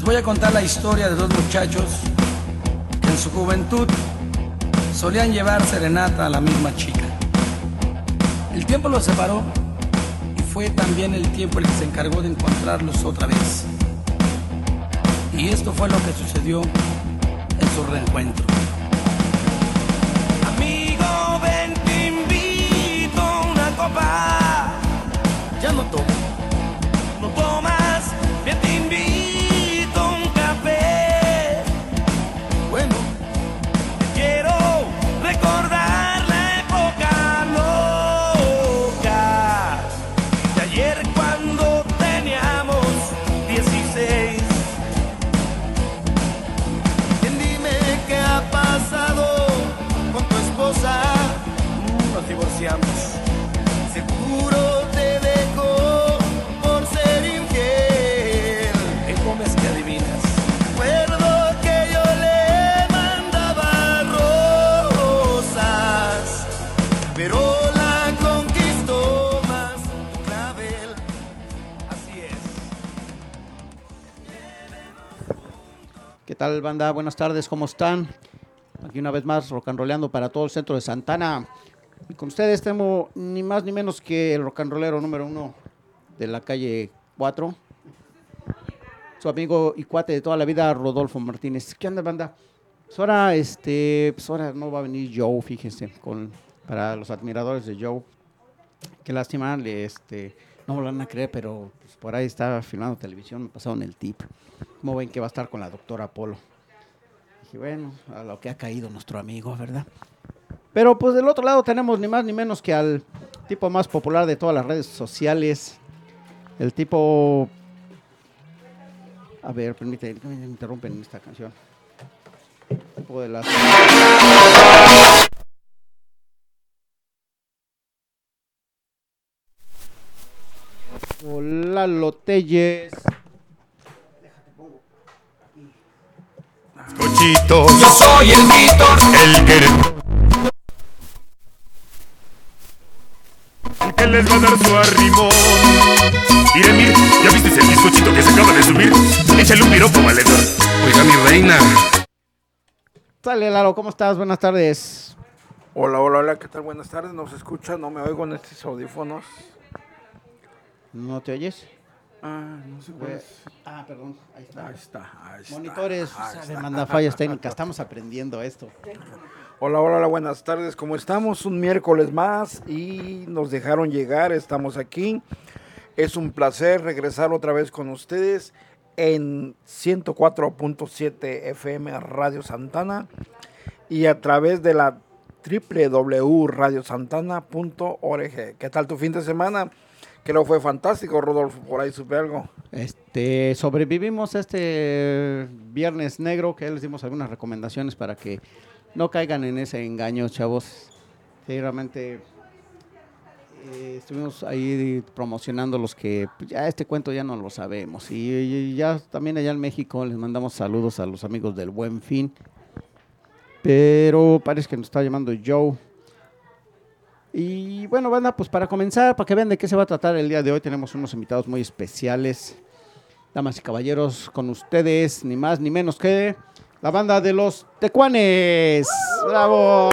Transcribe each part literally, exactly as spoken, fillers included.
voy a contar la historia de dos muchachos que en su juventud solían llevar serenata a la misma chica. El tiempo los separó y fue también el tiempo el que se encargó de encontrarlos otra vez. Y esto fue lo que sucedió en su reencuentro. Amigo, ven, te invito a una copa. Ya no tomo. No tomas, ven, te invito a un café. Bueno, quiero recordar la época loca de ayer cuando teníamos dieciséis. Dime qué ha pasado con tu esposa. Mm, nos divorciamos. Seguro te dejó por ser infiel. ¿Qué comes que adivinas? Recuerdo que yo le mandaba rosas, pero la conquistó más tu clavel. Así es. ¿Qué tal, banda? Buenas tardes, ¿cómo están? Aquí una vez más, rock and rollando para todo el centro de Santana. Y con ustedes tenemos ni más ni menos que el rock and rollero número uno de la calle cuatro. Su amigo y cuate de toda la vida, Rodolfo Martínez. ¿Qué onda, banda? Pues ahora, este, pues ahora no va a venir Joe, fíjense, con, para los admiradores de Joe. Qué lástima, le, este, no me lo van a creer, pero pues, por ahí estaba filmando televisión, me pasaron el tip. ¿Cómo ven que va a estar con la doctora Polo? Dije, bueno, a lo que ha caído nuestro amigo, ¿verdad? Pero pues del otro lado tenemos ni más ni menos que al tipo más popular de todas las redes sociales. El tipo... A ver, permíteme, me interrumpen en esta canción. El tipo de las... Hola, Lotelles. Cochito, yo soy el mito, el que, el que les va a dar su arrimón. Mire, mire, ¿ya viste el bizcochito que se acaba de subir? Échale un piropo, valedor. Oiga, mi reina. Sale, Lalo, ¿cómo estás? Buenas tardes. Hola, hola, hola, ¿qué tal? Buenas tardes, ¿nos escucha? No me oigo en estos audífonos. ¿No te oyes? Ah, no sé cuál es. Ah, perdón, ahí está. Ahí está, ahí está. Monitores, ahí sabe, está. manda fallas técnicas, estamos aprendiendo esto. Hola, hola, hola, buenas tardes, ¿cómo estamos? Un miércoles más y nos dejaron llegar, estamos aquí. Es un placer regresar otra vez con ustedes en ciento cuatro punto siete F M Radio Santana y a través de la doble u doble u doble u punto radio santana punto org. ¿Qué tal tu fin de semana? Creo que fue fantástico, Rodolfo, por ahí supe algo. Este, sobrevivimos este viernes negro, que les dimos algunas recomendaciones para que no caigan en ese engaño, chavos. Sí, realmente eh, estuvimos ahí promocionando los que pues, ya este cuento ya no lo sabemos. Y, y ya también allá en México les mandamos saludos a los amigos del Buen Fin. Pero parece que nos está llamando Joe. Y bueno, banda, pues para comenzar, para que vean de qué se va a tratar el día de hoy, tenemos unos invitados muy especiales. Damas y caballeros, con ustedes, ni más ni menos que la banda de los Tecuanes. ¡Bravo!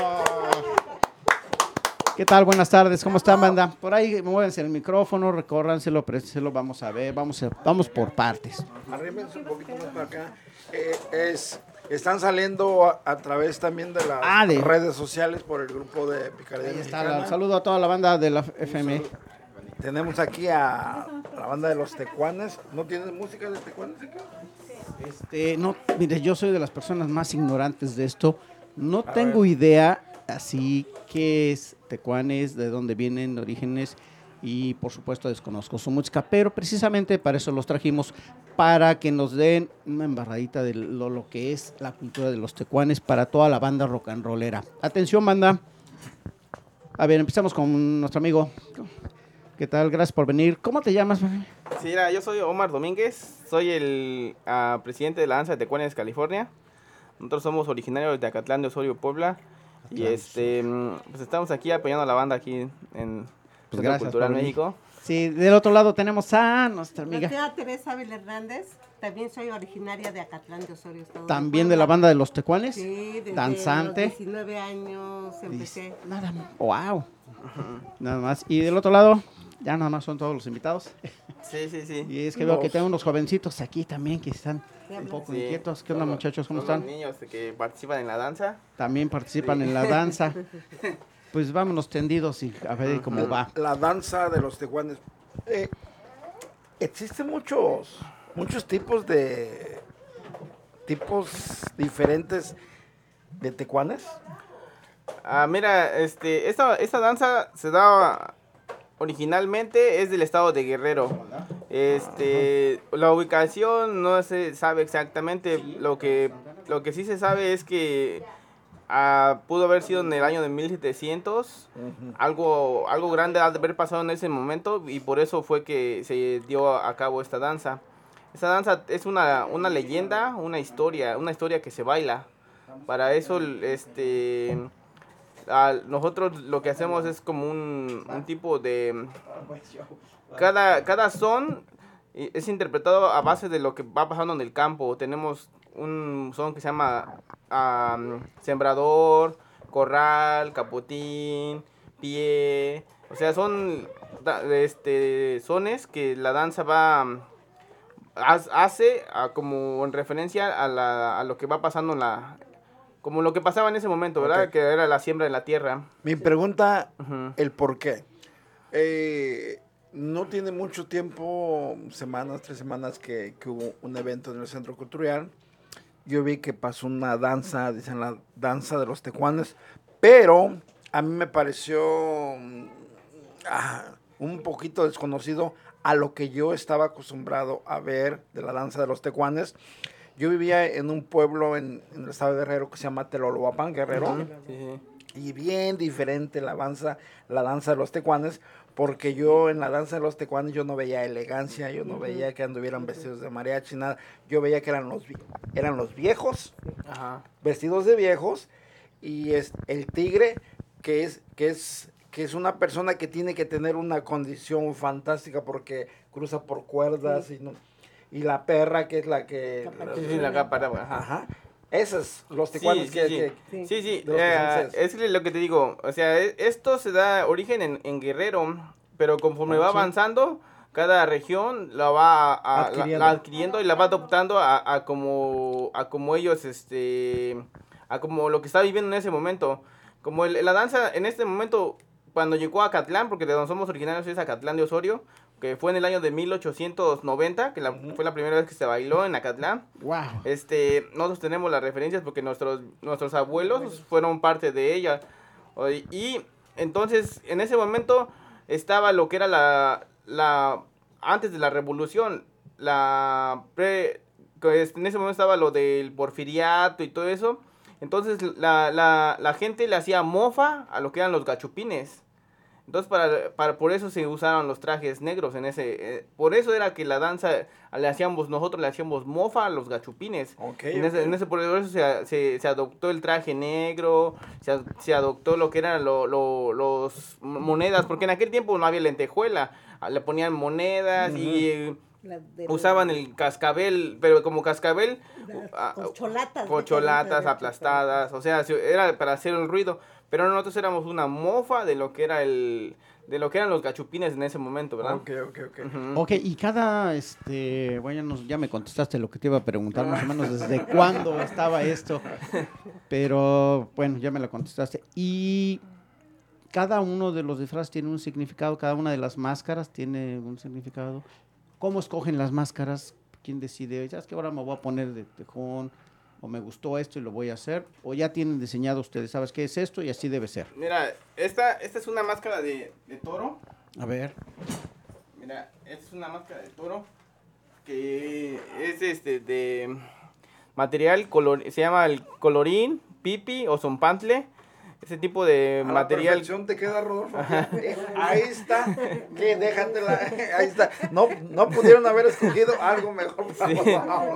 ¿Qué tal? Buenas tardes, ¿cómo están, banda? Por ahí muévense el micrófono, recórranselo, présenselo, vamos a ver, vamos, a, vamos por partes. Arrímense un poquito más para acá. Eh, es... Están saliendo a, a través también de las ah, de... redes sociales por el grupo de Picardía Ahí está, Mexicana. Un saludo a toda la banda de la F M. Tenemos aquí a la banda de los Tecuanes. ¿No tienes música de Tecuanes? Este, no, mire, yo soy de las personas más ignorantes de esto. No a tengo ver. idea así qué es Tecuanes, de dónde vienen, de orígenes. Y por supuesto desconozco su música, pero precisamente para eso los trajimos, para que nos den una embarradita de lo, lo que es la cultura de los Tecuanes para toda la banda rock and rollera. Atención, banda. A ver, empezamos con nuestro amigo. ¿Qué tal? Gracias por venir. ¿Cómo te llamas? Sí, mira, yo soy Omar Domínguez, soy el uh, presidente de la danza de Tecuanes, California. Nosotros somos originarios de Acatlán de Osorio, Puebla. Atlán, y este, pues estamos aquí apoyando a la banda aquí en... Pues gracias Cultural México. Sí, del otro lado tenemos a nuestra amiga. La tía Teresa Ávila Hernández, También soy originaria de Acatlán de Osorio, Estado También de de la Puebla. banda de los Tecuanes. Sí, desde Danzante. los diecinueve años empecé. Nada más. Wow. Nada más. Y del otro lado, ya nada más son todos los invitados. Sí, sí, sí. Y es que veo que tengo unos jovencitos aquí también que están un poco Sí. inquietos. ¿Qué onda, Son los- muchachos? ¿Cómo son los están? niños que participan en la danza. También participan en la danza. Pues vámonos tendidos y a ver cómo va. La danza de los tecuanes. Eh, existen muchos, muchos tipos de tipos diferentes de tecuanes. Ah, mira, este, esta, esta danza se da originalmente es del estado de Guerrero. Este, la ubicación no se sabe exactamente. Lo que, lo que sí se sabe es que ah, pudo haber sido en el año de mil setecientos. Algo, algo grande ha de haber pasado en ese momento y por eso fue que se dio a cabo esta danza. Esta danza es una, una leyenda, una historia, una historia que se baila. Para eso, este, a- nosotros lo que hacemos es como un, un tipo de... Cada, cada son eh, es interpretado a base de lo que va pasando en el campo. Tenemos un son que se llama am, sembrador, corral, capotín, pie. O sea, son da- este, sones que la danza va haz- hace a como en referencia a, la, a lo que va pasando en la... Como lo que pasaba en ese momento, ¿verdad? Ok. Que era la siembra de la tierra. Mi pregunta, Ujú. el por qué. Eh, no tiene mucho tiempo, semanas, tres semanas, que, que hubo un evento en el Centro Cultural. Yo vi que pasó una danza, dicen la danza de los tecuanes, pero a mí me pareció mm, ah, un poquito desconocido a lo que yo estaba acostumbrado a ver de la danza de los tecuanes. Yo vivía en un pueblo en, en el estado de Guerrero que se llama Teloloapan, Guerrero. Sí, sí. Y bien diferente la danza, la danza de los tecuanes, porque yo en la danza de los tecuanes yo no veía elegancia, yo no veía que anduvieran vestidos de mariachi, nada. Yo veía que eran los, vi- eran los viejos, Ajá. vestidos de viejos, y es el tigre, que es, que es, que es una persona que tiene que tener una condición fantástica porque cruza por cuerdas, y, no- y la perra, que es la que... Sí, sí, la capa, ajá. Ajá. Esos, los Sí, tecuanes sí, que... sí. que- Sí, sí, de los que eh, son seis. es lo que te digo, o sea, e- esto se da origen en, en Guerrero, pero conforme Ah, va sí. avanzando, cada región la va a- a- la- Adquiriendo. la adquiriendo y la va adoptando a, a como a como ellos, este, a como lo que está viviendo en ese momento. Como el- la danza en este momento, cuando llegó a Acatlán, porque de donde somos originarios es Acatlán de Osorio, que fue en el año de mil ochocientos noventa, que la- fue la primera vez que se bailó en Acatlán. Wow. Este, nosotros tenemos las referencias porque nuestros, nuestros abuelos fueron parte de ella. O- Y entonces, en ese momento estaba lo que era la, la antes de la revolución, la pre, pues, en ese momento estaba lo del porfiriato y todo eso. Entonces, la, la, la gente le hacía mofa a lo que eran los gachupines. Entonces, para, para, por eso se usaron los trajes negros en ese... eh, por eso era que la danza le hacíamos, nosotros le hacíamos mofa a los gachupines. Ok, En ese, ok. en ese- por eso se, se, se adoptó el traje negro, se, ad- se adoptó lo que eran lo, lo- los monedas, porque en aquel tiempo no había lentejuela. ah, Le ponían monedas y eh, La de- usaban el cascabel, pero como cascabel... las ah, corcholatas. Corcholatas diferentes de aplastadas, o sea, se- era para hacer un ruido, pero nosotros éramos una mofa de lo que era el de lo que eran los gachupines en ese momento, ¿verdad? Ok, ok, ok. Ujú. Ok, y cada, este, bueno, ya, nos- ya me contestaste lo que te iba a preguntar, más o menos desde cuándo estaba esto, pero bueno, ya me lo contestaste. Y cada uno de los disfraces tiene un significado, cada una de las máscaras tiene un significado. ¿Cómo escogen las máscaras? ¿Quién decide? Ya es que ahora me voy a poner de tejón, o me gustó esto y lo voy a hacer, o ya tienen diseñado ustedes, ¿sabes qué es esto? Y así debe ser. Mira, esta esta es una máscara de, de toro. A ver. Mira, esta es una máscara de toro que es este de material color, se llama el colorín, pipi o zompantle. Ese tipo de A la material. perfección te queda, Rodolfo. Eh, Ahí está. ¿Qué? Déjatela. Ahí está. No, no pudieron haber escogido algo mejor. Sí. No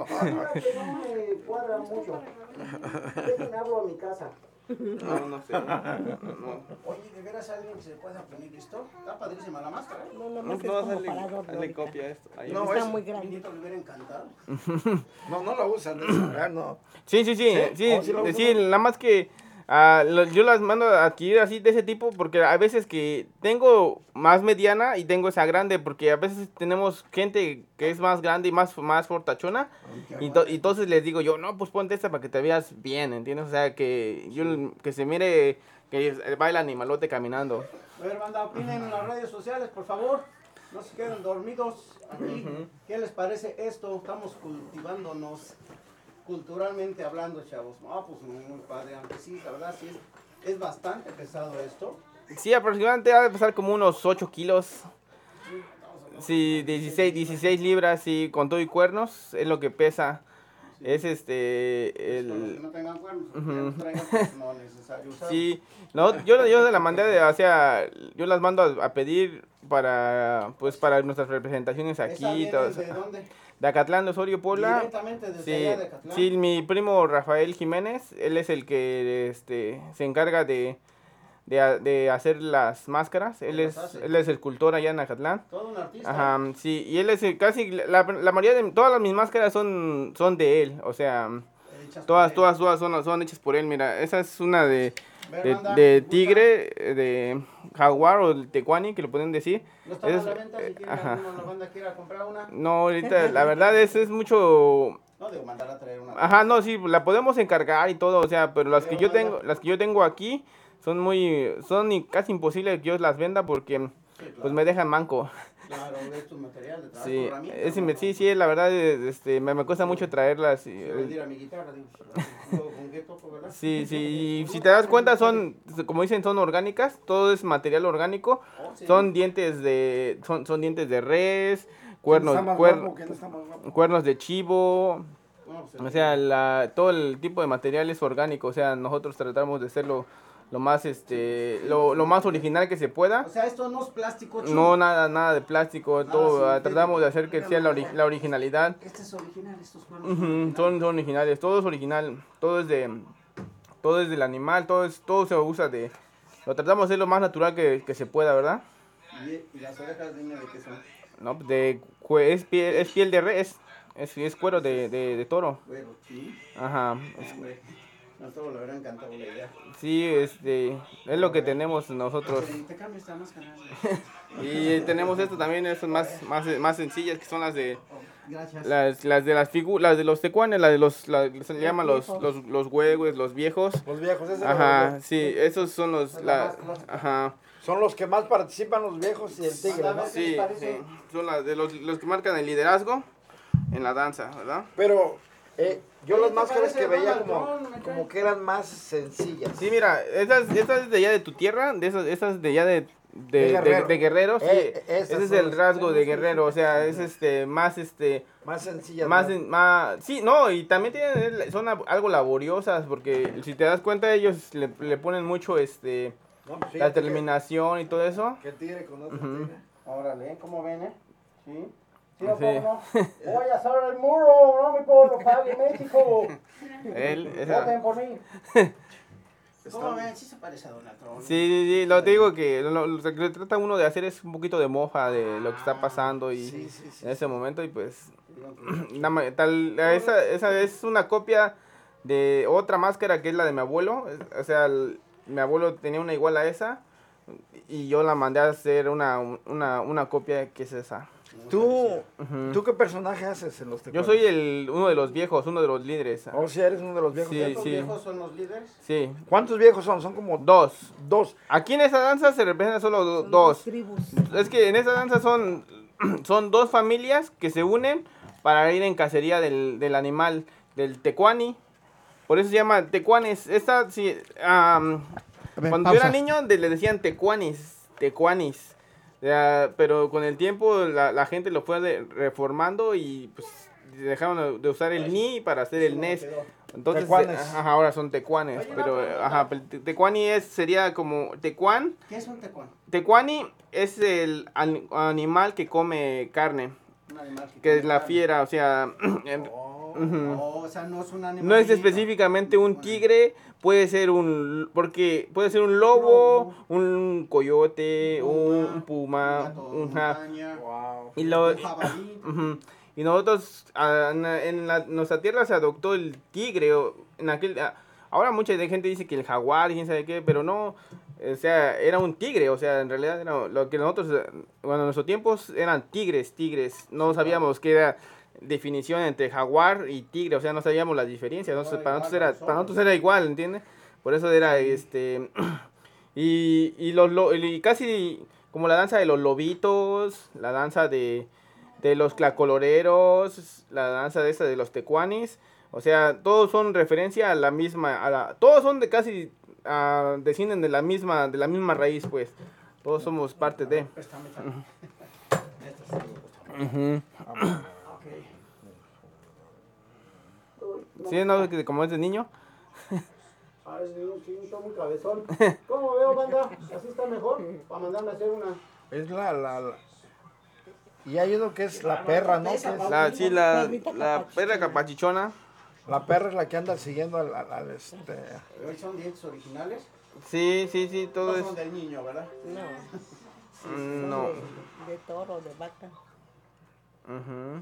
me cuadra mucho. Déjenme hablo a mi casa. No, no sé. No, no. Oye, de veras traigas a alguien que se pueda poner listo. Está padrísima la máscara. ¿eh? No, no, No, no, no, es como hazle, parador de hazle ahorita. copia a esto. Ahí. No, Está es- muy grande. Benito le hubiera encantado. No, no la usan, es real, no. Sí, sí, sí, ¿Sí? sí, ¿Oh, sí la sí, usan? nada más que ah, lo- yo las mando a adquirir así de ese tipo porque a veces que tengo más mediana y tengo esa grande porque a veces tenemos gente que es más grande y más, más fortachona y, to- y entonces les digo yo, no, pues ponte esta para que te veas bien, ¿entiendes? O sea, que yo que se mire que va el animalote caminando. A ver, banda, opinen en las redes sociales, por favor. No se queden dormidos aquí. ¿Qué les parece esto? Estamos cultivándonos culturalmente hablando, chavos. Ah, pues muy, muy padre, aunque sí, la verdad sí es, es bastante pesado esto. Sí, aproximadamente ha de pesar como unos ocho kilos. Sí, dieciséis, dieciséis libras, sí, con todo y cuernos, es lo que pesa. Es este, Pues con los que el... no tengan cuernos, que Ujú. ya no traigan, pues no es necesario usarlos. Sí, no, yo, yo de la mandé, de, o sea, yo las mando a, a pedir para, pues, para nuestras representaciones ¿Esa aquí. viene Todo, de dónde? de Acatlán de Osorio, Puebla. Directamente desde Sí, allá de Acatlán. sí, mi primo Rafael Jiménez, él es el que este, se encarga de, de, a- de hacer las máscaras. Él Las es, hace. él es escultor allá en Acatlán. Todo un artista. Ajá, sí, y él es el- casi, la, la mayoría de, todas las mis máscaras son, son de él, o sea, hechas por todas, él. todas, todas son, son hechas por él, mira, esa es una de, Ver, de, banda, de ¿gusta? tigre, eh, de jaguar o de tecuani, que lo pueden decir. No está a Es- la venta, si eh, quiere ajá. alguno de la banda quiera comprar una. No, ahorita, la verdad es, es mucho, No, digo, mandar a traer una. ajá, no, sí, la podemos encargar y todo, o sea, pero las que Pero yo manda. tengo, las que yo tengo aquí son muy, son i- casi imposibles que yo las venda porque, Sí, claro. pues me dejan manco. Claro, es tu material de trabajo. Sí, herramientas, es, ¿no? sí, sí, la verdad, eh, este, me, me cuesta mucho traerlas. y, Sí, eh, venir a mi guitarra, digo, juego con qué toco, ¿verdad? Sí, sí, y si te das cuenta son, como dicen, son orgánicas, todo es material orgánico, Oh, sí. son dientes de, son, son dientes de res, cuernos, ¿Quién está más cuer- guapo? ¿Quién está más guapo? cuernos de chivo, Bueno, pues, o sea, la, todo el tipo de material es orgánico, o sea, nosotros tratamos de hacerlo lo más, este, lo, lo más original que se pueda. o sea, esto no es plástico chulo. No, nada, nada de plástico, Nada todo, ah, sintético. tratamos de hacer que sea la, ori- la originalidad. Este es original, estos cuernos. Ujú, son son, originales. son originales, todo es original, todo es de, todo es del animal, todo es, todo se usa de, lo tratamos de hacer lo más natural que, que se pueda, ¿verdad? Y, y las orejas, dime de qué son. No, de, cue- es piel, es piel de res, es, es cuero de, de, de toro, Güero, sí. ajá, Hombre, a todos le habrá encantado la idea. sí, este, es lo que tenemos nosotros, Sí, te cambio esta máscara. y tenemos esto también, estas más, más, más sencillas, que son las de, Gracias. las, las de las figuras, las de los tecuanes, las de los, la- se le llaman los, los, los huevos, los viejos. Los viejos, esos Ajá, sí, esos son los, Es la, la más clásica. ajá, son los que más participan, los viejos y el tigre, ¿no? ¿Qué sí, les parece? sí, son las de los, los que marcan el liderazgo en la danza, ¿verdad? Pero eh, yo ¿Qué las te máscaras parece, que veía Donald como, Trump, me cae? como que eran más sencillas. Sí, mira, esas, esas de allá de tu tierra, de esas, esas de allá de, de, De de, Guerrero. de Guerrero, sí, Eh, esas ese es son el las- rasgo de Guerrero, o sea, es este, más este, Más sencillas. más, ¿no? en- más, sí, no, y también tienen, son a- algo laboriosas, porque si te das cuenta ellos le, le ponen mucho este, No, pues la fíjate que- terminación y todo eso. que el tigre con otro Ujú. tigre. Órale, ¿cómo ven, eh? Sí. ¿Sí Sí. o cómo no? Voy a hacer el muro, no me puedo pague México. Él, esa- Voten por mí. ¿Cómo ven? Sí se parece a Donald Trump. Sí, sí, sí, lo te digo que lo, lo que trata uno de hacer es un poquito de mofa de lo que está pasando y Sí, sí, sí. en ese momento y pues nada más, tal, esa, esa es una copia de otra máscara que es la de mi abuelo, es- o sea, el- mi abuelo tenía una igual a esa y yo la mandé a hacer una, una, una copia que es esa. ¿Tú, Ujú. ¿Tú qué personaje haces en los Yo tecuanes? soy el, uno de los viejos, uno de los líderes. O sea, eres uno de los viejos. Sí, ¿Estos sí. viejos son los líderes? Sí, ¿Cuántos viejos son? Son como dos. dos. Aquí en esa danza se representan solo do- Son dos. tribus. Es que en esa danza son, son dos familias que se unen para ir en cacería del, del animal, del tecuani. Por eso se llama tecuanes. Esta, sí, am, A ver, cuando pausa. yo era niño de- le decían tecuanis, tecuanis. Ya, pero con el tiempo la, la gente lo fue de- reformando y pues dejaron de- de usar el ni para hacer el nes. Entonces, Tecuanes. eh, ajá, ahora son tecuanes. Oye, una Pero, pregunta. ajá, pero te- tecuani es, sería como tecuan. ¿Qué es un tecuán? Tecuani es el an- animal que come carne, Un animal que es come la carne. fiera, o sea, en, Oh. Ujú. Oh, o sea, no es un animal. No es específicamente un tigre, puede ser un, porque puede ser un lobo, un coyote, un, un puma, un ja- Wow. y lo, un jabalí. ujú. Y nosotros ah, en, la- en la- nuestra tierra se adoptó el tigre, o en aquel, ah, ahora mucha de gente dice que el jaguar y quién sabe qué, pero no, o sea, era un tigre, o sea, en realidad era lo que nosotros, eh, bueno, en nuestros tiempos eran tigres, tigres, no sabíamos qué era definición entre jaguar y tigre, o sea, no sabíamos las diferencias, entonces para nosotros era, para nosotros era igual, ¿entiendes? Por eso era este y, y los lo- y casi como la danza de los lobitos, la danza de, de los clacoloreros, la danza de esa de los tecuanis, o sea, todos son referencia a la misma, a la, todos son de casi ah, descienden de la misma, de la misma raíz, pues, todos somos parte de. Ujú. Sí, no, que como es de niño. Ah, es un chinito muy cabezón. ¿Cómo veo, banda? ¿Así está mejor? Para mandarme a hacer una. Es la, la, la- Y hay uno que es la perra, ¿no? Que es- La, sí, la, la perra capachichona. La perra es la que anda siguiendo al, al- al, este... Hoy son dientes originales. Sí, sí, sí, todo No es. son del niño, ¿verdad? No, Mm, No. de, de toro, de vaca. Ujú.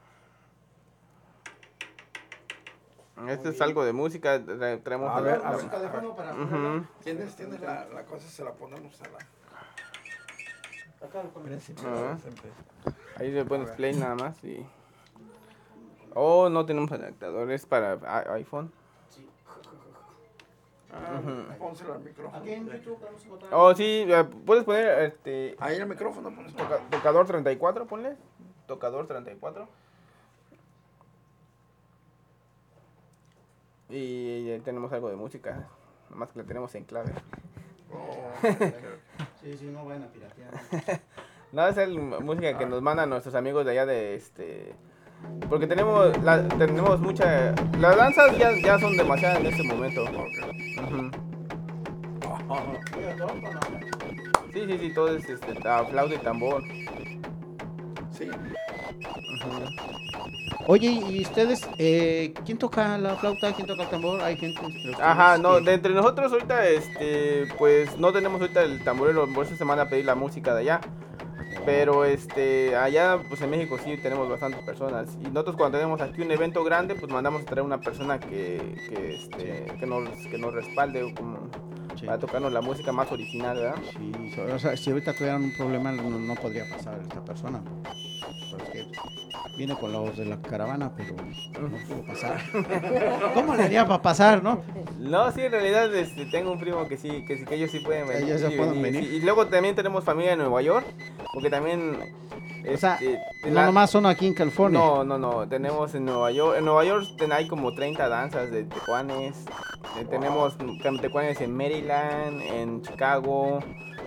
Esto es algo de música. tra- Traemos A la- ver, la- a ver. Música de fondo para Ujú. ponerla. ¿Tienes, tienes la, la cosa? Se la ponemos a la... Acá, con- Ajá. Ahí le pones play nada más y. Oh, no tenemos adaptadores para i- iPhone. Ah, pónselo al micrófono. Aquí en YouTube vamos a encontrar. Oh, sí, eh, puedes poner este. Ahí el micrófono, pónselo. toca- tocador treinta y cuatro, ponle. Tocador treinta y cuatro. Y ya tenemos algo de música. Nomás que la tenemos en clave. Sí, sí, no vayan a piratear. No, esa es la música que nos mandan nuestros amigos de allá de este. Porque tenemos la, tenemos mucha. Las danzas ya, ya son demasiadas en este momento. Ujú. Sí, sí, sí, todo es este, ta- flauta y tambor. Sí. Oye, ¿y ustedes, eh, quién toca la flauta? ¿Quién toca el tambor? ¿Hay gente entre ustedes Ajá, no, que- de entre nosotros ahorita, este, pues no tenemos ahorita el tamborero, por eso se manda a pedir la música de allá. Pero este, allá pues en México sí tenemos bastantes personas. Y nosotros cuando tenemos aquí un evento grande, pues mandamos a traer una persona que, que, este, que, nos, que nos respalde o como Sí. para tocarnos la música más original, ¿verdad? Sí, o sea, si ahorita tuvieran un problema no, no podría pasar esta persona. Pero es que viene con los de la caravana, pero no pudo pasar. ¿Cómo le haría para pasar, no? No, sí, en realidad este, tengo un primo que sí, que sí, que ellos sí pueden venir. Ellos ya sí, pueden venir. sí. Y luego también tenemos familia en Nueva York, porque también... O sea, este, no la- nomás son aquí en California. No, no, no, tenemos en Nueva York, en Nueva York ten- hay como treinta danzas de tecuanes, eh, tenemos mm, tecuanes en Maryland, en Chicago,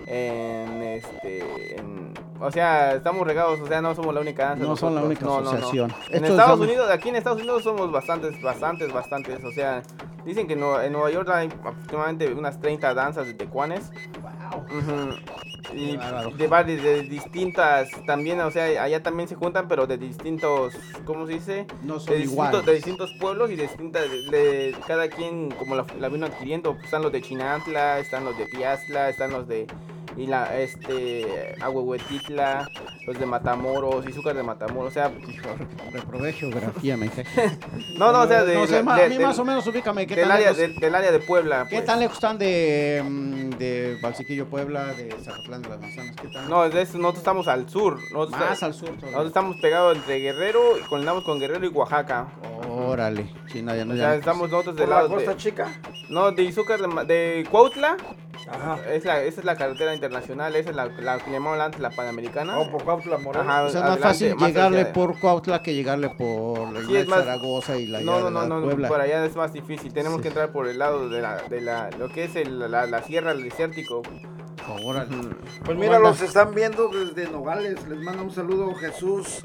en este, en, o sea, estamos regados, o sea, no somos la única danza. No son la nosotros, única no, no, no. asociación. En Estos Estados son- Unidos, aquí en Estados Unidos somos bastantes, bastantes, bastantes, o sea, dicen que en Nueva, en Nueva York hay aproximadamente unas treinta danzas de tecuanes. Ujú. Y Qué bárbaro. de varias, de distintas, también, o sea, allá también se juntan, pero de distintos, ¿cómo se dice? No son De distintos, iguales. de distintos pueblos y de distintas, de, de- cada quien como la, la vino adquiriendo. Pues están los de Chinantla, están los de Piazla, están los de y la, este, Ahuehuetitla, los de Matamoros, Izúcar de Matamoros, o sea, Hijo, reprobé geografía, me cae. no, no, o sea, de, No sé, de- ma- de- a mí del- más o menos ubícame. ¿Qué del tan área, lejos- de- del área de Puebla. ¿Qué pues. tan lejos están de, mm, de Balsiquillo, Puebla, de Zacatlán de las Manzanas? ¿Qué tan? No, de eso, nosotros estamos al sur, nosotros, Más al sur todavía. nosotros estamos pegados entre Guerrero y colinamos con Guerrero y Oaxaca. Órale, sí, no, ya no, O ya sea, no. estamos nosotros ¿Por del la lado Costa de, Chica? no, de Izúcar de, Ma- de Cuautla, Ajá. es la, esa es la carretera internacional, esa es la, la que llamamos antes la Panamericana. Oh, por Cuautla, Morelos. Ajá, O sea, es más adelante, fácil más llegarle hacia- por Cuautla que llegarle por la Sí, es más- Zaragoza y la, No, ya no, de no, la no, Puebla. por allá es más difícil, tenemos Sí. que entrar por el lado de la, de la, lo que es el, la, la sierra del desértico. Órale. Ujú. Pues mira, Banda. los están viendo desde Nogales. Les manda un saludo Jesús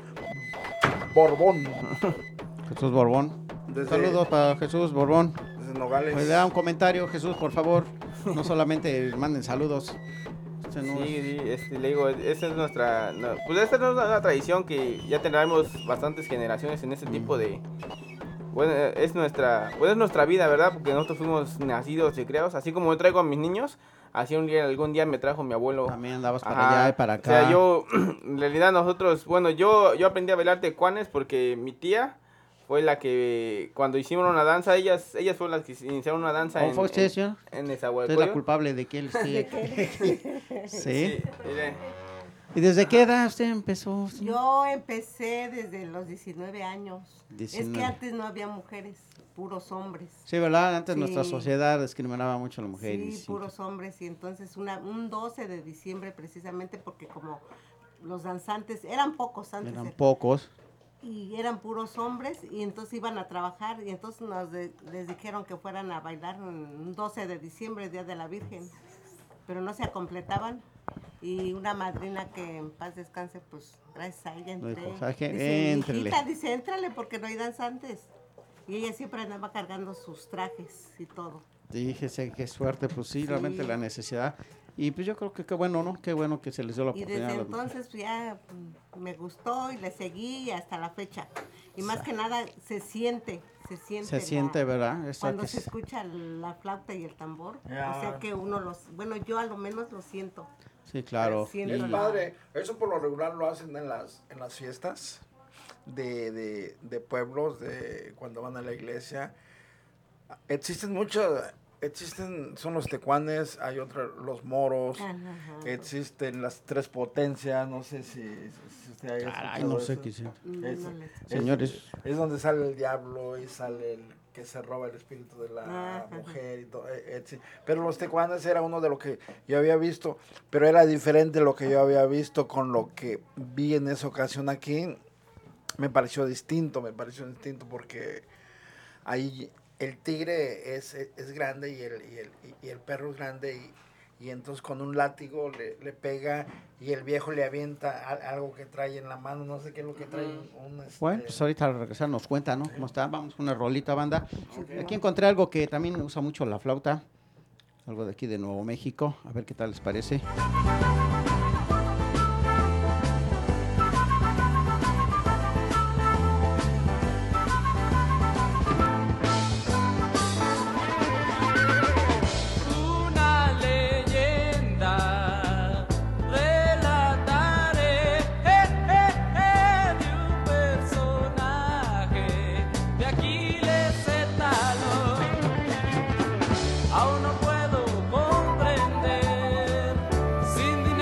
Borbón. Jesús Borbón. Desde, Saludos para Jesús Borbón. desde Nogales. Pues le da un comentario, Jesús, por favor. No solamente manden saludos. Este no Sí, es- sí, este, le digo, esa es nuestra, no, pues esta es una, una tradición que ya tenemos bastantes generaciones en este tipo de, bueno, es nuestra, pues es nuestra vida, ¿verdad? Porque nosotros fuimos nacidos y criados, así como yo traigo a mis niños, así un día, algún día me trajo mi abuelo. También andabas para Ajá. allá y para acá. O sea, yo, en realidad nosotros, bueno, yo, yo aprendí a bailar tecuanes porque mi tía fue la que, cuando hicimos una danza, ellas, ellas fueron las que iniciaron una danza ¿Cómo en, fue usted, en, señor? en Usted es la Nezahualcóyotl. culpable de que él esté... ¿Sí? Sí, mire. ¿Y desde qué edad usted empezó? señor? Yo empecé desde los diecinueve años. Es diecinueve. que antes no había mujeres, puros hombres. Sí, ¿verdad? Antes Sí. nuestra sociedad discriminaba mucho a las mujeres. Sí, sí. puros hombres. Y entonces una, un doce de diciembre precisamente porque como los danzantes, eran pocos antes. Eran eh, pocos. y eran puros hombres y entonces iban a trabajar y entonces nos de- les dijeron que fueran a bailar un doce de diciembre, Día de la Virgen, pero no se completaban y una madrina que en paz descanse, pues gracias a ella entré. Dijo, ¿sabe qué? Dice, Éntrele. "Mijita", dice, "éntrale porque no hay danzantes". Y ella siempre andaba cargando sus trajes y todo. Díjese, qué suerte, pues sí, Sí. realmente la necesidad. Y pues yo creo que qué bueno, ¿no? Qué bueno que se les dio la Y oportunidad. desde a las mujeres. entonces pues, ya mm, me gustó y le seguí hasta la fecha. Y más que nada se siente, se siente. Se la- siente, ¿verdad? Esa Cuando que se es- escucha la flauta y el tambor, Ya. o sea que uno los, bueno, yo a lo menos lo siento. Sí, claro. Siento Y- Es padre, eso por lo regular lo hacen en las, en las fiestas de, de, de pueblos, de cuando van a la iglesia. Existen muchos, existen, son los tecuanes, hay otros, los moros, Ajá. existen las tres potencias, no sé si, si usted haya Caray, escuchado no sé eso. qué sea. No, Es- no le- es- Señores. Es donde sale el diablo y sale el que se roba el espíritu de la Ajá. mujer y todo. eh, eh, sí. Pero los tecuanes era uno de lo que yo había visto, pero era diferente lo que yo había visto con lo que vi en esa ocasión aquí. Me pareció distinto, me pareció distinto porque ahí el tigre es, es grande y el, y, el, y el perro es grande y, y entonces con un látigo le, le pega y el viejo le avienta a- algo que trae en la mano, no sé qué es lo que trae. Un, este, Bueno, pues ahorita al regresar nos cuenta, ¿no? ¿Cómo está? Vamos con una rolita, banda. Aquí encontré algo que también usa mucho la flauta. Algo de aquí de Nuevo México. A ver qué tal les parece. Una leyenda relataré eh, eh, eh, de un personaje de Aquiles el talón. Aún no puedo comprender sin dinero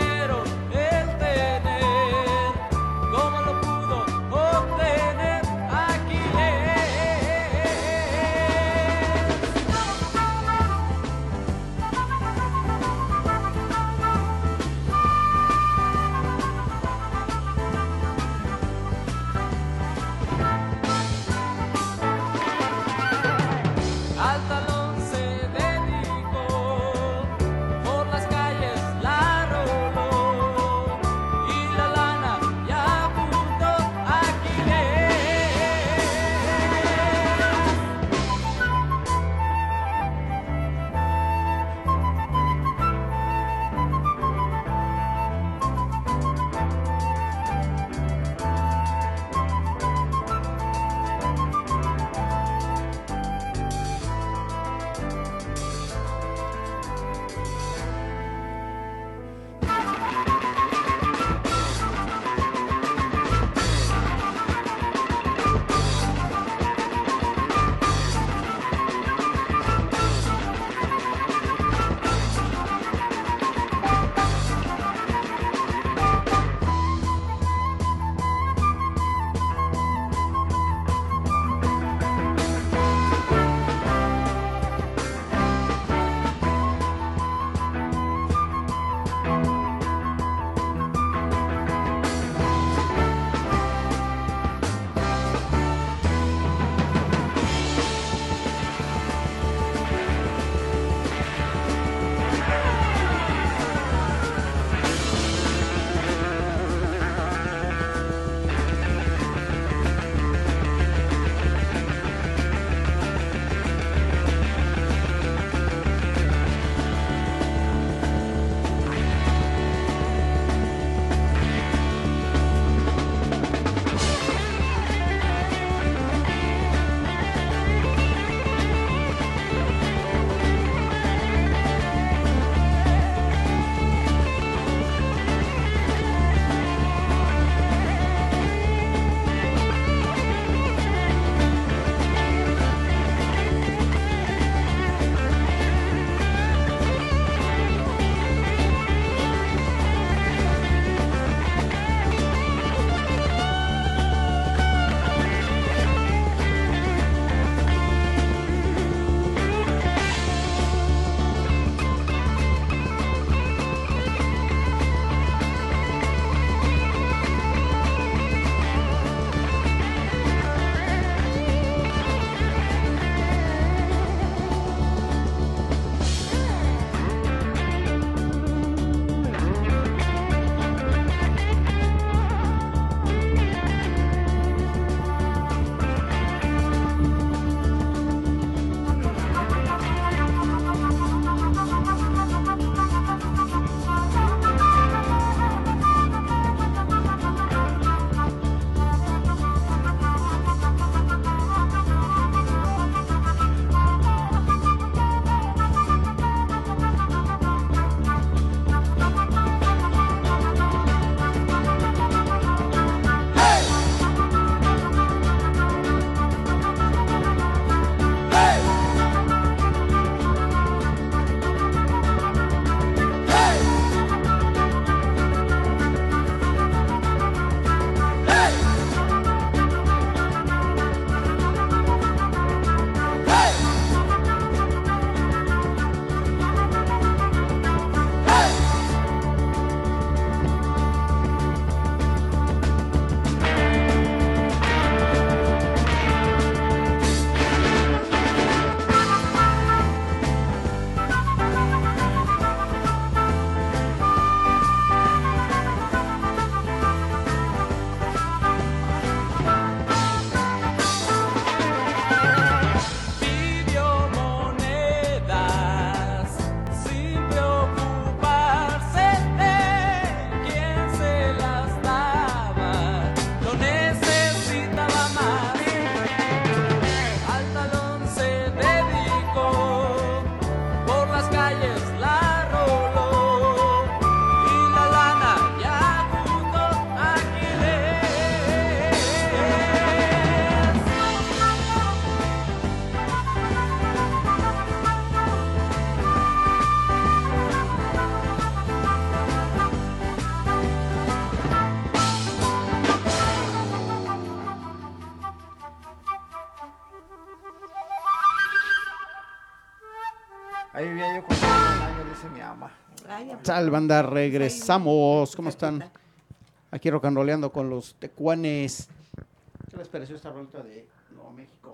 Vaya. Sal, banda, regresamos. ¿Cómo Cerquita. están? Aquí rock and roleando con los tecuanes. ¿Qué les pareció esta rolita de Nuevo México?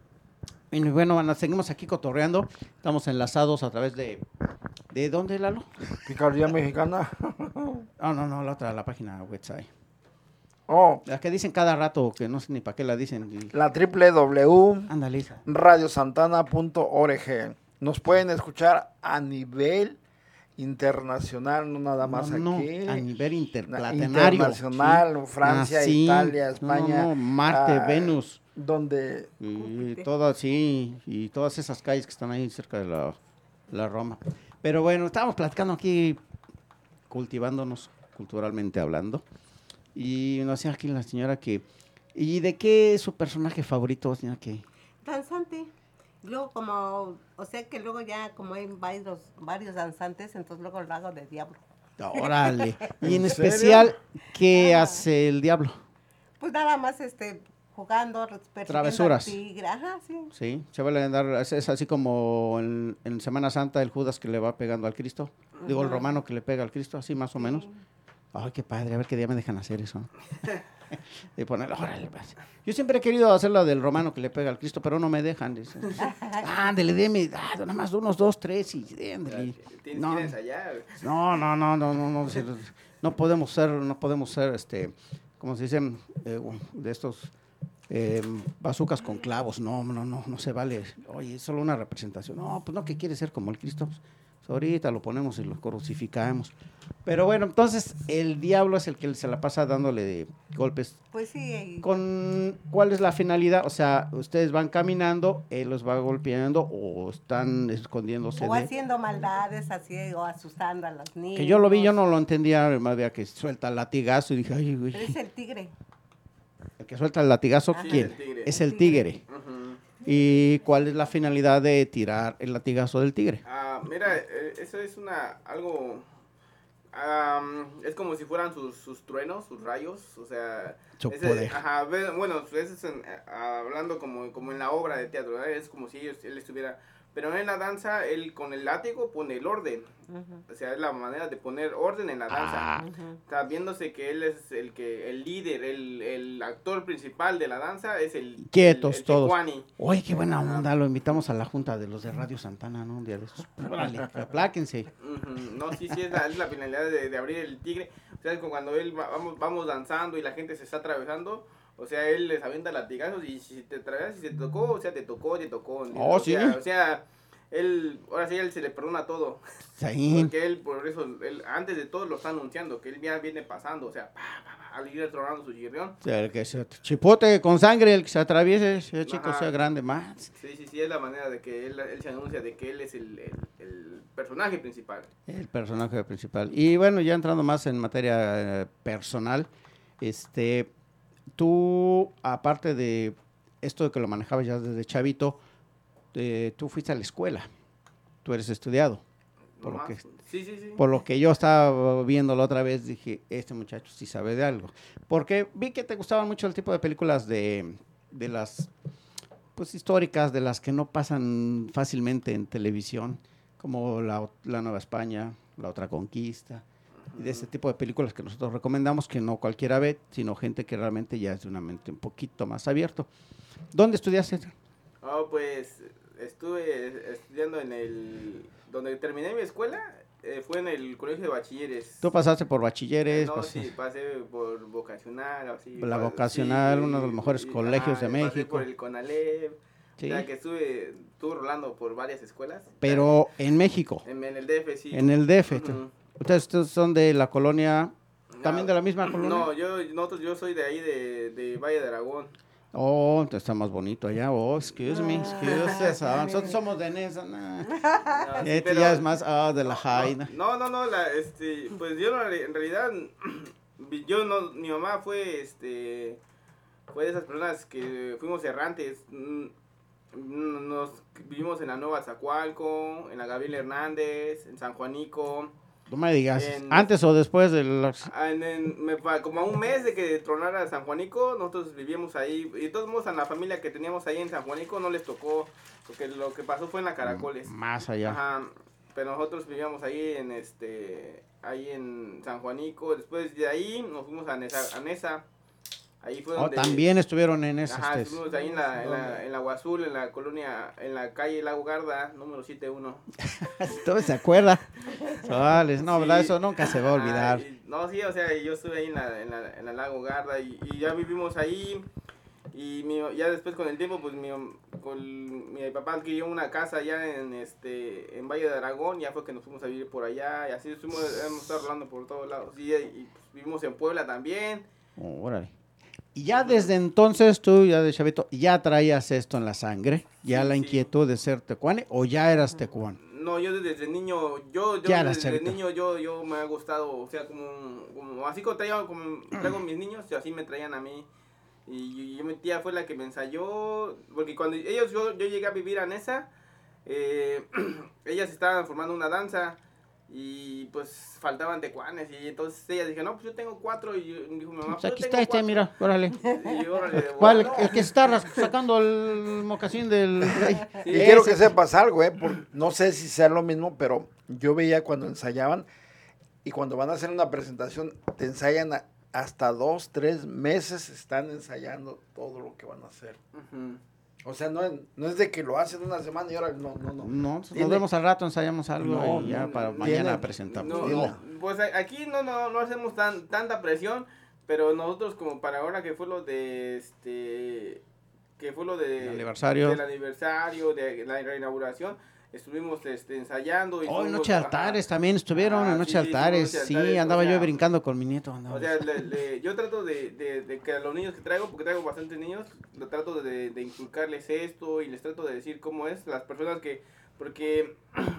Y bueno, banda, seguimos aquí cotorreando. Estamos enlazados a través de... ¿De dónde, Lalo? Picardía Mexicana. Ah, no, no, la otra, la página website. Oh, La que dicen cada rato, que no sé ni para qué la dicen. y- la w w w punto Ándale, esa. radio santana punto org. Nos pueden escuchar a nivel internacional, no nada más No, no, aquí. a nivel Na- interplanetario. internacional, sí. Francia, Ah, sí. Italia, No, España. no, Marte, ah, Venus. Donde Y Júpiter. todas, sí, y todas esas calles que están ahí cerca de la, la Roma. Pero bueno, estábamos platicando aquí, cultivándonos, culturalmente hablando. Y nos decía aquí la señora que... ¿Y de qué es su personaje favorito, señora? Que Danzante. Luego como, o sea que luego ya como hay varios, varios danzantes, entonces luego lo hago de diablo. Órale. Y en ¿En serio? especial, ¿qué Ah. hace el diablo? Pues nada más este jugando, persiguiendo Travesuras. al tigre. Ajá, sí. Sí, se va a andar, es, es así como en, en Semana Santa el Judas que le va pegando al Cristo. Digo, el Ajá. romano que le pega al Cristo, así más o menos. Sí. Ay, qué padre, a ver qué día me dejan hacer eso. De poner, órale, pues. Yo siempre he querido hacer la del romano que le pega al Cristo, pero no me dejan. Dice. Ándale, deme, ah, nada más unos dos, tres y ándale. ¿Tienes, No, tienes allá? no, no, no, no, no, no, sí, no podemos ser, no podemos ser, este, como se dicen, eh, de estos eh, bazucas con clavos. No, no, no, no se vale. Oye, es solo una representación. No, pues no, que quiere ser como el Cristo. Pues, ahorita lo ponemos y lo crucificamos. Pero bueno, entonces el diablo es el que se la pasa dándole de golpes. Pues sí. y- ¿Con cuál es la finalidad? O sea, ustedes van caminando, él los va golpeando o están escondiéndose O de... haciendo maldades así, o asustando a los niños. Que yo lo vi, yo no lo entendía, más bien que suelta el latigazo y dije, ay, güey. Pero es el tigre. El que suelta el latigazo, Ajá. ¿quién? El tigre. Es el El tigre. tigre. Ujú. ¿Y cuál es la finalidad de tirar el latigazo del tigre? Ah, mira, eh, eso es una algo am, es como si fueran sus, sus truenos, sus rayos, o sea, Su ese- poder. ajá, ve- bueno, eso es en- ah, hablando como, como en la obra de teatro, ¿verdad? Es como si ellos, él estuviera, pero en la danza él con el látigo pone el orden, Ujú, o sea, es la manera de poner orden en la danza. Ah, ujú. Está viéndose que él es el que el líder, el, el actor principal de la danza es el Quietos el, el todos. tecuani. Oye, qué buena onda, lo invitamos a la junta de los de Radio Santana, ¿no? Un día de esos. Órale, apláquense. Ujú, no, sí, sí, es la, es la finalidad de, de abrir el tigre. O sea, es como cuando él va- vamos, vamos danzando y la gente se está atravesando, o sea, él les avienta latigazos y si te atravesas, si te tocó, o sea, te tocó, te tocó. ¿entiendes? Oh, o sea, sí. O sea, él, ahora sí, él se le perdona todo. Sí. Porque él, por eso, él, antes de todo lo está anunciando, que él ya viene pasando, o sea, pa, pa, pa, al ir tronando su chirrión. O sea, el que se chipote con sangre, el que se atraviese, sea chico, Ajá. sea grande, más. Sí, sí, sí, es la manera de que él, él se anuncia de que él es el, el, el personaje principal. El personaje principal. Y bueno, ya entrando más en materia eh, personal, este, tú, aparte de esto de que lo manejabas ya desde chavito, eh, tú fuiste a la escuela, tú eres estudiado. Por lo, nomás. que, Sí, sí, sí. por lo que yo estaba viendo la otra vez, dije, este muchacho sí sabe de algo. Porque vi que te gustaban mucho el tipo de películas de, de las, pues históricas, de las que no pasan fácilmente en televisión, como La, la Nueva España, La Otra Conquista, y de ese tipo de películas que nosotros recomendamos, que no cualquiera ve, sino gente que realmente ya es de una mente un poquito más abierto. ¿Dónde estudiaste? Oh, pues estuve estudiando en el... Donde terminé mi escuela, eh, fue en el colegio de bachilleres. Tú pasaste por bachilleres, No, pas- sí, pasé por vocacional, así. La pa- vocacional, uno de los mejores colegios de pasé México. por el CONALEP. Sí. O sea, que estuve, estuve rolando por varias escuelas. Pero en México, En, en el D F, sí. en el D F. Ujú. Ustedes, ustedes son de la colonia, también No, de la misma colonia. No, yo, nosotros, yo soy de ahí, de, de Valle de Aragón. Oh, entonces está más bonito allá. Oh, excuse me, excuse. Ah. ah, Nosotros somos de Nesa. Nah. No, sí, Este pero- ya es más ah, de la Jaina. No, no, no, la, este, pues yo no, en realidad, yo no, mi mamá fue, este, fue de esas personas que fuimos errantes, mm, mm, nos vivimos en la Nueva Zacualco, en la Gabriel Hernández, en San Juanico, No me digas, En- antes o después de los... ah, en- en- me fa- como a un mes de que tronara San Juanico, nosotros vivíamos ahí, y de todos modos a la familia que teníamos ahí en San Juanico no les tocó, porque lo que pasó fue en la Caracoles. Más allá. Ajá, pero nosotros vivíamos ahí en este, ahí en San Juanico. Después de ahí nos fuimos a Nesa. A Nesa. Ahí fue Oh, donde... también estuvieron en ese. Ajá, este, estuvimos ahí en la, en la, en la Guazul, en la colonia, en la calle Lago Garda, número setenta y uno. Todo se acuerda. Sales, no, Sí. ¿verdad? Eso nunca se va a Ajá, olvidar. y- no, sí, o sea, yo estuve ahí en la, en la, en la Lago Garda y, y ya vivimos ahí. Y mi, ya después con el tiempo, pues mi, con, mi papá adquirió una casa allá en este en Valle de Aragón, ya fue que nos fuimos a vivir por allá y así estuvimos, hemos estado rolando por todos lados. Y, y pues, vivimos en Puebla también. Oh, órale. Y ya desde entonces tú, ya de chavito, ya traías esto en la sangre, ya Sí, la sí. inquietud de ser tecuane, o ya eras tecuane. No, yo desde niño, yo, yo Ya eras desde chavito. niño, yo, yo me ha gustado, o sea, como, como así como traigo, como traigo mis niños, y así me traían a mí. Y, yo, mi tía fue la que me ensayó, porque cuando ellos, yo, yo llegué a vivir a Nesa, eh, ellas estaban formando una danza y pues faltaban tecuanes y entonces ella dije, no, pues yo tengo cuatro y yo- dijo mi mamá, Pues pues aquí yo está tengo este, cuatro. mira, órale. Y yo, órale, ¿Cuál? bueno. El que está ras- sacando el mocasín del rey. Sí. Y quiero Ese. que sepas algo, ¿eh? Por- no sé si sea lo mismo, pero yo veía cuando ensayaban y cuando van a hacer una presentación, te ensayan a- hasta dos, tres meses, están ensayando todo lo que van a hacer. Ujú. O sea, no, es- no es de que lo hacen una semana y ahora no, no, no. No, nos Tiene- vemos al rato, ensayamos algo No, y ya no, para no, mañana tiene- presentamos. No, Tiene- no, pues a- aquí no, no, no hacemos tan, tanta presión, pero nosotros como para ahora que fue lo de este, que fue lo de El aniversario. del aniversario, de la reinauguración, estuvimos este, ensayando. Y Hoy fuimos- Noche de ajá. Altares también estuvieron, Ah, en Noche sí, de sí, Altares, Noche de sí, Altares, andaba o yo sea, brincando con mi nieto. O andaba. sea, le- le- yo trato de, de, de que a los niños que traigo, porque traigo bastantes niños, lo trato de, de inculcarles esto y les trato de decir cómo es las personas que, porque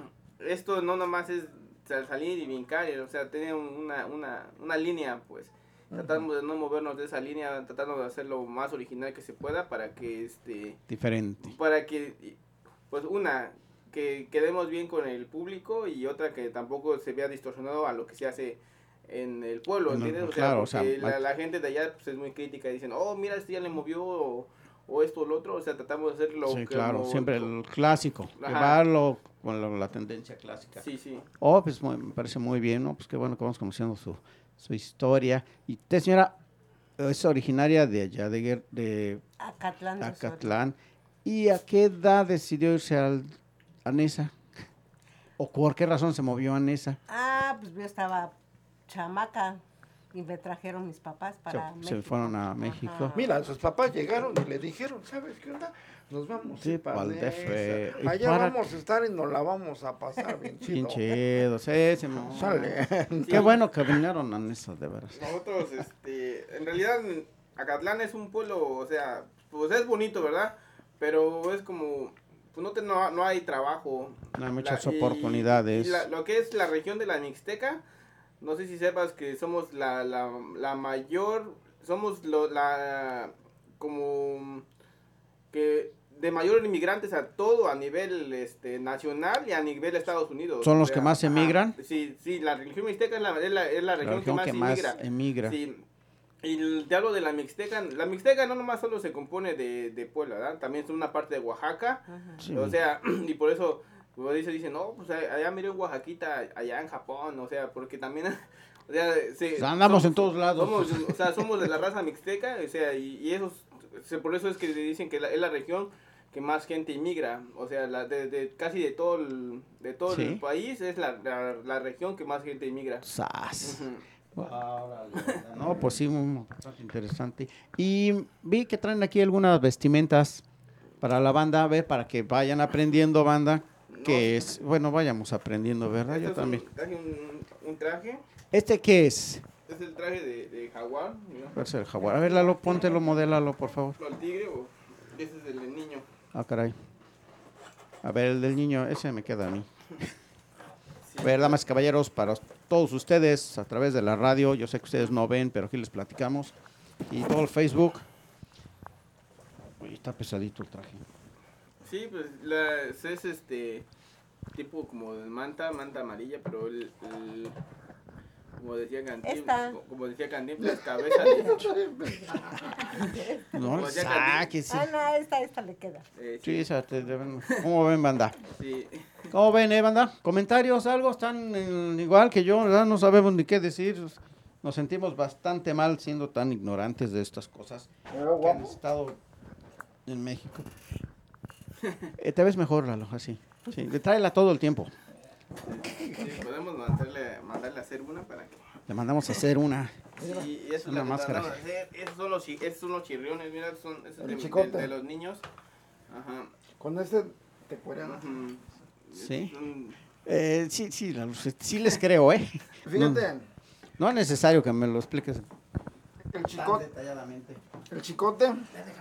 esto no nomás es sal- salir y brincar, o sea, tiene una, una, una línea, pues. Tratamos de no movernos de esa línea, tratando de hacer lo más original que se pueda para que, este, Diferente. para que, pues una, que quedemos bien con el público y otra que tampoco se vea distorsionado a lo que se hace en el pueblo, No, ¿entiendes? O sea, claro, o sea, porque la, hay- la gente de allá pues, es muy crítica y dicen, oh, mira, este ya le movió o, o esto o lo otro, o sea, tratamos de hacer lo Sí, que... claro, como- siempre el clásico, que Ajá. va lo- con lo- la tendencia clásica. Sí, sí. Oh, pues muy- me parece muy bien, ¿no? Pues qué bueno que vamos conociendo su, su historia. Y usted, señora, es originaria de allá, de, Guer- de Acatlán. de Osorio. Acatlán. ¿Y a qué edad decidió irse al, a Nesa? ¿O por qué razón se movió a Nesa? Ah, pues yo estaba chamaca y me trajeron mis papás para Se- México. se fueron a México. Ajá. Mira, sus papás llegaron y le dijeron, ¿sabes qué onda? Nos vamos Sí, a ir para pa'l D F. Nesa. ¿Y Allá para vamos a estar y nos la vamos a pasar bien Bien chido. chido, sí, se mo- Sale. Qué bueno que vinieron a Nesa, de veras. Nosotros, este, en realidad, Acatlán es un pueblo, o sea, pues es bonito, ¿verdad? Pero es como, pues no, te, no, no hay trabajo. No hay muchas La- y- oportunidades. y la- lo que es la región de la Mixteca, no sé si sepas que somos la, la, la mayor, somos lo, la, como, que de mayor inmigrantes a todo a nivel este, nacional y a nivel de Estados Unidos. ¿Son O los sea, que más ajá, emigran? Sí, sí, la región Mixteca es la, es la, es la La región, región que que más más emigra. emigra. Sí, y el- te hablo de la Mixteca. La Mixteca no nomás solo se compone de, de Puebla, ¿verdad? También es una parte de Oaxaca. Ajá. Sí. O sea, y por eso, como dice, dicen, no, pues allá miré en Oaxaquita, allá en Japón, o sea, porque también, o sea, se- O sea, andamos somos- en todos lados. somos, o sea, somos de la raza Mixteca, o sea, y, y esos, se- por eso es que dicen que la- es la región que más gente inmigra, o sea, la de, de- casi de todo el, de todo Sí. el país es la, la, la región que más gente inmigra. ¡Sas! Ujú. No, pues sí, muy bastante interesante. Y vi que traen aquí algunas vestimentas para la banda, a ver, para que vayan aprendiendo, banda. Que es, bueno, vayamos aprendiendo, ¿verdad? Este Yo es también. Un, traje un, un traje, ¿Este qué es? es el traje de, de jaguar, ¿no? Es el jaguar. A ver, Lalo, póntelo, modélalo, por favor. El tigre, o ese es el del niño. Ah, caray. A ver, el del niño, ese me queda a mí. A ver, damas y caballeros, para todos ustedes, a través de la radio, yo sé que ustedes no ven, pero aquí les platicamos. Y todo el Facebook. Uy, está pesadito el traje. Sí, pues la, es este tipo como de manta, manta amarilla, pero el, el- Como decía Cantinflas, Esta. co- como decía Cantinflas, cabeza de... No Como le decía saques. Sí, Ah, no, esta, esta le queda. Eh, sí, sí, esa te deben- ¿Cómo ven, banda? sí. ¿Cómo ven, eh, banda? ¿Comentarios, algo? Están en- igual que yo, ¿verdad? No sabemos ni qué decir. Nos sentimos bastante mal siendo tan ignorantes de estas cosas Pero que han guapo. estado en México. Eh, te ves mejor, Lalo, así. Sí, le tráela todo el tiempo. Sí, podemos mandarle, mandarle a hacer una para que... Le mandamos a hacer una. Sí, y eso es Una lo que máscara. tratamos de hacer. Esos son los, chi- esos son los chirriones, mira, son, esos El de, chicote. de- de los niños. Ajá. Con este te cuelan. Ujú. Sí. Son- Eh, sí, sí, Lalo, sí, sí les creo, ¿eh? Fíjate, No es necesario que me lo expliques el chicote, detalladamente. el chicote,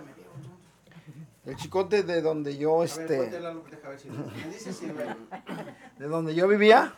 el chicote de donde yo, este, de donde yo vivía,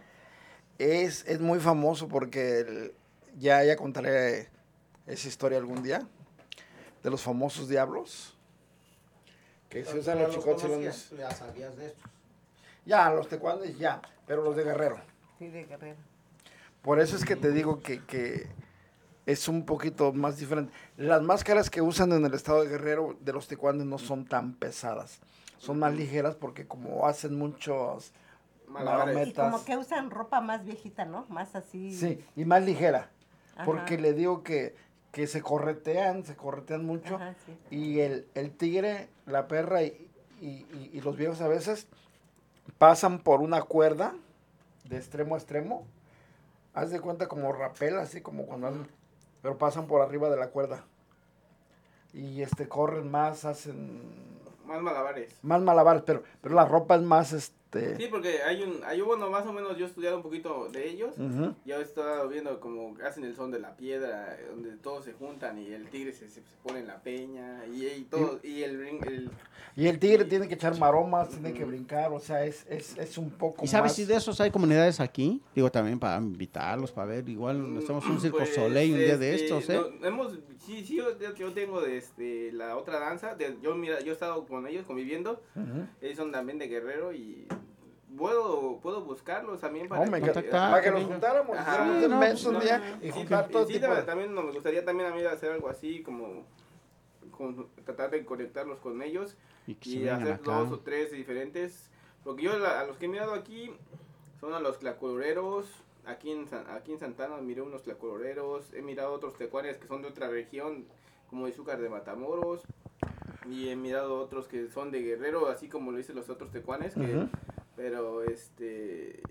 es, es muy famoso porque el- ya, ya contaré esa historia algún día, de los famosos diablos, que se usan los chicotes. y los- Ya sabías de esto. Ya, los tecuandes ya, pero los de Guerrero. Sí, de Guerrero. Por eso es que te digo que, que es un poquito más diferente. Las máscaras que usan en el estado de Guerrero de los tecuandes no son tan pesadas. Son más ligeras porque como hacen muchos Malabares. Y marometas. como que usan ropa más viejita, ¿no? Más así. Sí, y más ligera. Ajá. Porque le digo que, que se corretean, se corretean mucho. Ajá, sí. Y el, el tigre, la perra y, y- y- y los viejos a veces pasan por una cuerda de extremo a extremo. Haz de cuenta como rapel, así como cuando hacen, pero pasan por arriba de la cuerda. Y este corren más, hacen Más malabares. más malabares, pero, pero la ropa es más este. Sí, porque hay un, hay bueno, más o menos yo he estudiado un poquito de ellos. Ujú. Ya he estado viendo como hacen el son de la piedra, donde todos se juntan y el tigre se, se, se pone en la peña y, y todo, y el, ring- el Y el tigre tiene que echar maromas, tiene que brincar, o sea, es, es, es un poco ¿Y sabes más. si de esos hay comunidades aquí? Digo, también para invitarlos, para ver. Igual estamos en un circo Pues, Soleil un día de este, estos, ¿eh? no, hemos, sí, sí, yo, yo- yo tengo de este, la otra danza, de- yo mira, yo he estado con ellos conviviendo, Ujú. ellos son también de Guerrero y puedo, puedo buscarlos también para, No, me que- contactar, para que que nos venga. juntáramos, Ajá. hiciéramos Sí, un no, mes pues, un no, día no, y sí, juntar sí, todo sí, tipo de- también no, me gustaría también a mí hacer algo así, como con- tratar de conectarlos con ellos Y que se y vengan hacer acá. dos o tres diferentes, porque yo la- a los que he mirado aquí son a los tlaculoreros, aquí en, San- aquí en Santana miré unos tlaculoreros, he mirado otros tecuanes que son de otra región, como Izúcar de Matamoros, y he mirado otros que son de Guerrero, así como lo dicen los otros tecuanes, que, Ujú. pero este...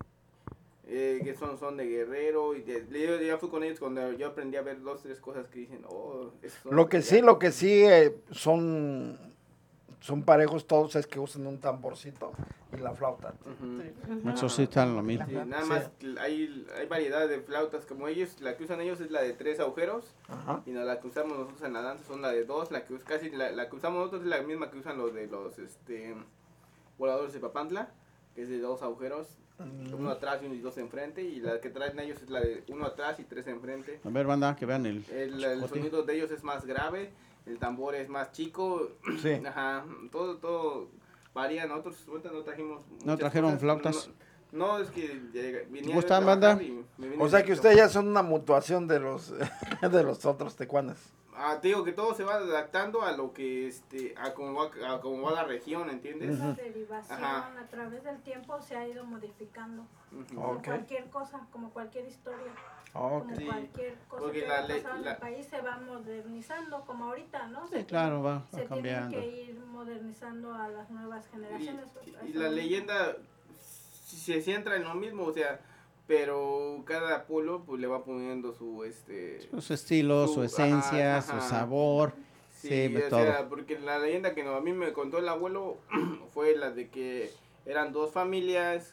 eh, que son, son de Guerrero y de- yo ya fui con ellos cuando yo aprendí a ver dos, tres cosas que dicen, oh, esos son Lo de que allá". sí, lo que sí eh, son, son parejos todos es que usan un tamborcito y la flauta. Ujú. Eso sí están lo mismo. Sí, nada Sí. más hay, hay variedad de flautas como ellos, la que usan ellos es la de tres agujeros Ajá. y no, la que usamos nosotros en la danza son la de dos, la que us- casi la, la que usamos nosotros es la misma que usan los de los este voladores de Papantla, que es de dos agujeros, uno atrás y uno y dos enfrente, y la que traen ellos es la de uno atrás y tres enfrente. A ver, banda, que vean el... El, el chicote. sonido de ellos es más grave, el tambor es más chico, Sí. ajá, todo, todo varía. Nosotros ahorita no trajimos. ¿No muchas trajeron cosas, flautas? No, no, es que llega- venía ¿Cómo de están, trabajar banda? y me vine O sea que directo. ustedes ya son una mutuación de los de los otros tecuanes. Ah, te digo que todo se va adaptando a lo que, este, a cómo va, a cómo va la región, ¿entiendes? Esa derivación Ajá. a través del tiempo se ha ido modificando. Ujú. Como Ok. cualquier cosa, como cualquier historia, Ok. como Sí, cualquier cosa porque que la ha ley- pasado en la- el país se va modernizando, como ahorita, ¿no? Sí, Se claro, va, va se cambiando. tienen que ir modernizando a las nuevas generaciones. Y, Eso y la es- leyenda si se centra en lo mismo, o sea, pero cada pueblo pues le va poniendo su, este... Sus estilos, su, Su- esencia, ajá, ajá. su sabor. Sí, Sí, de o todo. sea, porque la leyenda que no- a mí me contó el abuelo fue la de que eran dos familias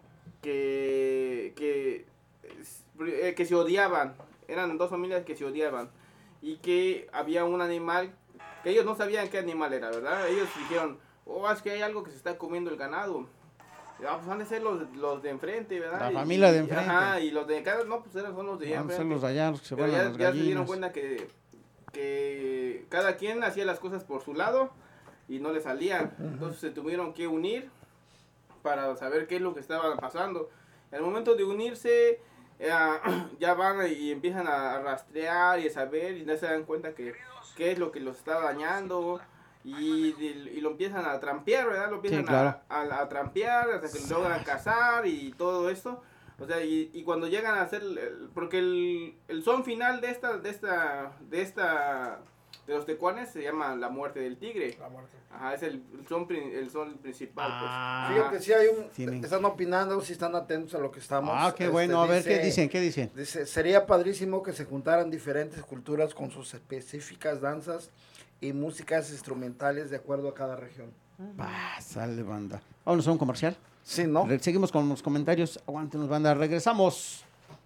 que, que, eh, que se odiaban, eran dos familias que se odiaban y que había un animal, que ellos no sabían qué animal era, ¿verdad? Ellos dijeron, oh, es que hay algo que se está comiendo el ganado. Ah, pues han de ser los, los de enfrente, ¿verdad? La Y- familia de y- enfrente. Ajá, y los de acá, no, pues eran, son los de allá Van a ser enfrente. los de allá los que se Pero van a ya, las ya se dieron gallinas. cuenta que, que cada quien hacía las cosas por su lado y no le salían. Entonces se tuvieron que unir para saber qué es lo que estaba pasando. Al momento de unirse, eh, ya van y empiezan a rastrear y a saber y ya se dan cuenta que qué es lo que los está dañando y, y, y lo empiezan a trampear, ¿verdad? Lo empiezan Sí, claro. a, a, a trampear hasta que lo logran cazar y todo esto. O sea, y, y cuando llegan a hacer, el- porque el, el son final de esta, de esta, de esta, de los tecuanes se llama la muerte del tigre. La muerte. Ajá, es el, el son, pri- el son principal, Ah. pues. Fíjate, si hay un, Tienen- están opinando, si están atentos a lo que estamos. Ah, qué este, bueno. A ver, ¿qué dice- dicen? ¿Qué dicen? Dice, sería padrísimo que se juntaran diferentes culturas con sus específicas danzas y músicas instrumentales de acuerdo a cada región. Pásale, banda. Vámonos a un comercial. Sí, ¿no? Re- Seguimos con los comentarios. Aguántenos, banda. Regresamos.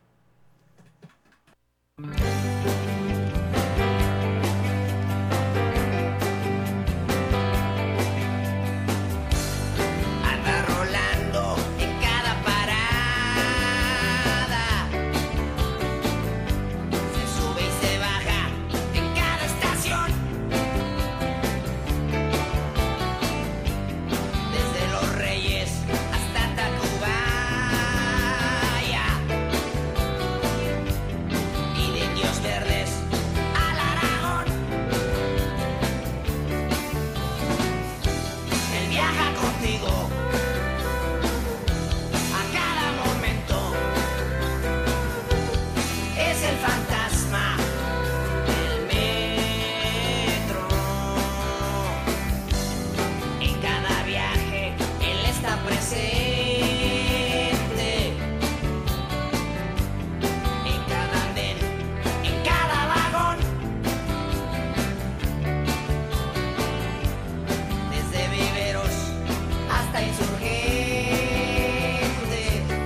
Anda rolando en cada parada, se sube y se baja en cada estación, desde Los Reyes hasta Tacubaya, y de Indios Verdes al Aragón. Él viaja contigo a cada momento. Es el fantasma del metro. En cada viaje él está presente. En cada andén, en cada vagón. Desde Viveros hasta Insurgente,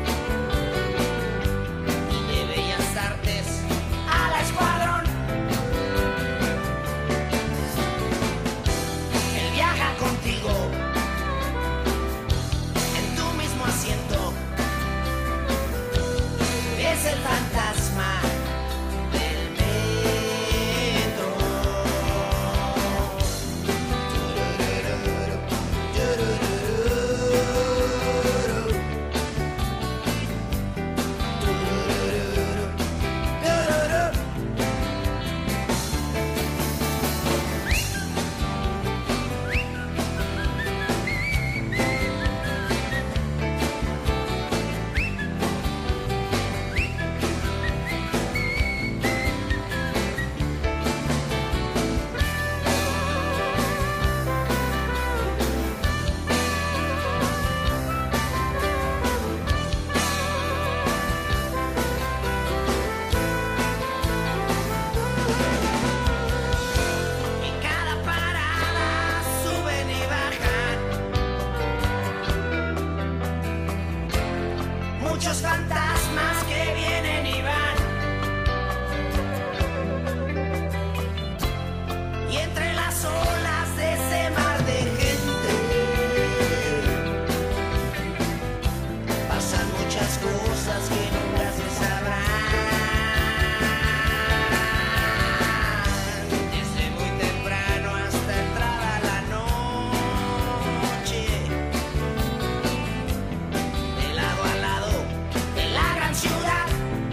y de Bellas Artes a la Escuadrón. Él viaja contigo en tu mismo asiento. Es el fantasma del metro. En cada parada suben y bajan muchos fantasmas que vienen y van. Y entre las olas de ese mar de gente pasan muchas cosas que nunca se sabrán. Desde muy temprano hasta entrada la noche, de lado a lado de la gran ciudad,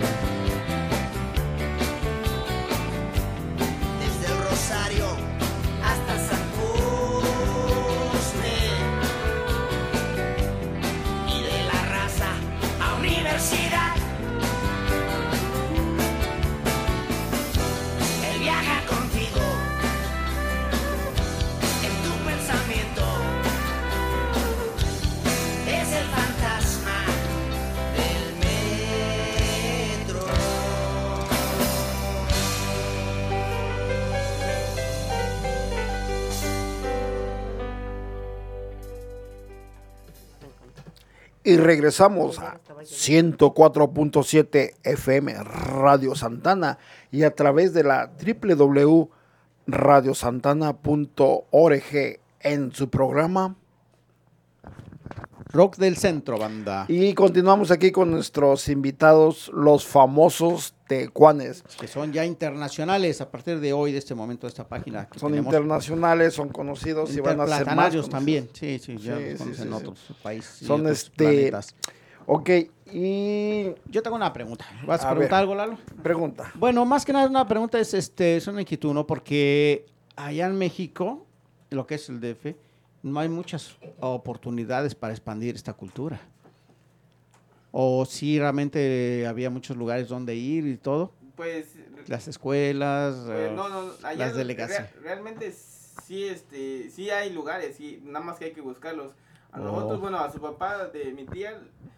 desde el Rosario hasta San Cosme, y de la Raza a Universidad. Él viaja contigo en tu pensamiento. Es el fantasma del metro. Y regresamos a ciento cuatro punto siete F M Radio Santana y a través de la doble u doble u doble u punto radio santana punto org en su programa. Rock del Centro, banda. Y continuamos aquí con nuestros invitados, los famosos tecuanes. Que son ya internacionales a partir de hoy, de este momento, de esta página. Que Son tenemos. internacionales, son conocidos y van a ser más Interplatanarios conocidos. también, sí, sí, ya Sí, los sí, conocen sí, en sí. otros países y Son otros este planetas. Ok, y Yo tengo una pregunta. ¿Vas a, A preguntar ver. algo, Lalo? pregunta. Bueno, más que nada una pregunta es, este, es una inquietud, ¿no? Porque allá en México, lo que es el D F, no hay muchas oportunidades para expandir esta cultura. O sí, realmente había muchos lugares donde ir y todo. Pues, Las escuelas, pues, eh, no, no, allá las delegaciones. rea- realmente sí, este, sí hay lugares, sí, nada más que hay que buscarlos. A Oh. nosotros, bueno, a su papá de mi tía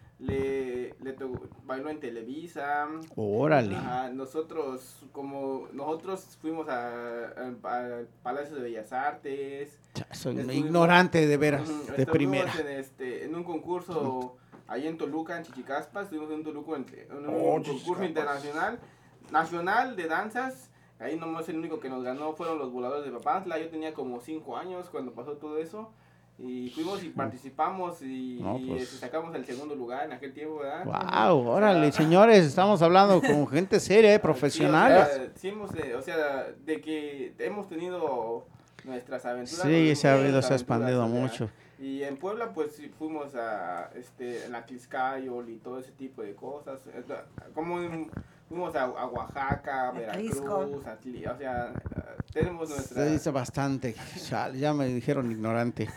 le, le to- bailó en Televisa. Órale. Ajá, nosotros, como nosotros fuimos a- a- al Palacio de Bellas Artes. Cha, Soy un Estuvimos- ignorante de veras, Ujú, de estuvimos primera. En, este, en un concurso ahí en Toluca, en Chichicaspa, estuvimos en Toluca en, en un Oh, concurso Chichicaspa. internacional, nacional de danzas. Ahí nomás el único que nos ganó fueron los voladores de Papantla. Yo tenía como cinco años cuando pasó todo eso. Y fuimos y participamos y, No, y, pues. este, sacamos el segundo lugar en aquel tiempo, ¿verdad? Wow, O órale, sea, señores, estamos hablando con gente seria, eh, Sí, profesionales. o sea, sí hemos, eh, o sea, de que hemos tenido nuestras aventuras. Sí, nos se ha hemos habido, tenido se ha aventuras, expandido o sea, mucho. Y en Puebla, pues sí, fuimos a, este, en la Tliscayol y todo ese tipo de cosas. eh, Como en- fuimos a, a Oaxaca, a Atlisco. Veracruz, a Tli- o sea, eh, tenemos nuestra... Se dice bastante, chale, ya me dijeron ignorante.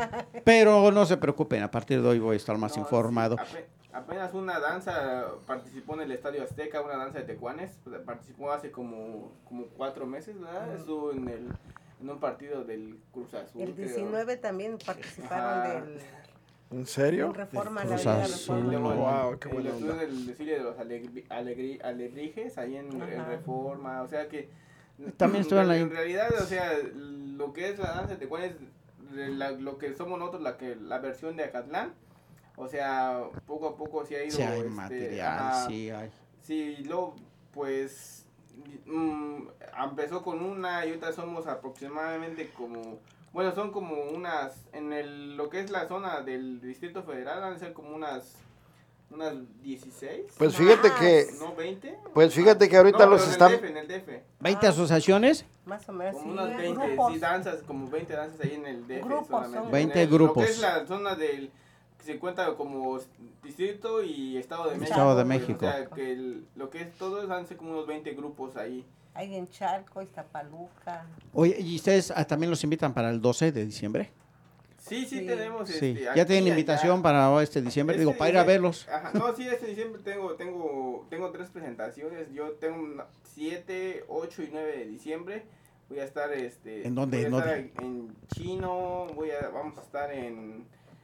Pero no se preocupen, a partir de hoy voy a estar más No, informado. sí, ape- apenas una danza participó en el Estadio Azteca, una danza de tecuanes, pues, participó hace como, como cuatro meses, ¿verdad? Estuvo en, el, en un partido del Cruz Azul. El creo. diecinueve también participaron Ajá. del ¿En serio? en Reforma, Del la Cruz Avenida Azul. Y Reforma. luego Wow, el- qué el- buena estuvo onda. en el desfile de los alegri, alegri- alebrijes, ahí en, en Ajá. Reforma, o sea que... También estuvieron en, ahí. En realidad, o sea, lo que es la danza de tecuanes, la- lo que somos nosotros, la, que, la versión de Acatlán, o sea, poco a poco sí ha ido... Sí hay este, material, ajá, sí hay. Sí, luego, pues, mm, empezó con una y ahorita somos aproximadamente como, bueno, son como unas, en el, lo que es la zona del Distrito Federal, van a ser como unas, unas dieciséis, Pues fíjate Más. que, ¿no? veinte. pues fíjate que ahorita No, los pero están... En el D F, en el D F, ¿veinte Ah. asociaciones? Más o menos, como sí, unas veinte, grupos. sí, danzas, como veinte danzas ahí en el D F Grupos, solamente. son En veinte el- Lo grupos. que es la zona del, que se cuenta como Distrito y Estado de México. Estado de pues, México. O sea, que el- lo que es todo, van a ser como unos veinte grupos ahí. Hay en Chalco, Iztapaluca. Oye, ¿y ustedes ah, también los invitan para el doce de diciembre? Sí, sí, Sí. tenemos. Sí, Este, ya aquí, tienen allá. invitación para este diciembre, digo, Este para ir a diciembre- verlos. Ajá, no, sí, este diciembre tengo, tengo, tengo tres presentaciones. Yo tengo una- siete, ocho y nueve de diciembre. Voy a estar, este... ¿En dónde? Voy a ¿En estar dónde? en Chino, voy a, vamos a estar en,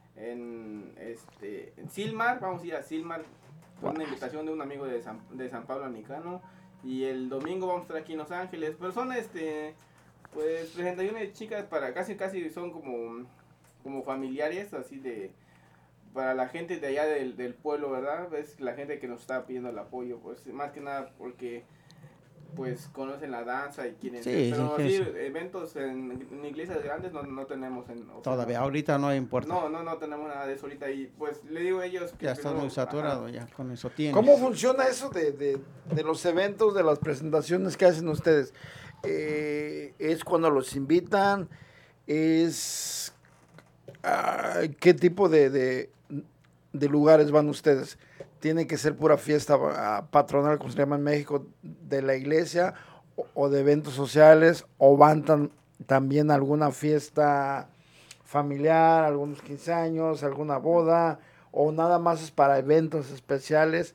en, este, en Silmar, vamos a ir a Silmar con una invitación de un amigo de San, de San Pablo Anicano. Y el domingo vamos a estar aquí en Los Ángeles. Pero son, este, pues, presentaciones chicas para casi, casi son como, como familiares, así de, para la gente de allá del, del pueblo, ¿verdad? Es la gente que nos está pidiendo el apoyo, pues, más que nada porque, pues, conocen la danza y quieren Sí, ser, pero sí, sí, sí. eventos en, en iglesias grandes no, no tenemos en... o sea, Todavía, ahorita no importa. No, no, no tenemos nada de eso ahorita y, pues, le digo a ellos que... Ya estás primero- muy saturado, ajá. ya con eso tienes. ¿Cómo funciona eso de, de, de los eventos, de las presentaciones que hacen ustedes? Eh, ¿Es cuando los invitan? ¿Es ah, qué tipo de, de, de lugares van ustedes? ¿Tiene que ser pura fiesta ah, patronal, como se llama en México, de la iglesia, o, o de eventos sociales, o van tan- también a alguna fiesta familiar, algunos quince años, alguna boda, o nada más es para eventos especiales?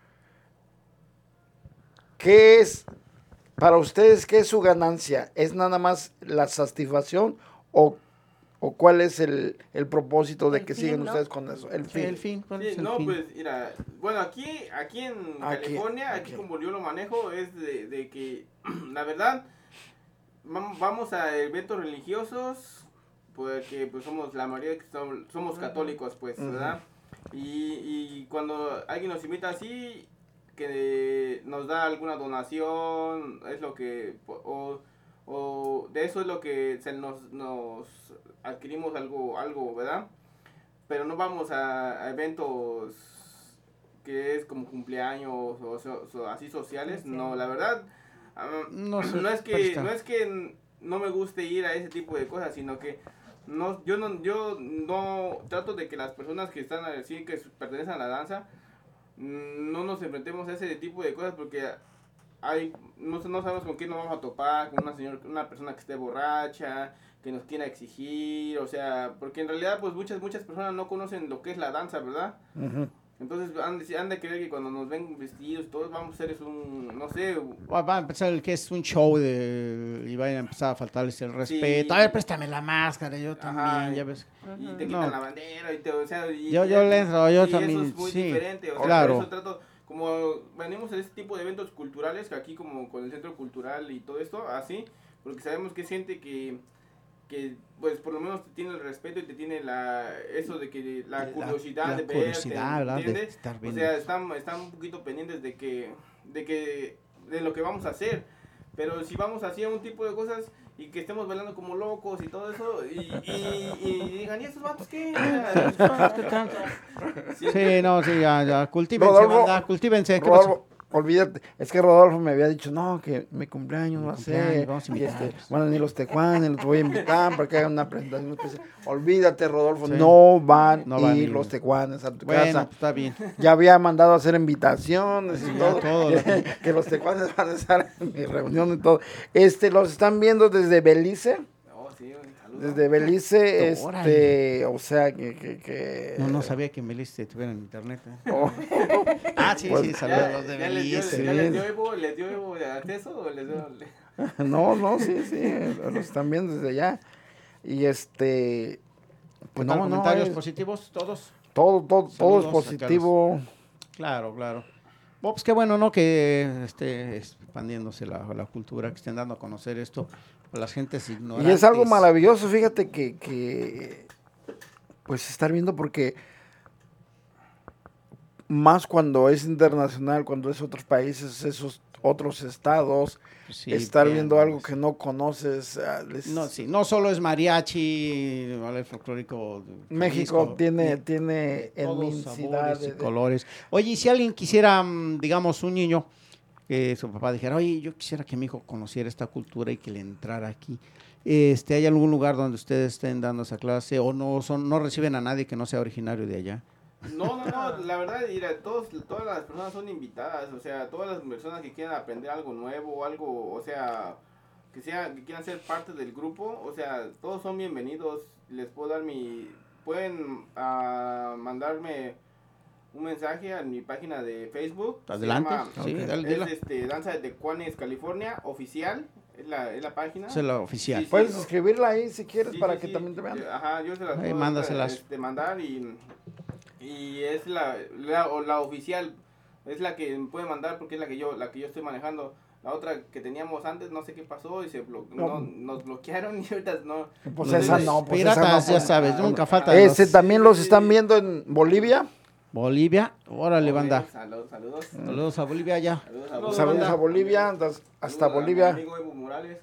¿Qué es, para ustedes, qué es su ganancia? ¿Es nada más la satisfacción o, o cuál es el, el propósito de El que fin, siguen ¿no? ustedes con eso? El Sí, fin. el fin, ¿cuál Sí, es el no, fin? pues, mira, bueno, aquí, aquí en Aquí, California, aquí. aquí como yo lo manejo, es de, de que, la verdad, vam- vamos a eventos religiosos, porque pues somos, la mayoría que som- somos católicos, pues, Ujú. ¿verdad? Y, y cuando alguien nos invita así, que nos da alguna donación, es lo que, o, o de eso es lo que se nos, nos adquirimos algo, algo, ¿verdad? Pero no vamos a, a eventos que es como cumpleaños o so- so- así sociales, Sí. no, la verdad, ah, No no, se es que presta. no es que no me guste ir a ese tipo de cosas, sino que no, yo no, yo no trato de que las personas que están así, que pertenecen a la danza, no nos enfrentemos a ese tipo de cosas porque hay, no, no sabemos con quién nos vamos a topar, con una señora, una persona que esté borracha, que nos quiera exigir, o sea, porque en realidad pues muchas, muchas personas no conocen lo que es la danza, ¿verdad? Uh-huh. Entonces han de, han de creer que cuando nos ven vestidos todos vamos a hacer es un, no sé... Va a empezar el que es un show de, y va a empezar a faltarles el respeto. Sí. A ver, préstame la máscara, yo también, ajá, ya ves. Y te quitan no. la bandera, y te, o sea... Y, yo, y, yo le entro, yo y también, eso es muy sí, diferente, o sea, claro. Por eso trato, como venimos a este tipo de eventos culturales, que aquí como con el centro cultural y todo esto, así, porque sabemos que es gente que... que pues por lo menos te tiene el respeto y te tiene la eso de que la curiosidad la, la de curiosidad, verte, ¿entiendes? De estar o sea, están, están un poquito pendientes de que de que de lo que vamos a hacer, pero si vamos así a un tipo de cosas y que estemos bailando como locos y todo eso y, y, y digan, ¿y esos vatos qué? Sí, sí, no, sí, ya, ya, cultívense, Rodolfo, banda, cultívense, ¿qué Rodolfo, pasó? Olvídate, es que Rodolfo me había dicho, no, que mi cumpleaños mi va a ser, vamos a invitar. Este, bueno, ni los tecuanes, los voy a invitar para que hagan una presentación especial. Olvídate, Rodolfo, sí. no van no a ir los tecuanes a tu bueno, casa. Pues está bien. Ya había mandado a hacer invitaciones y sí, todo, todo que, que los tecuanes van a estar en mi reunión y todo. Este, los están viendo desde Belice. Desde Belice, este, o sea, que, que, que... No, no sabía que en Belice tuvieran internet. ¿eh? Oh. Ah, sí, pues, sí, saludos a los de Belice. ¿Ya les dio Evo, les dio Evo de acceso o les dio...? No, no, sí, sí, los están viendo desde allá. Y este... Pues no, comentarios no, positivos, todos. Todo, todo, todo es positivo. Claro, claro. Bueno, pues qué bueno, ¿no? Que esté expandiéndose la, la cultura, que estén dando a conocer esto a las gentes ignorantes. Y es algo maravilloso, fíjate que, que pues estar viendo porque más cuando es internacional, cuando es otros países, esos otros estados, sí, estar bien, viendo algo que no conoces. Les... No, sí, no solo es mariachi, el folclórico. México disco, tiene, de, tiene de inmensidad de, de colores. Oye, y si alguien quisiera, digamos, un niño, que su papá dijera, oye, yo quisiera que mi hijo conociera esta cultura y que le entrara aquí. Este, ¿hay algún lugar donde ustedes estén dando esa clase o no son, no reciben a nadie que no sea originario de allá? No, no, no, la verdad, mira, todos, todas las personas son invitadas, o sea, todas las personas que quieran aprender algo nuevo, algo, o sea, que sea, que quieran ser parte del grupo, o sea, todos son bienvenidos, les puedo dar mi, pueden uh, mandarme un mensaje a mi página de Facebook. Adelante. Se llama, sí, okay. dale, es este, Danza de Tecuanes, California, oficial, es la, es la página. Es la oficial. Sí, sí, Puedes sí, escribirla ahí si quieres sí, para sí, que sí. también te vean. Ajá, yo se las ahí, puedo mándaselas. Este, mandar y, y es la, la, la oficial, es la que puede mandar porque es la que yo, la que yo estoy manejando. La otra que teníamos antes, no sé qué pasó y se blo no. No, nos bloquearon y ahorita no. Pues no esa no, pues piratas, esa no, ya sabes, ah, nunca falta. Ese los... también los están viendo en Bolivia. Bolivia, órale, banda. Saludos, saludos. Saludos a Bolivia ya. Saludos a, saludos saludos a Bolivia, hasta, hasta saludos Bolivia. A mi amigo Evo Morales.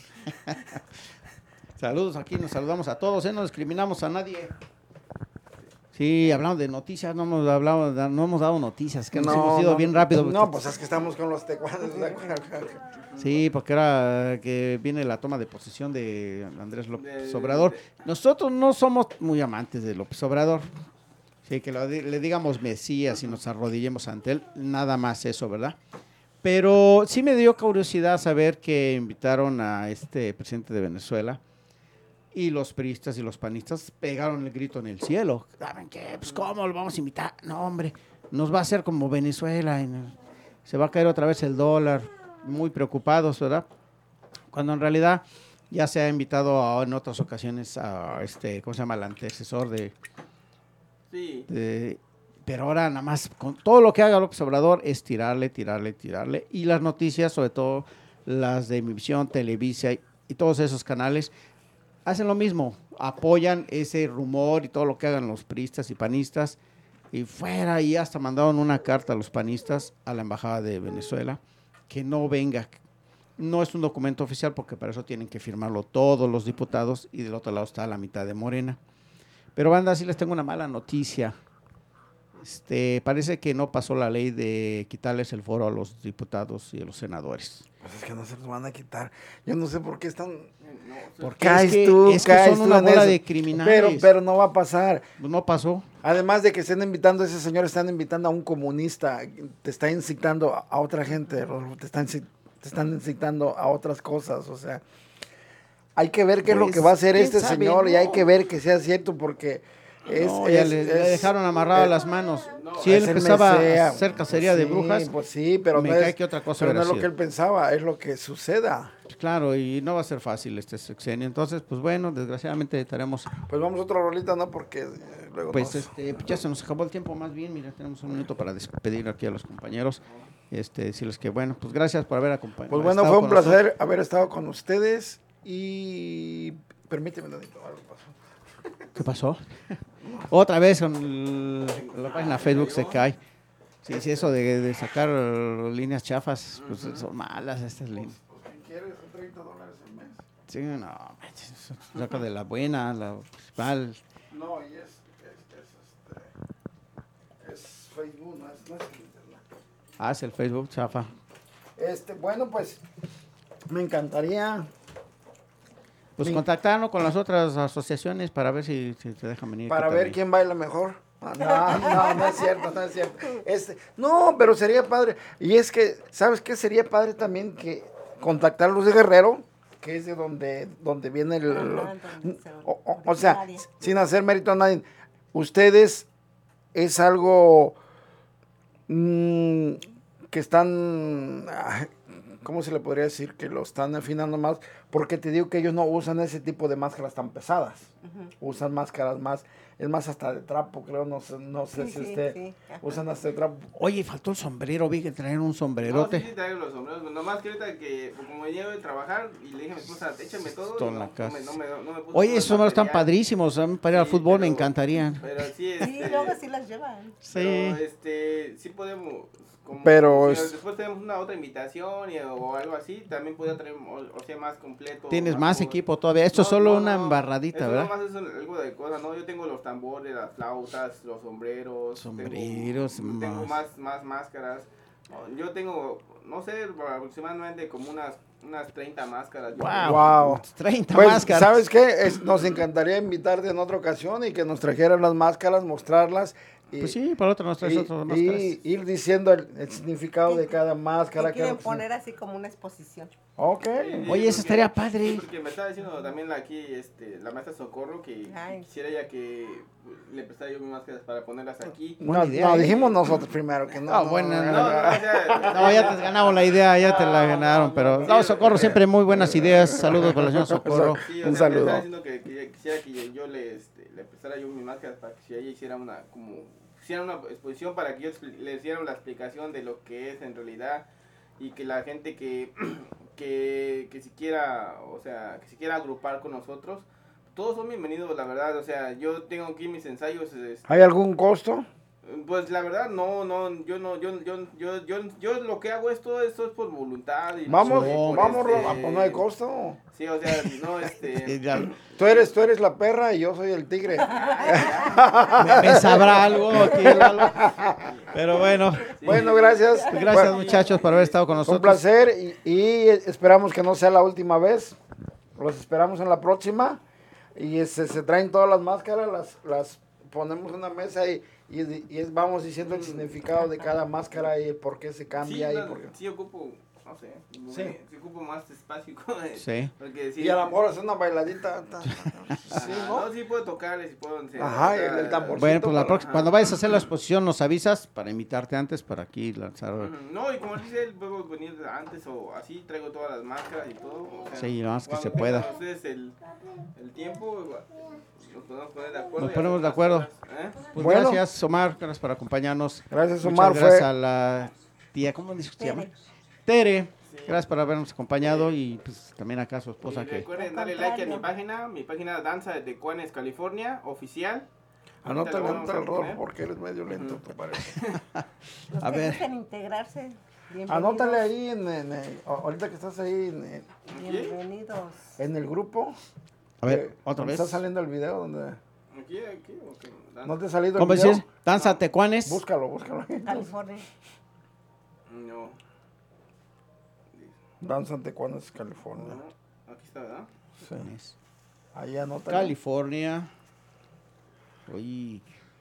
Saludos, aquí nos saludamos a todos, ¿eh? No discriminamos a nadie. Sí, hablamos de noticias, no hemos hablado, no hemos dado noticias, que nos no, hemos ido no, bien rápido. No, pues es que estamos con los tecuanes. Sí, porque ahora que viene la toma de posesión de Andrés López Obrador, nosotros no somos muy amantes de López Obrador. Sí, que lo, le digamos Mesías y nos arrodillemos ante él, nada más eso, ¿verdad? Pero sí me dio curiosidad saber que invitaron a este presidente de Venezuela y los priistas y los panistas pegaron el grito en el cielo. ¿Saben qué? Pues ¿cómo lo vamos a invitar? No, hombre, nos va a hacer como Venezuela, y se va a caer otra vez el dólar, muy preocupados, ¿verdad? Cuando en realidad ya se ha invitado a, en otras ocasiones a este, ¿cómo se llama? El antecesor de... Sí. De, pero ahora nada más, con todo lo que haga López Obrador es tirarle, tirarle, tirarle. Y las noticias, sobre todo las de Mivisión, Televisa y, y todos esos canales, hacen lo mismo. Apoyan ese rumor y todo lo que hagan los priistas y panistas. Y fuera, y hasta mandaron una carta a los panistas a la Embajada de Venezuela que no venga. No es un documento oficial porque para eso tienen que firmarlo todos los diputados y del otro lado está la mitad de Morena. Pero banda, sí les tengo una mala noticia. Este, parece que no pasó la ley de quitarles el foro a los diputados y a los senadores. Pues es que no se los van a quitar. Yo no sé por qué están... Porque Caes es que, tú, es que caes son tú una en bola eso. de criminales. Pero, pero no va a pasar. No pasó. Además de que estén invitando a ese señor, están invitando a un comunista, te está incitando a, a otra gente, Rodolfo, te están, inci- te están incitando a otras cosas, o sea, hay que ver qué es lo Pues, que va a hacer ¿quién este sabe? señor y No. hay que ver que sea cierto porque es... No, ya es- le, es- le dejaron amarrado eh, las manos. no, si él es el empezaba Mesea. a hacer cacería de Sí, brujas, pues sí, pero me no cae es, que otra cosa pero no hubiera es lo que sido. él pensaba, es lo que suceda. claro, y no va a ser fácil este sexenio. Entonces, pues bueno, desgraciadamente estaremos, Pues vamos a otra rolita, ¿no? Porque eh, luego pues nos- este, ya se nos acabó el tiempo más bien. Mira, tenemos un minuto para despedir aquí a los compañeros. Este, decirles que bueno, pues gracias por haber acompañado. Pues bueno, estado fue un con nosotros. placer haber estado con ustedes y permíteme tantito, algo pasó. ¿Qué pasó? Otra vez con el- la página Facebook se cae. Sí, sí, eso de, de sacar líneas chafas, pues son malas estas líneas. ¿Quieres? Son treinta dólares al mes. Sí, no, manches, saca de la buena, la principal. No, y es, es, es, este, es Facebook, no es, no es internet. Ah, es el Facebook chafa. Este, bueno, pues me encantaría. Pues Mi- contactarnos con las otras asociaciones para ver si, si te dejan venir. Para aquí ver también. quién baila mejor. Ah, No, no, no es cierto, no es cierto. Este, no, pero sería padre. Y es que, ¿sabes qué? Sería padre también que contactar a Luz de Guerrero, que es de donde, donde viene el... Ajá, donde se o, o- o sea, originaria. sin hacer mérito a nadie, ustedes es algo mm, que están... ah, ¿cómo se le podría decir? Que lo están afinando más, porque te digo que ellos no usan ese tipo de máscaras tan pesadas. Usan máscaras más, es más hasta de trapo, creo, no sé, no sé Sí, si sí, usted sí, ajá. usan hasta de trapo. Oye, faltó el sombrero, vi que traían un No, sombrerote. sí, sí traigo los sombreros. Nomás que ahorita que, como llego de trabajar y le dije a mi esposa, échame todo. Todo y en no, la no casa. me- no me- no me puso Oye, todo el esos sombreros están material. padrísimos, a mí para ir al Sí, fútbol me pero- encantarían. Pero sí, Sí, este, luego sí las llevan. Sí. Pero este, sí podemos. Como, Pero si es- después tenemos una otra invitación y- o algo así, también podría traer, o, o sea, más completo. Tienes más cosas. equipo todavía. Esto es No, solo no, una no, embarradita, eso ¿verdad? nomás es algo de cosas, ¿no? Yo tengo los tambores, las flautas, los sombreros. Sombreros, Tengo, tengo más. más, más máscaras. Yo tengo, no sé, aproximadamente como unas, unas treinta máscaras. yo creo. Wow. Wow. treinta Pues, máscaras. ¿sabes qué? Es- nos encantaría invitarte en otra ocasión y que nos trajeran las máscaras, mostrarlas. Y, Pues sí, para otra nos traes y- otras máscaras. y ir diciendo el, el significado de cada Que máscara. quieren cada- poner así como una exposición. Ok. Sí, Oye, eso porque- estaría padre. sí, porque me estaba diciendo también aquí este, la maestra Socorro que Ay. quisiera ella que le prestara yo mis máscaras para ponerlas aquí. Buena No, idea, no, ¿eh? dijimos nosotros primero que no. Ah, no, bueno, no, No, no, no, o sea, No, ya te ganamos la idea, ya te la No, ganaron, no, pero no, no, sí, Socorro, eh, siempre muy buenas ideas. Saludos para la señora Socorro. Sí, o Un sea, me saludo. estaba diciendo que, que quisiera que yo le, este, le prestara yo mis máscaras para que si ella hiciera una, como, hiciera una exposición para que yo expli- le hiciera la explicación de lo que es en realidad y que la gente que, que, que si quiera, o sea, que si quiera agrupar con nosotros, todos son bienvenidos, la verdad, o sea, yo tengo aquí mis ensayos, este, ¿Hay algún costo? pues la verdad no, no, yo no, yo, yo, yo, yo, yo lo que hago esto, esto es por voluntad. Y Vamos, por, vamos, este, Ro- pues no hay costo. Sí, o sea, no, este... Sí, ya. Tú eres, tú eres la perra y yo soy el tigre. Me, me sabrá algo aquí, Lalo. Pero bueno, Bueno, gracias. gracias Bueno, muchachos por haber estado con un nosotros. placer y, y esperamos que no sea la última vez. Los esperamos en la próxima. Y este, se traen todas las máscaras, las, las ponemos en una mesa y, y, y es- vamos diciendo el significado de cada máscara y el por qué se Sí, cambia. y claro, por qué. sí ocupo, no sé, Sí. sí ocupo más espacio. Sí. Porque sí, Y a lo mejor hacer una bailadita. ta, ta, ta. ah, Sí, ¿no? no, sí puedo tocar, sí puedo enseñar. Ajá, o sea, el- el tambor. Bueno, pues la para- próxima, cuando vayas a hacer la exposición nos avisas para invitarte antes para aquí lanzar. ujú, No, y como dice él, puedo venir antes o así, traigo todas las máscaras y todo. O sea, Sí, nada más que cuando se pueda. tengan ustedes el, el tiempo, nos podemos poner de acuerdo. Nos y ponemos hacer de las acuerdo. cosas, ¿eh? Pues Bueno. gracias, Omar, gracias por acompañarnos. Gracias, Muchas Omar. gracias Fue, a la tía, ¿cómo dice que se llama? Tere. Tere. Sí. Gracias por habernos acompañado y pues también acá a su Y esposa que... recuerden Al darle like a mi contrario. página, mi página Danza de Tecuanes, California, oficial. anótale, Ahorita lo vamos anótale a el rol poner. porque eres medio lento, te parece. Los A que ver. gusten integrarse, bienvenidos. Anótale ahí, en, en, en- ahorita que estás ahí en, en- Bienvenidos. en el grupo. A ver, eh, otra donde vez. está saliendo el video donde... Aquí, aquí, ok. ¿No te ha salido ¿Cómo el video? dices? Danza Tecuanes. Búscalo, búscalo. California. No. Danza Tecuanes, California. No, aquí está, ¿verdad? Sí. Ahí anota. California. Uy.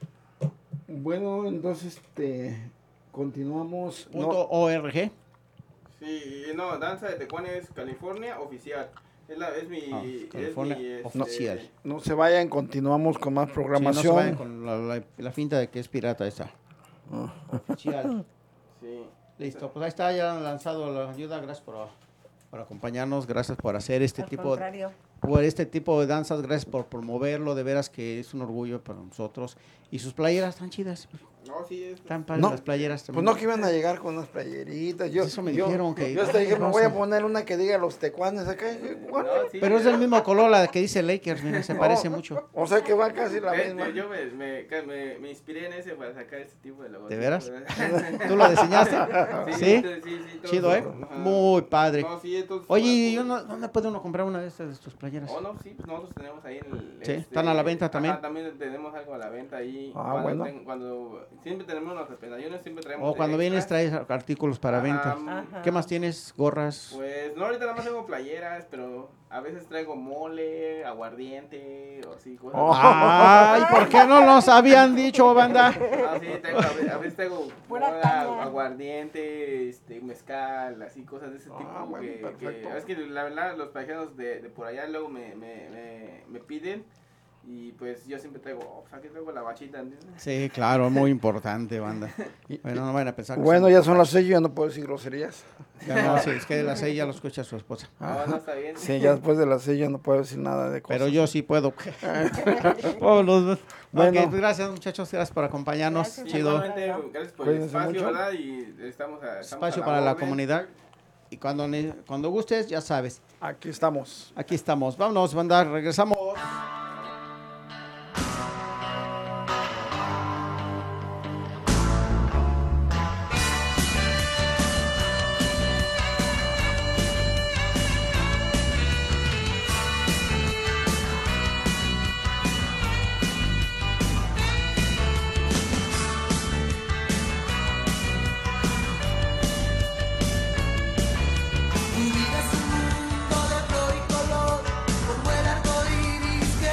Bueno, entonces este continuamos. Punto No, org. Sí, no, Danza de Tecuanes, California, oficial. Es, la, es mi... Ah, es California mi, este, oficial. no se vayan, continuamos con más Sí, no programación. se vayan con la, la- la finta de que es pirata esa. Oficial. Sí. Listo, pues ahí está, ya han lanzado la ayuda. Gracias por, por acompañarnos, gracias por hacer este Al tipo contrario. por este tipo de danzas, gracias por promoverlo, de veras que es un orgullo para nosotros. Y sus playeras están chidas, No, sí, es... están padres No, las playeras Pues también. no que iban a llegar con unas playeritas. Yo, Eso me yo- dijeron que- Yo hasta dije, me no voy a sé. poner una que diga los tecuanes acá. No, sí, Pero es del mismo color la que dice Lakers, mira, se parece mucho. O sea que va casi la Ve, misma. Yo me, me, me, me inspiré en ese para sacar este tipo de logotipo. ¿De veras? ¿Tú lo diseñaste? Sí, ¿Sí? sí, sí, sí, todo Chido, ¿eh? eso. Ajá. Muy padre. No, sí, entonces, Oye, bueno, ¿y yo no- ¿dónde puede uno comprar una de estas de tus playeras? Oh, no, sí, pues nosotros tenemos ahí en el... Sí, ¿están a la venta también? Ajá, también tenemos algo a la venta ahí. Ah, cuando bueno. ten- cuando siempre tenemos nuestros medallones, siempre traemos... O cuando extras. vienes traes artículos para Ajá, venta. Ajá. ¿Qué más tienes? Gorras. Pues, no, ahorita nada más tengo playeras, pero a veces traigo mole, aguardiente, o así, cosas. Oh. Ay, ¿por qué no nos habían dicho, banda? Ah, sí, traigo, a veces, a veces traigo Pura mola, caña. aguardiente, este, mezcal, así, cosas de ese Ah, tipo. bueno, que, que- perfecto. es que la verdad, los paisanos de, de por allá luego me, me, me, me piden. Y pues yo siempre traigo, oh, pues aquí traigo la bachita, ¿entiendes? Sí, claro, muy importante, banda. Bueno, no vayan a pensar que Bueno, somos- ya son las seis, ya no puedo decir groserías. Ya no, sí, es que de las seis ya lo escucha su esposa. No, no está bien. Sí, ya después de las seis ya no puedo decir nada de cosas. Pero yo sí puedo. Vámonos. Bueno. Ok, pues gracias, muchachos, gracias por acompañanos. Gracias. Chido. Igualmente, gracias por el Cuídense espacio, mucho. ¿verdad? Y estamos a, estamos Espacio a para la orden. comunidad. Y cuando, ne- cuando gustes, ya sabes. Aquí estamos. Aquí estamos. Vámonos, banda. Regresamos. Mi vida es un mundo de flor y color, como el arco iris que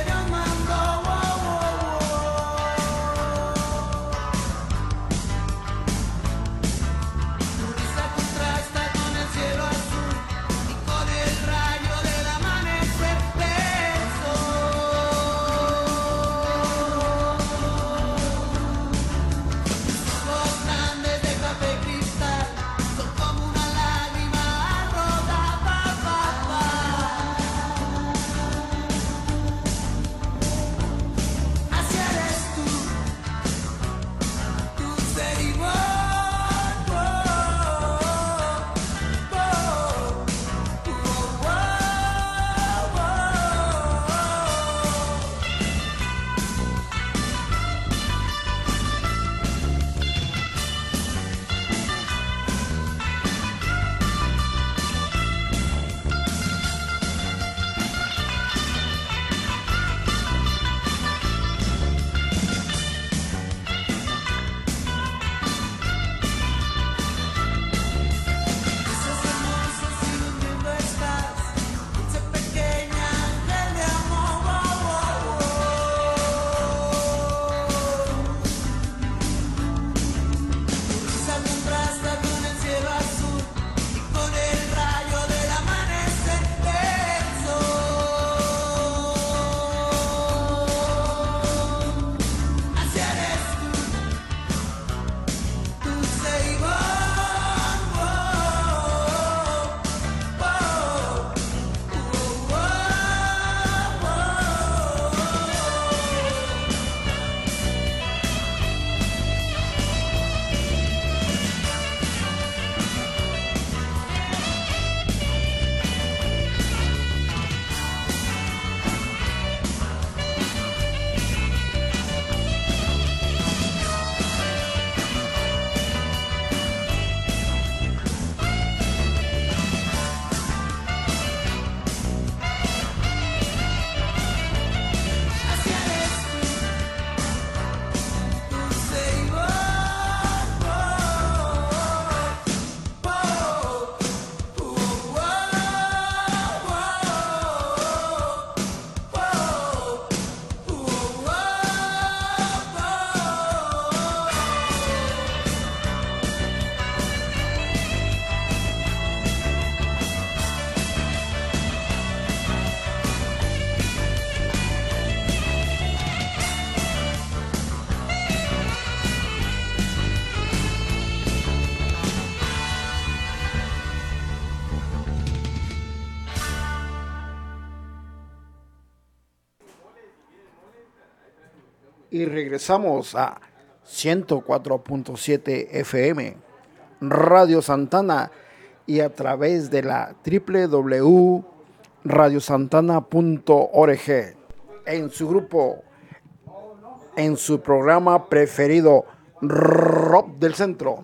Y regresamos a ciento cuatro punto siete F M, Radio Santana, y a través de la doble u doble u doble u punto radio santana punto org, en su grupo, en su programa preferido, Rock del Centro.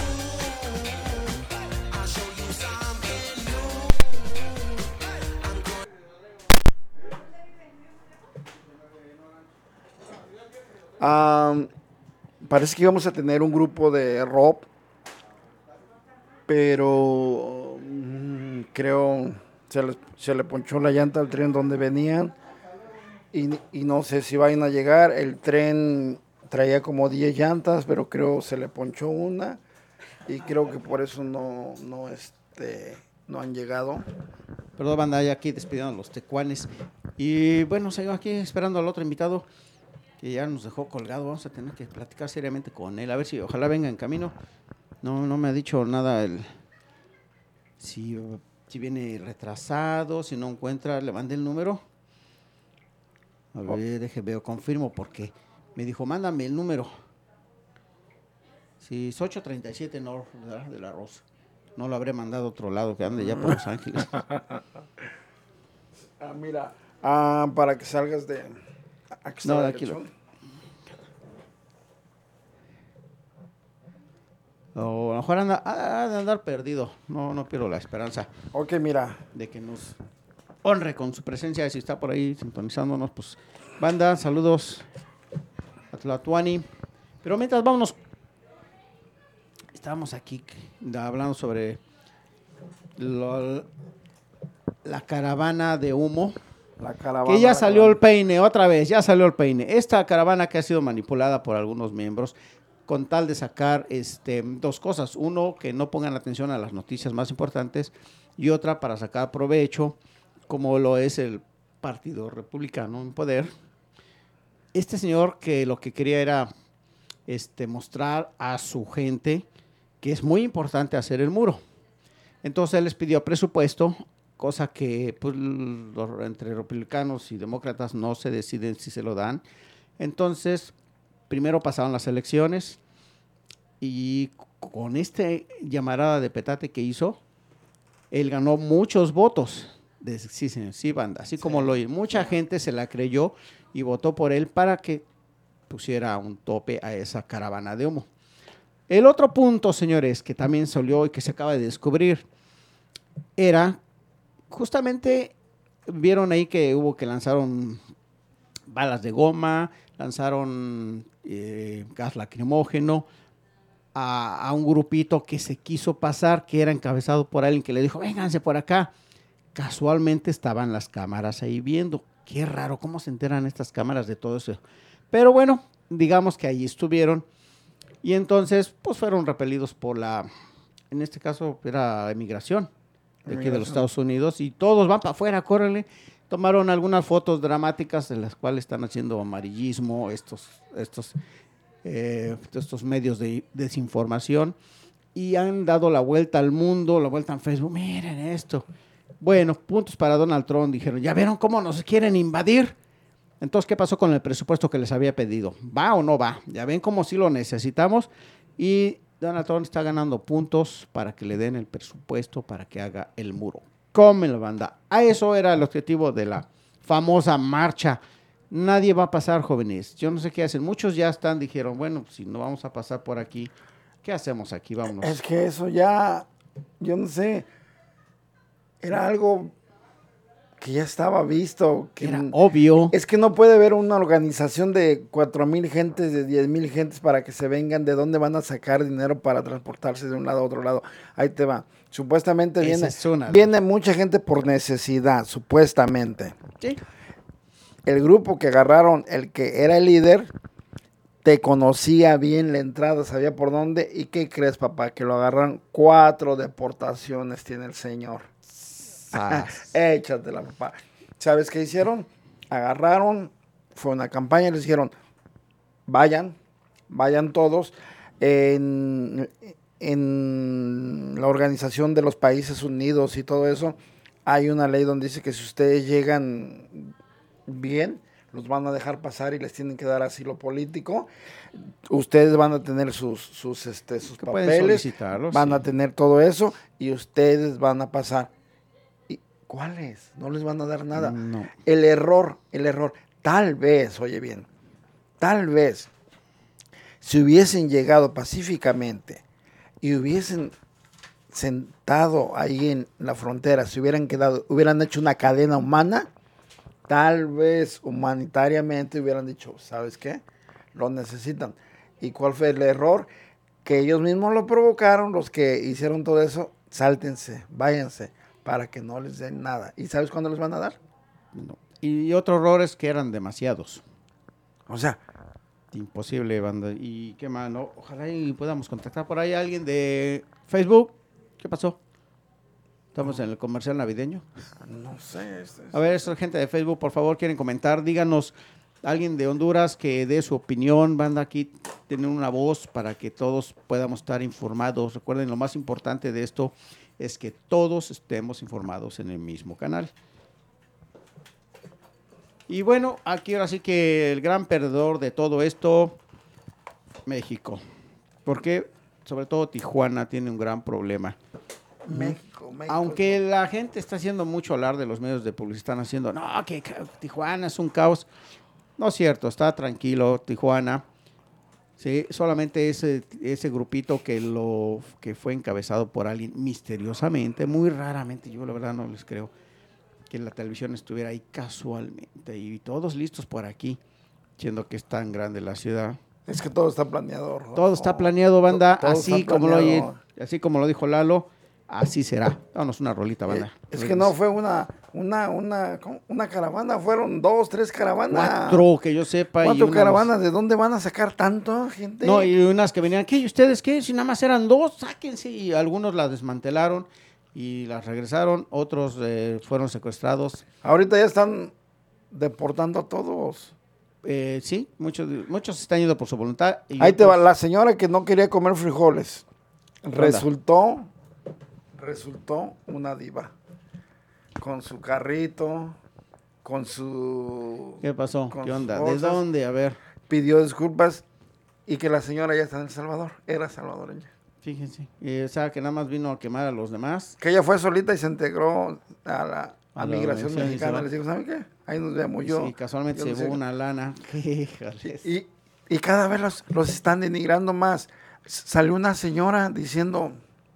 Um, parece que íbamos a tener un grupo de rock, pero mm, creo se le, se le ponchó la llanta al tren donde venían y, y no sé si vayan a llegar. El tren traía como diez llantas, pero creo se le ponchó una y creo que por eso no, no, este, no han llegado. Perdón, banda, ya aquí despidiendo a los tecuanes. Y bueno, sigo aquí esperando al otro invitado que ya nos dejó colgado. Vamos a tener que platicar seriamente con él, a ver si ojalá venga en camino. No, no me ha dicho nada el si, si viene retrasado, si no encuentra, le mandé el número. A ver, déjeme veo, confirmo porque me dijo, mándame el número. Sí, es ocho treinta y siete North de la Rosa. No lo habré mandado a otro lado, que ande ya por Los Ángeles. Ah, mira, ah, para que salgas de... Aquí No, está de la aquí lo- dirección. O a lo mejor anda, ha de andar perdido. No, no pierdo la esperanza Ok, mira. de que nos honre con su presencia. Si está por ahí sintonizándonos, pues banda, saludos a Tlatuani. Pero mientras vámonos, estábamos aquí hablando sobre lo- la caravana de humo. La caravana. Que ya la salió el caravana. peine, otra vez, ya salió el peine. Esta caravana que ha sido manipulada por algunos miembros con tal de sacar este, dos cosas. Uno, que no pongan atención a las noticias más importantes, y otra para sacar provecho, como lo es el Partido Republicano en poder. Este señor que lo que quería era este, mostrar a su gente que es muy importante hacer el muro. Entonces él les pidió presupuesto, cosa que pues, los, entre republicanos y demócratas no se deciden si se lo dan. Entonces, primero pasaron las elecciones y con este llamarada de petate que hizo, él ganó muchos votos. De, sí, sí, sí, banda, así sí, como lo oí. Mucha sí. gente se la creyó y votó por él para que pusiera un tope a esa caravana de humo. El otro punto, señores, que también salió y que se acaba de descubrir, era justamente, vieron ahí que hubo que lanzaron balas de goma, lanzaron eh, gas lacrimógeno a, a un grupito que se quiso pasar, que era encabezado por alguien que le dijo, vénganse por acá. Casualmente estaban las cámaras ahí viendo. Qué raro, ¿cómo se enteran estas cámaras de todo eso? Pero bueno, digamos que ahí estuvieron y entonces pues fueron repelidos por la, en este caso era emigración de aquí de los Estados Unidos, y todos van para afuera, córrele. Tomaron algunas fotos dramáticas de las cuales están haciendo amarillismo estos, estos, eh, estos medios de desinformación, y han dado la vuelta al mundo, la vuelta en Facebook. Miren esto. Bueno, puntos para Donald Trump. Dijeron, ¿ya vieron cómo nos quieren invadir? Entonces, ¿qué pasó con el presupuesto que les había pedido? ¿Va o no va? Ya ven cómo sí lo necesitamos, y Donald Trump está ganando puntos para que le den el presupuesto para que haga el muro. Comen la banda. A eso era el objetivo de la famosa marcha. Nadie va a pasar, jóvenes. Yo no sé qué hacen. Muchos ya están, dijeron, bueno, si no vamos a pasar por aquí, ¿qué hacemos aquí? Vámonos. Es que eso ya, yo no sé, era algo que ya estaba visto. Que era obvio. Es que no puede haber una organización de cuatro mil gentes, de diez mil gentes para que se vengan. ¿De dónde van a sacar dinero para transportarse de un lado a otro lado? Ahí te va. Supuestamente viene, es una, viene mucha gente por necesidad, supuestamente. Sí. El grupo que agarraron, el que era el líder, te conocía bien la entrada, sabía por dónde. ¿Y qué crees, papá? Que lo agarraron. Cuatro deportaciones tiene el señor. Ah. Échatela, papá. ¿Sabes qué hicieron? Agarraron, fue una campaña, les dijeron, vayan, vayan todos. En, en la Organización de los Países Unidos y todo eso, hay una ley donde dice que si ustedes llegan bien, los van a dejar pasar y les tienen que dar asilo político. Ustedes van a tener sus, sus, este, sus Que pueden papeles, solicitarlos, van sí. a tener todo eso y ustedes van a pasar. ¿Y cuáles? No les van a dar nada. No. El error, el error, tal vez, oye bien, tal vez, si hubiesen llegado pacíficamente y hubiesen sentado ahí en la frontera, si hubieran quedado, hubieran hecho una cadena humana, tal vez humanitariamente hubieran dicho, ¿sabes qué? Lo necesitan. ¿Y cuál fue el error? Que ellos mismos lo provocaron, los que hicieron todo eso, sáltense, váyanse, para que no les den nada. ¿Y sabes cuándo les van a dar? No. Y otro error es que eran demasiados. O sea, Imposible, banda. ¿Y qué más? No, ojalá y podamos contactar por ahí a alguien de Facebook. ¿Qué pasó? Estamos en el comercial navideño. no sé. Este es- A ver, esa gente de Facebook, por favor, quieren comentar. Díganos, alguien de Honduras que dé su opinión. Banda, aquí tienen una voz para que todos podamos estar informados. Recuerden, lo más importante de esto es que todos estemos informados en el mismo canal. Y bueno, aquí ahora sí que el gran perdedor de todo esto, México. Porque sobre todo Tijuana tiene un gran problema. México, México. Aunque la gente está haciendo mucho hablar de los medios de publicidad, están haciendo, no, que ca- Tijuana es un caos. No es cierto, está tranquilo Tijuana. Sí, solamente ese, ese grupito que lo que fue encabezado por alguien misteriosamente, muy raramente, yo la verdad no les creo, que la televisión estuviera ahí casualmente y todos listos por aquí, siendo que es tan grande la ciudad. Es que todo está planeado. Rodolfo. Todo está planeado, banda, Todo así está como lo oye, planeado. así como lo dijo Lalo, así será. Vámonos una rolita, banda. Eh, es que no fue una, una, una, ¿cómo? una caravana, fueron dos, tres caravanas. Cuatro, que yo sepa. y ¿Cuatro una caravanas? ¿De dónde van a sacar tanto, gente? No, y unas que venían, ¿qué? ¿Y ustedes qué? Si nada más eran dos, sáquense. Y algunos las desmantelaron y las regresaron, otros eh, fueron secuestrados. Ahorita ya están deportando a todos. Eh, sí, muchos, muchos están yendo por su voluntad. y Ahí te va, otros- la señora que no quería comer frijoles. onda? Resultó, resultó una diva. Con su carrito, con su... ¿Qué pasó? con ¿Qué sus onda? ¿De cosas. dónde? A ver, Pidió disculpas y que la señora ya está en El Salvador. Era salvadoreña. fíjense. Eh, o sea, que nada más vino a quemar a los demás. Que ella fue solita y se integró a la A a la migración organización y se mexicana. va. Les digo, ¿saben qué? Ahí nos vemos yo. Sí, casualmente yo se no sé llevó qué. una lana. Híjales. Y, y cada vez los, los están denigrando más. S- Salió una señora diciendo,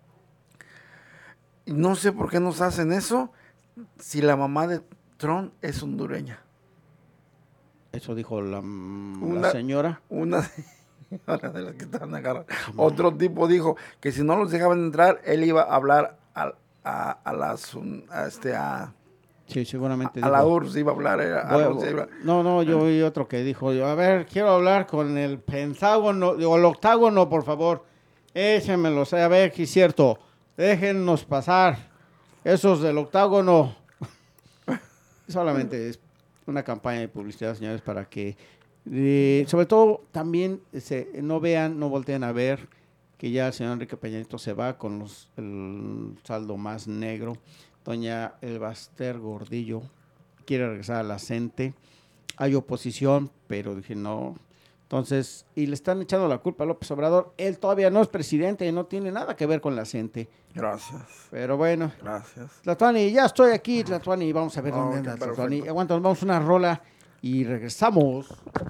no sé por qué nos hacen eso si la mamá de Trump es hondureña. Eso dijo la, mm, la Una- señora. Una señora de las que estaban agarradas. Otro tipo dijo que si no los dejaban entrar, él iba a hablar a, a, a las, un- a este, a, Sí, seguramente a la dijo. U R S S iba a hablar. era- a Bueno, Rusia iba- no, no, yo vi otro que dijo, yo, a ver, quiero hablar con el pentágono, o el octágono, por favor. Échenmelo, a ver, que es cierto. Déjennos pasar. Esos del octágono. Solamente es una campaña de publicidad, señores, para que, eh, sobre todo, también se, no vean, no volteen a ver que ya el señor Enrique Peña Nieto se va con los, el saldo más negro. Doña Elbaster Gordillo quiere regresar a la CENTE. Hay oposición, pero dije no. Entonces, y le están echando la culpa a López Obrador. Él todavía no es presidente y no tiene nada que ver con la CENTE. Gracias, Pero bueno, gracias. Tlatuani, ya estoy aquí, Tlatuani. Vamos a ver Ah, dónde ok, anda perfecto. Tlatuani. Aguanta, nos vamos a una rola y regresamos.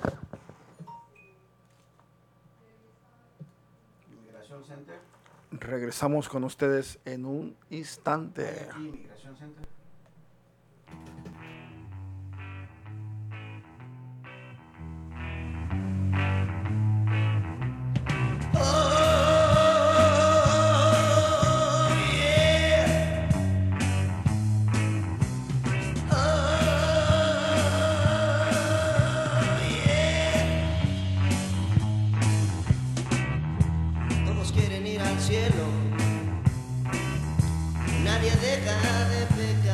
Inmigración Center. Regresamos con ustedes en un instante. Inmigración Center. Todos quieren ir al cielo, nadie deja de pecar.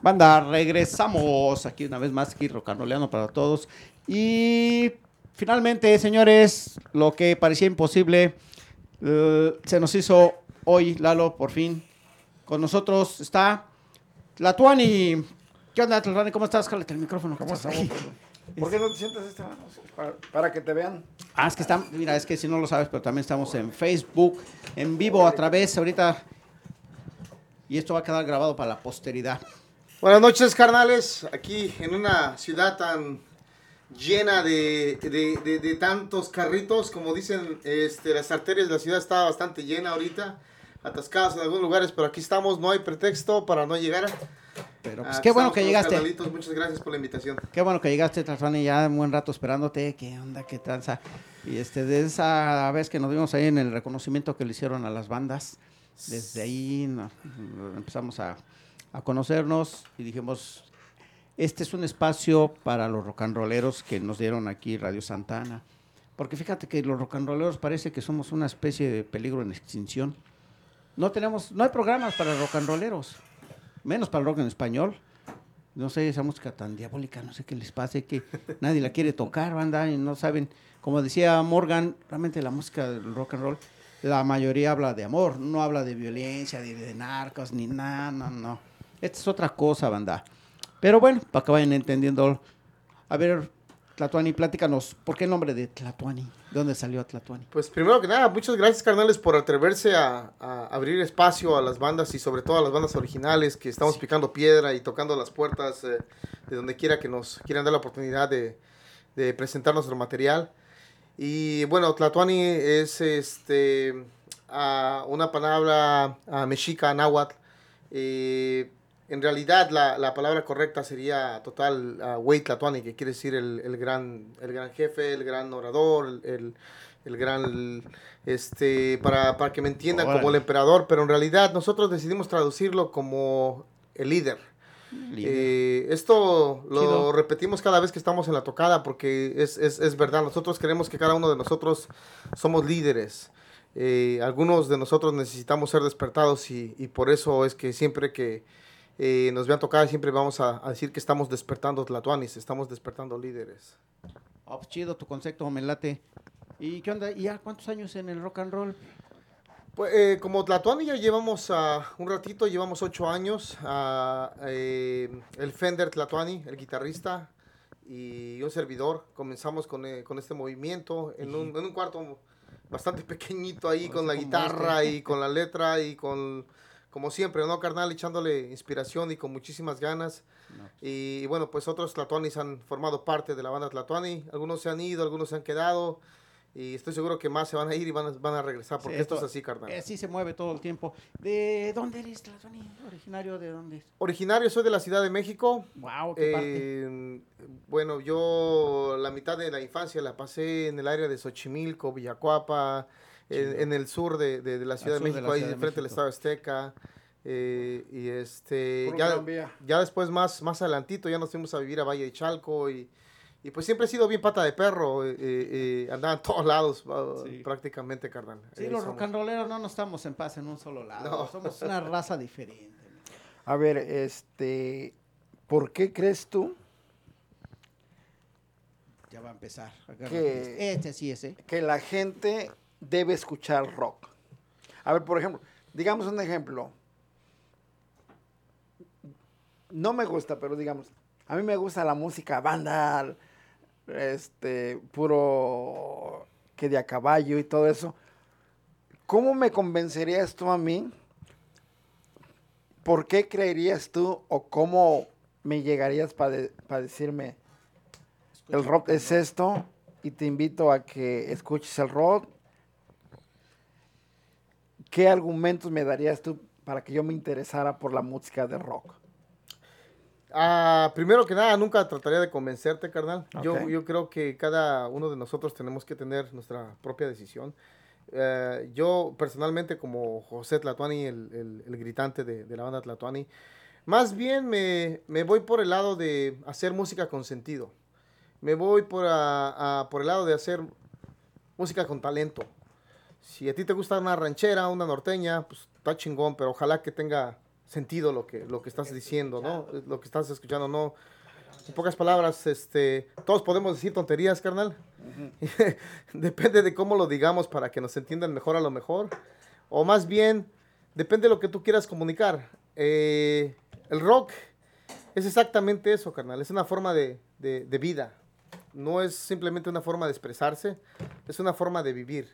Banda, regresamos aquí una vez más, aquí rocanroleando para todos. Y finalmente, señores, lo que parecía imposible, uh, se nos hizo hoy, Lalo, por fin. Con nosotros está Tlatuani. ¿Qué onda, Tlatuani? ¿Cómo estás? Jálate el micrófono. ¿Cómo estamos? ¿Por qué no te sientas esta mano? Para, para que te vean. Ah, es que está, mira, es que si no lo sabes, pero también estamos en Facebook, en vivo a través, ahorita, y esto va a quedar grabado para la posteridad. Buenas noches, carnales, aquí en una ciudad tan llena de, de, de, de tantos carritos, como dicen, este, las arterias de la ciudad está bastante llena ahorita, atascadas en algunos lugares, pero aquí estamos, no hay pretexto para no llegar. Pero pues qué bueno que llegaste. Muchas gracias por la invitación. Qué bueno que llegaste, Tlatuani, ya un buen rato esperándote. ¿Qué onda? ¿Qué tranza? Y este, de esa vez que nos vimos ahí en el reconocimiento que le hicieron a las bandas, desde ahí no, empezamos a, a conocernos y dijimos, este es un espacio para los rocanroleros que nos dieron aquí Radio Santana. Porque fíjate que los rocanroleros parece que somos una especie de peligro en extinción. No tenemos, no hay programas para rocanroleros. Menos para el rock en español. No sé, esa música tan diabólica, no sé qué les pase, que nadie la quiere tocar, banda, y no saben. Como decía Morgan, realmente la música del rock and roll, la mayoría habla de amor, no habla de violencia, de, de narcos, ni nada, no, no. Esta es otra cosa, banda. Pero bueno, para que vayan entendiendo. A ver, Tlatuani, platícanos, ¿por qué el nombre de Tlatuani? ¿De dónde salió Tlatuani? Pues primero que nada, muchas gracias, carnales, por atreverse a, a abrir espacio a las bandas y sobre todo a las bandas originales que estamos sí. picando piedra y tocando las puertas eh, de donde quiera que nos quieran dar la oportunidad de, de presentar nuestro material. Y bueno, Tlatuani es este, uh, una palabra uh, mexica, náhuatl. Eh, En realidad, la, la palabra correcta sería total uh, Güey Tlatuani, que quiere decir el, el, gran, el gran jefe, el gran orador, el, el, el gran, este, para, para que me entiendan, Órale. como el emperador, pero en realidad nosotros decidimos traducirlo como el líder. Eh, esto lo Chido. repetimos cada vez que estamos en la tocada porque es, es, es verdad, nosotros creemos que cada uno de nosotros somos líderes. Eh, algunos de nosotros necesitamos ser despertados y, y por eso es que siempre que Eh, nos vean tocar, siempre vamos a, a decir que estamos despertando Tlatuanis, estamos despertando líderes. Oh, pues chido tu concepto, me late. ¿Y qué onda? ¿Y ya cuántos años en el rock and roll? Pues eh, como Tlatuani ya llevamos uh, un ratito, llevamos ocho años. Uh, eh, el Fender Tlatuani, el guitarrista y un servidor, comenzamos con, eh, con este movimiento en un, en un cuarto bastante pequeñito ahí, con la guitarra este. y con la letra y con... Como siempre, ¿no, carnal? Echándole inspiración y con muchísimas ganas. No. Y, y bueno, pues otros Tlatuanis han formado parte de la banda Tlatuani. Algunos se han ido, algunos se han quedado. Y estoy seguro que más se van a ir y van a, van a regresar, porque sí, esto, esto es así, carnal. Así se mueve todo el tiempo. ¿De dónde eres, Tlatuani? ¿Originario de dónde? Originario, soy de la Ciudad de México. Wow, ¿qué eh, parte? Bueno, yo la mitad de la infancia la pasé en el área de Xochimilco, Villacuapa, En, en el sur de, de, de la Ciudad de México, ahí de frente al Estado Azteca, eh, y este, ya, ya después más, más adelantito ya nos fuimos a vivir a Valle de Chalco, y, y pues siempre he sido bien pata de perro, eh, eh, andaba en todos lados, sí. prácticamente, carnal. Sí, eh, los rock and rolleros no nos estamos en paz en un solo lado, no. somos una raza diferente. A ver, este, ¿por qué crees tú? Ya va a empezar. Que, este sí es, ¿eh? Que la gente debe escuchar rock. A ver, por ejemplo, digamos un ejemplo. No me gusta, pero digamos, a mí me gusta la música banda, este, puro que de a caballo y todo eso. ¿Cómo me convencerías tú a mí? ¿Por qué creerías tú o cómo me llegarías para de, pa decirme el rock es esto y te invito a que escuches el rock? ¿Qué argumentos me darías tú para que yo me interesara por la música de rock? Uh, primero que nada, nunca trataría de convencerte, carnal. Okay. Yo, yo creo que cada uno de nosotros tenemos que tener nuestra propia decisión. Uh, yo, personalmente, como José Tlatuani, el, el, el gritante de, de la banda Tlatuani, más bien me, me voy por el lado de hacer música con sentido. Me voy por, a, a, por el lado de hacer música con talento. Si a ti te gusta una ranchera, una norteña, pues está chingón, pero ojalá que tenga sentido lo que, lo que estás diciendo, ¿no? Lo que estás escuchando, ¿no? En pocas palabras, este, todos podemos decir tonterías, carnal. Uh-huh. Depende de cómo lo digamos para que nos entiendan mejor a lo mejor. O más bien, depende de lo que tú quieras comunicar. Eh, el rock es exactamente eso, carnal. Es una forma de, de, de vida. No es simplemente una forma de expresarse, es una forma de vivir.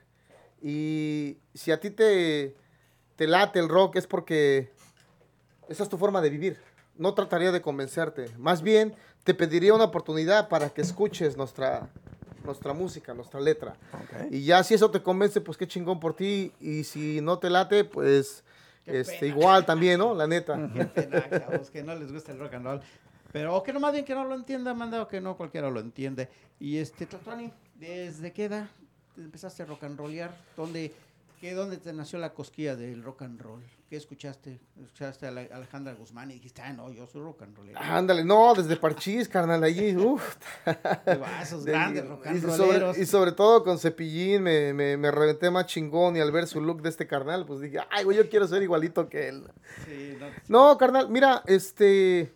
Y si a ti te, te late el rock es porque esa es tu forma de vivir. No trataría de convencerte. Más bien, te pediría una oportunidad para que escuches nuestra, nuestra música, nuestra letra. Okay. Y ya si eso te convence, pues qué chingón por ti. Y si no te late, pues este, igual también, ¿no? La neta. Qué pena, chavos, que no les gusta el rock and roll. Pero o que no, más bien que no lo entienda, manda, o que no cualquiera lo entiende. Y este, Tlatlani, ¿desde qué edad empezaste a rock and rollear? ¿Dónde, qué, ¿Dónde te nació la cosquilla del rock and roll? ¿Qué escuchaste? ¿Escuchaste a la, Alejandra Guzmán y dijiste, ah, no, yo soy rock and rollero? Ándale, no, desde Parchís, carnal, allí, uff. Esos grandes rock and y rolleros. Sobre, y sobre todo con Cepillín me, me, me reventé más chingón y al ver su look de este carnal, pues dije, ay, güey, yo quiero ser igualito que él. Sí, no, sí. No, carnal, mira, este...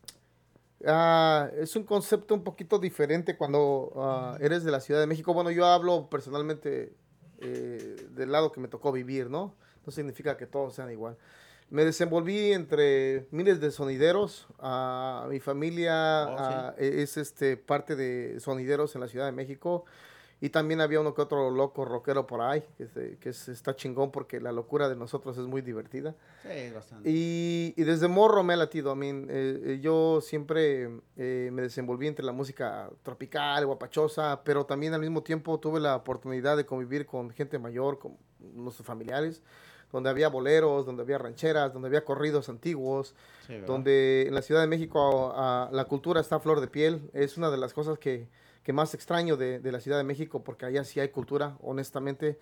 Uh, es un concepto un poquito diferente cuando uh, eres de la Ciudad de México. Bueno, yo hablo personalmente eh, del lado que me tocó vivir, ¿no? No significa que todos sean igual. Me desenvolví entre miles de sonideros. Uh, mi familia oh, sí. uh, es este, parte de sonideros en la Ciudad de México. Y también había uno que otro loco rockero por ahí, que, es, que es, está chingón porque la locura de nosotros es muy divertida. Sí, bastante. Y, y desde morro me ha latido. I mean, eh, yo siempre eh, me desenvolví entre la música tropical, guapachosa, pero también al mismo tiempo tuve la oportunidad de convivir con gente mayor, con nuestros familiares, donde había boleros, donde había rancheras, donde había corridos antiguos, sí, donde en la Ciudad de México a, a, la cultura está a flor de piel. Es una de las cosas que... que más extraño de, de la Ciudad de México, porque allá sí hay cultura, honestamente,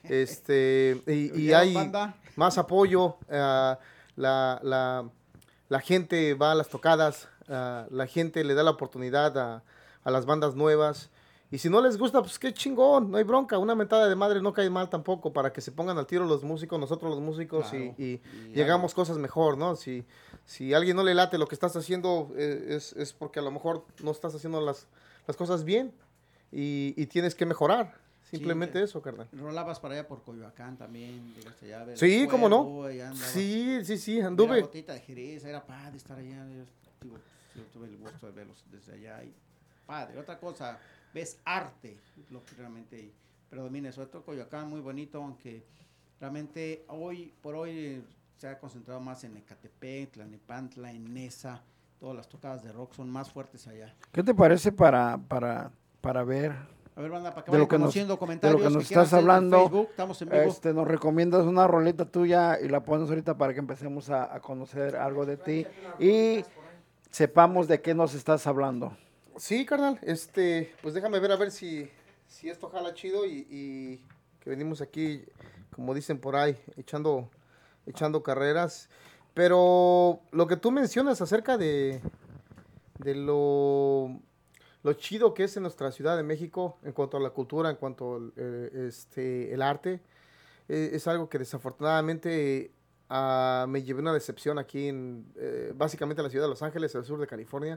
este, y, y hay banda? Más apoyo, uh, la, la, la gente va a las tocadas, uh, la gente le da la oportunidad a, a las bandas nuevas, y si no les gusta, pues qué chingón, no hay bronca, una mentada de madre no cae mal tampoco, para que se pongan al tiro los músicos, nosotros los músicos, claro. y, y, y llegamos cosas mejor, ¿no? Si, si a alguien no le late lo que estás haciendo, eh, es, es porque a lo mejor no estás haciendo las... las cosas bien y, y tienes que mejorar. Simplemente sí, eso, carnal. Rolabas para allá por Coyoacán también. Llegaste allá a ver sí, cómo no. Sí, sí, sí, anduve. Era botita de Jerez, era padre estar allá. Yo, digo, yo tuve el gusto de verlos desde allá. Y padre, otra cosa, ves arte, lo que realmente predomina. Sobre todo Coyoacán, muy bonito, aunque realmente hoy por hoy se ha concentrado más en Ecatepec, Tlalnepantla, en Nesa. Todas las tocadas de rock son más fuertes allá. ¿Qué te parece para, para, para ver? A ver, banda, para que de vayan lo que conociendo nos, comentarios. De lo que nos que estás hablando. En Facebook, estamos en vivo. Este, nos recomiendas una roleta tuya y la pones ahorita para que empecemos a, a conocer algo de ti y sepamos de qué nos estás hablando. Sí, carnal. Este, pues déjame ver a ver si, si esto jala chido y, y que venimos aquí, como dicen por ahí, echando, echando carreras. Pero lo que tú mencionas acerca de, de lo, lo chido que es en nuestra Ciudad de México en cuanto a la cultura, en cuanto al eh, este, el arte, eh, es algo que desafortunadamente uh, me llevé una decepción aquí en eh, básicamente la ciudad de Los Ángeles, al sur de California,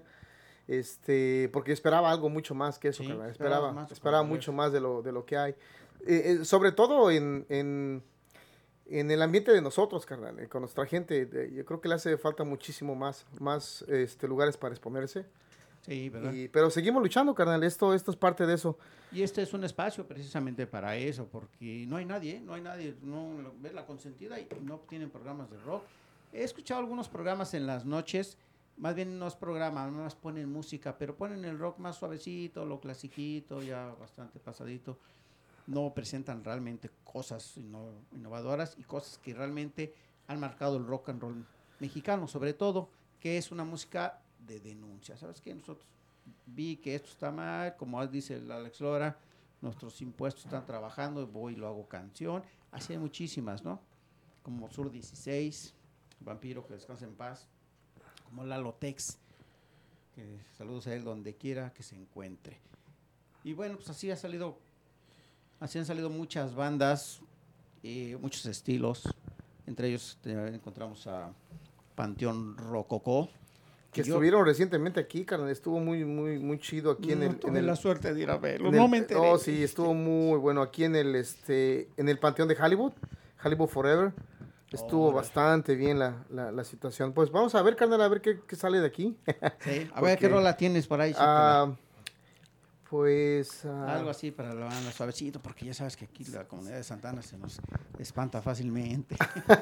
este, porque esperaba algo mucho más que eso, sí, carnal. esperaba, más esperaba mucho más de lo, de lo que hay, eh, eh, sobre todo en... en en el ambiente de nosotros, carnal, eh, con nuestra gente, de, yo creo que le hace falta muchísimo más, más este, lugares para exponerse. Sí, ¿verdad? Y, pero seguimos luchando, carnal, esto, esto es parte de eso. Y este es un espacio precisamente para eso, porque no hay nadie, no hay nadie, no ves La Consentida y no tienen programas de rock. He escuchado algunos programas en las noches, más bien no es programa, no más ponen música, pero ponen el rock más suavecito, lo clasiquito, ya bastante pasadito. No presentan realmente cosas inno, innovadoras y cosas que realmente han marcado el rock and roll mexicano, sobre todo, que es una música de denuncia. ¿Sabes qué? Nosotros vi que esto está mal, como dice el Alex Lora, nuestros impuestos están trabajando, voy y lo hago canción. Así hay muchísimas, ¿no? Como Sur dieciséis, Vampiro, que descanse en paz, como Lalo Tex, que saludos a él donde quiera que se encuentre. Y bueno, pues así ha salido... Así han salido muchas bandas, eh, muchos estilos. Entre ellos te, encontramos a Panteón Rococó. Que yo- estuvieron recientemente aquí, carnal. Estuvo muy, muy, muy chido aquí en No el. En tuve el la suerte de ir a verlo, en no el- me enteré. Oh, sí, estuvo muy bueno aquí en el, este, en el Panteón de Hollywood, Hollywood Forever. Estuvo bastante bien la, la, la situación. Pues vamos a ver, carnal, a ver qué, qué sale de aquí. Sí, a ver qué Porque, rola tienes por ahí. sí, ah, pues. ah, Algo así para la banda, suavecito, porque ya sabes que aquí la comunidad de Santana se nos espanta fácilmente.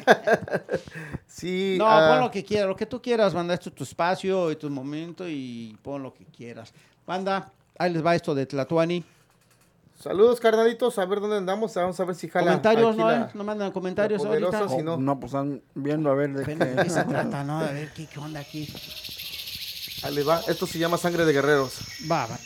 Sí. No, ah, pon lo que quieras, lo que tú quieras, banda. Esto es tu espacio y tu momento y pon lo que quieras. Banda, ahí les va esto de Tlatuani. Saludos, carnalitos. A ver dónde andamos. Vamos a ver si jala. Comentarios, aquí ¿no? la- eh? No mandan comentarios la poderosa, ahorita. si no. No, pues están viendo a ver de Depende de qué se qué. trata, ¿no? A ver qué, qué onda aquí. Ahí les va. Esto se llama Sangre de Guerreros. Va, va.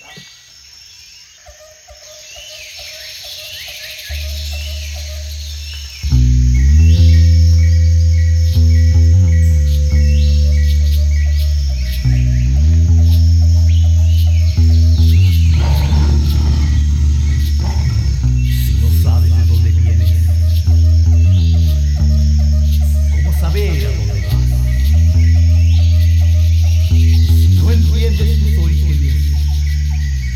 Si no sabes de dónde vienes, ¿cómo saber a dónde vas? Si no entiendes tus orígenes,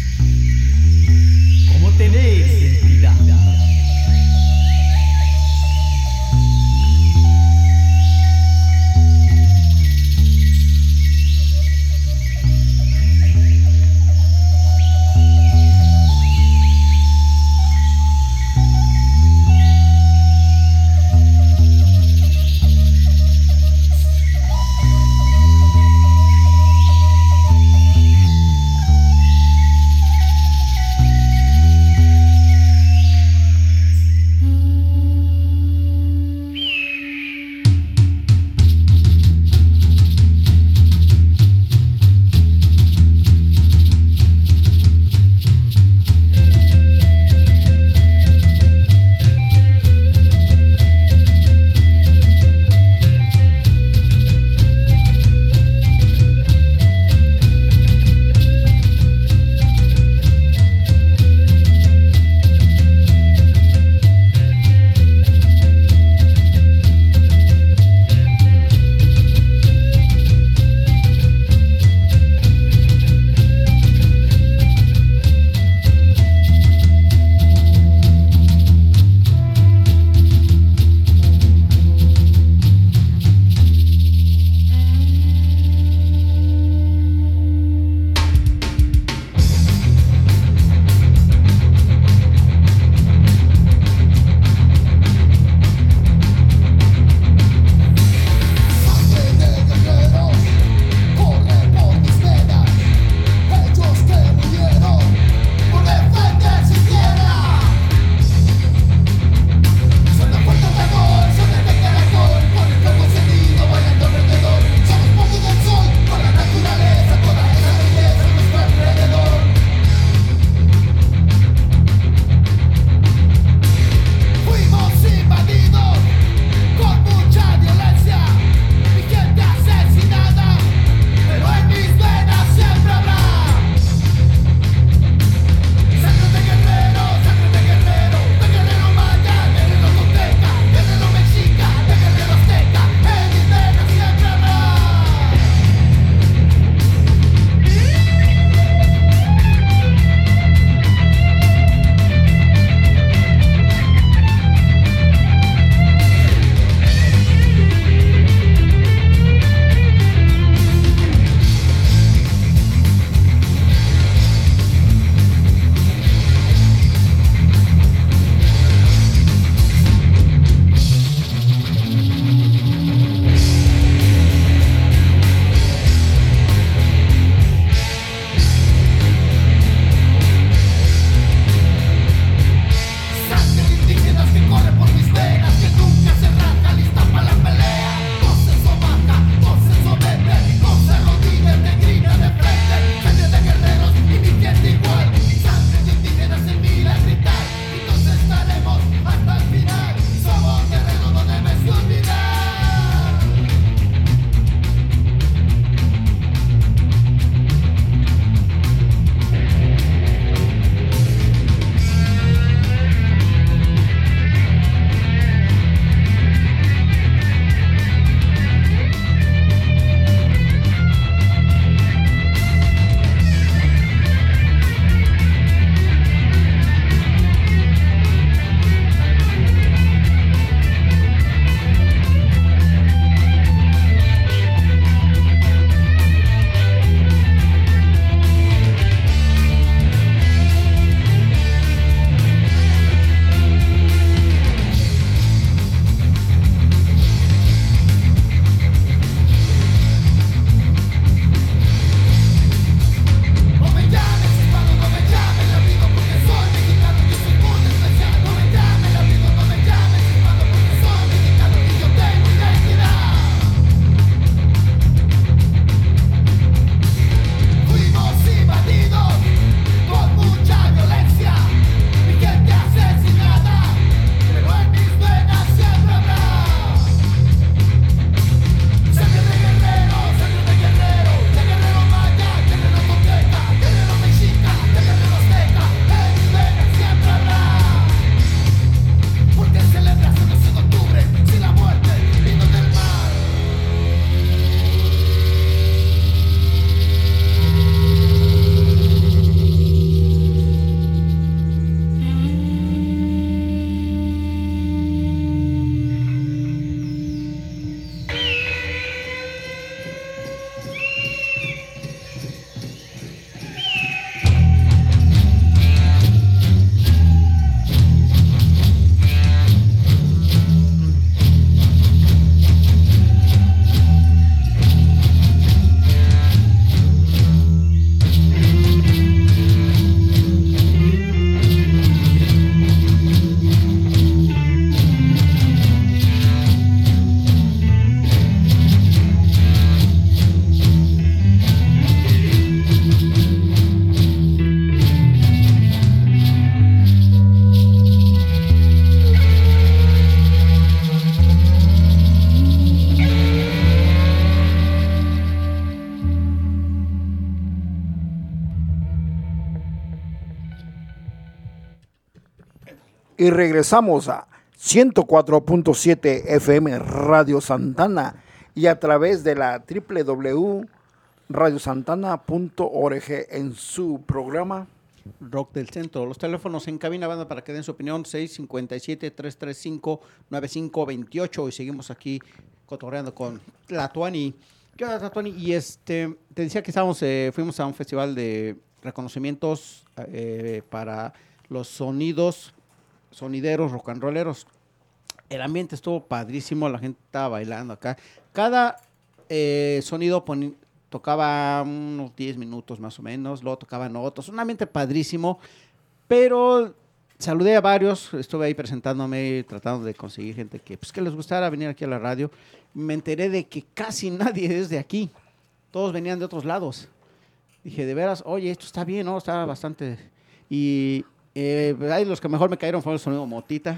y regresamos a ciento cuatro punto siete F M Radio Santana y a través de la doble u doble u doble u punto radio santana punto org en su programa Rock del Centro. Los teléfonos en cabina, banda, para que den su opinión, seis cinco siete, tres tres cinco, nueve cinco dos ocho, y seguimos aquí cotorreando con Tlatuani. ¿Qué onda, Tlatuani? Y este, te decía que estábamos, eh, fuimos a un festival de reconocimientos eh, para los sonidos, sonideros, rock and rolleros. El ambiente estuvo padrísimo, la gente estaba bailando acá. Cada eh, sonido poni- tocaba unos diez minutos más o menos, luego tocaban otros, un ambiente padrísimo, pero saludé a varios, estuve ahí presentándome, tratando de conseguir gente que, pues, que les gustara venir aquí a la radio. Me enteré de que casi nadie es de aquí, todos venían de otros lados. Dije, de veras, oye, esto está bien, ¿no? Está bastante... Y eh, ahí los que mejor me cayeron fue el sonido Motita.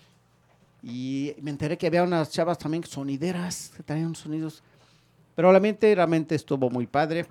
Y me enteré que había unas chavas también sonideras que traían sonidos. Pero el ambiente realmente estuvo muy padre.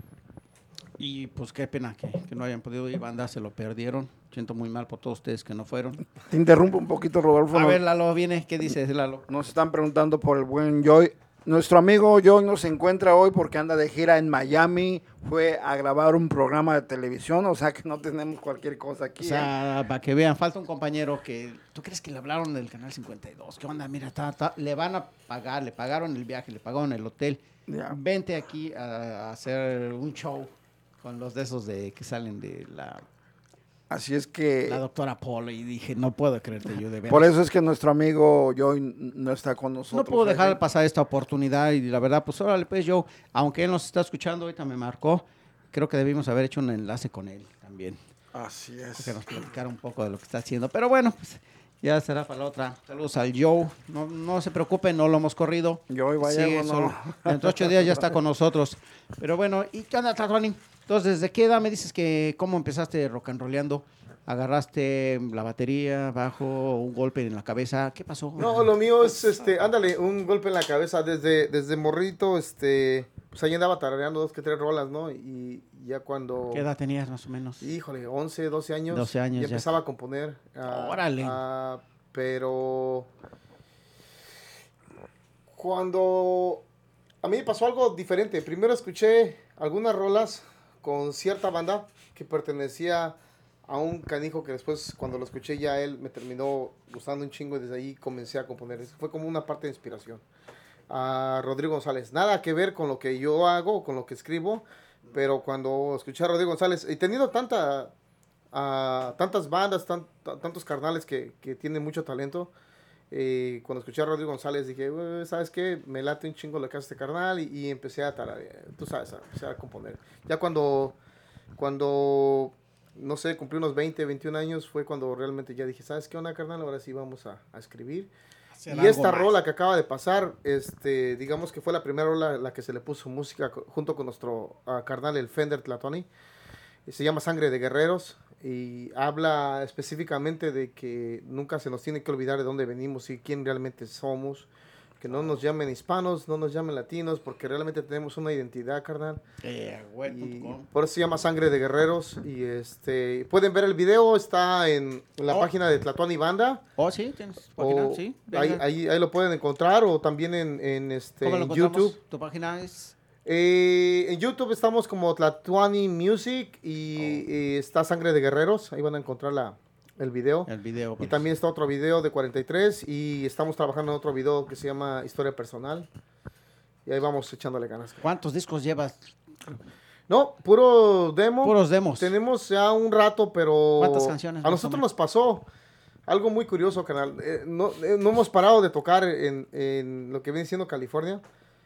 Y pues qué pena que, que no hayan podido ir, banda, se lo perdieron. Siento muy mal por todos ustedes que no fueron. Te interrumpo un poquito, Rodolfo. A Nos- ver, Lalo, viene, ¿qué dices, Lalo? Nos están preguntando por el buen Joy. Nuestro amigo Joy no se encuentra hoy porque anda de gira en Miami. Fue a grabar un programa de televisión, o sea que no tenemos cualquier cosa aquí. O sea, para que vean, falta un compañero que... ¿Tú crees que le hablaron del Canal cincuenta y dos? ¿Qué onda? Mira, ta, ta, le van a pagar, le pagaron el viaje, le pagaron el hotel. Ya. Vente aquí a, a hacer un show con los de esos de que salen de la... Así es que... La doctora Polo, y dije, no puedo creerte yo de veras. Por eso es que nuestro amigo Joy no está con nosotros. No puedo dejar ¿eh? pasar esta oportunidad y la verdad, pues órale, pues yo, aunque él nos está escuchando, ahorita me marcó, creo que debimos haber hecho un enlace con él también. Así es. Que nos platicara un poco de lo que está haciendo. Pero bueno, pues ya será para la otra. Saludos al Joe. No, no se preocupen, no lo hemos corrido. Joey Vallejo, Sigue no. solo. Dentro de ocho días ya está con nosotros. Pero bueno, ¿y qué onda, Tlatuani? Entonces, ¿desde qué edad me dices que cómo empezaste rock and rolleando? ¿Agarraste la batería, bajo, un golpe en la cabeza? ¿Qué pasó? No, lo mío es, este, ándale, un golpe en la cabeza desde, desde morrito, este, pues ahí andaba tarareando dos que tres rolas, ¿no? Y ya cuando... ¿Qué edad tenías más o menos? Híjole, once, doce años. doce años ya. ya. empezaba a componer. ah, Órale. ah, pero... Cuando... A mí me pasó algo diferente. Primero escuché algunas rolas con cierta banda que pertenecía a un canijo que después, cuando lo escuché ya él, me terminó gustando un chingo y desde ahí comencé a componer. Fue como una parte de inspiración. A Rodrigo González. Nada que ver con lo que yo hago, con lo que escribo, pero cuando escuché a Rodrigo González, he tenido tanta, uh, tantas bandas, tan, tantos carnales que, que tienen mucho talento. Eh, cuando escuché a Rodrigo González dije, ¿sabes qué? Me late un chingo lo que hace este carnal y, y empecé a tararear, tú sabes, a, empecé a componer. Ya cuando, cuando, no sé, cumplí unos veinte, veintiún años, fue cuando realmente ya dije, ¿sabes qué onda, carnal? Ahora sí vamos a, a escribir. Hacer Y algo esta más. rola que acaba de pasar, este, digamos que fue la primera rola en la que se le puso música co- junto con nuestro uh, carnal, el Fender Tlatuani. Se llama Sangre de Guerreros y habla específicamente de que nunca se nos tiene que olvidar de dónde venimos y quién realmente somos. Que no nos llamen hispanos, no nos llamen latinos, porque realmente tenemos una identidad, carnal. Eh, güey, Y punto com. por eso se llama Sangre de Guerreros. Y este pueden ver el video, está en, en la Oh. página de Tlatuani Banda. Oh, sí, tienes página, O sí. ahí, venga. ahí, ahí lo pueden encontrar o también en, en, este, ¿Cómo lo en encontramos? YouTube. Tu página es... Eh, en YouTube estamos como Tlatuani Music y, Oh. y está Sangre de Guerreros. Ahí van a encontrar la, el video. El video. Y pues. también está otro video de cuarenta y tres y estamos trabajando en otro video que se llama Historia Personal. Y ahí vamos echándole ganas. ¿Cuántos discos llevas? No, puro demo. Puros demos. Tenemos ya un rato, pero ¿Cuántas canciones a más o nosotros menos? nos pasó algo muy curioso, canal. Eh, no, eh, no hemos parado de tocar en, en lo que viene siendo California.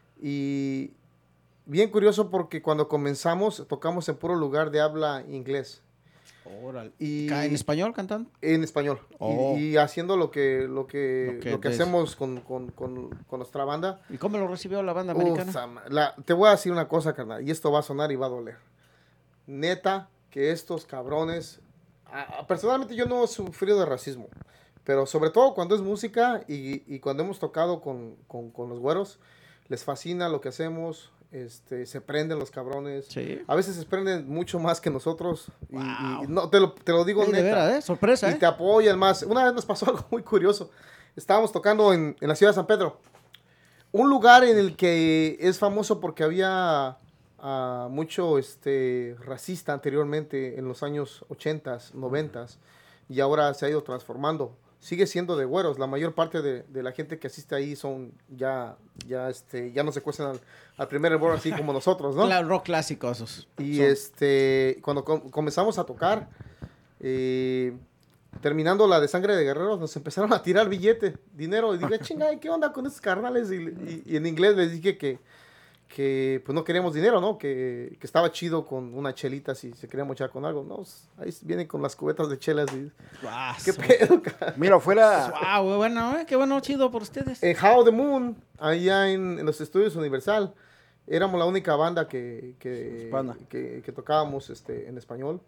Y bien curioso porque cuando comenzamos tocamos en puro lugar de habla inglés. Órale. Y Ca- ¿En español cantando? En español. Y- Oh. Y, haciendo lo que, lo que, Lo que lo que des- hacemos con, con, con, con nuestra banda. ¿Y cómo lo recibió la banda Uf, americana? sama- la- te voy a decir una cosa, carnal, y esto va a sonar y va a doler. Neta, que estos cabrones... a- a- personalmente yo no he sufrido de racismo, pero sobre todo cuando es música y, y cuando hemos tocado con, con, con los güeros, les fascina lo que hacemos. este, se prenden los cabrones. Sí. A veces se prenden mucho más que nosotros. Y, Wow. y no, te lo, te lo digo Sí, de neta. veras, ¿eh? Sorpresa, Y ¿eh? te apoyan más. Una vez nos pasó algo muy curioso. Estábamos tocando en, en la ciudad de San Pedro. Un lugar en el que es famoso porque había uh, mucho este, racista anteriormente en los años ochentas, noventas. Y ahora se ha ido transformando. Sigue siendo de güeros. La mayor parte de, de la gente que asiste ahí son ya, ya, este, ya no se cuestan al, al primer hervor así como nosotros, ¿no? Claro, rock clásico esos. Y Son- este, cuando com- comenzamos a tocar, eh, terminando la de Sangre de Guerreros, nos empezaron a tirar billete, dinero. Y dije, chinga, ¿qué onda con estos carnales? Y, y- y en inglés les dije que, que pues no queríamos dinero, ¿no? Que, que estaba chido con una chelita si se quería mochar con algo. No, pues, ahí vienen con las cubetas de chelas. Y, Ah, ¿qué su- pedo, cara? Mira, fuera. Wow, bueno, ¿eh? Qué bueno, chido por ustedes. En How the Moon, allá en, en los estudios Universal, éramos la única banda que, que, Hispana. que, que tocábamos este, en español.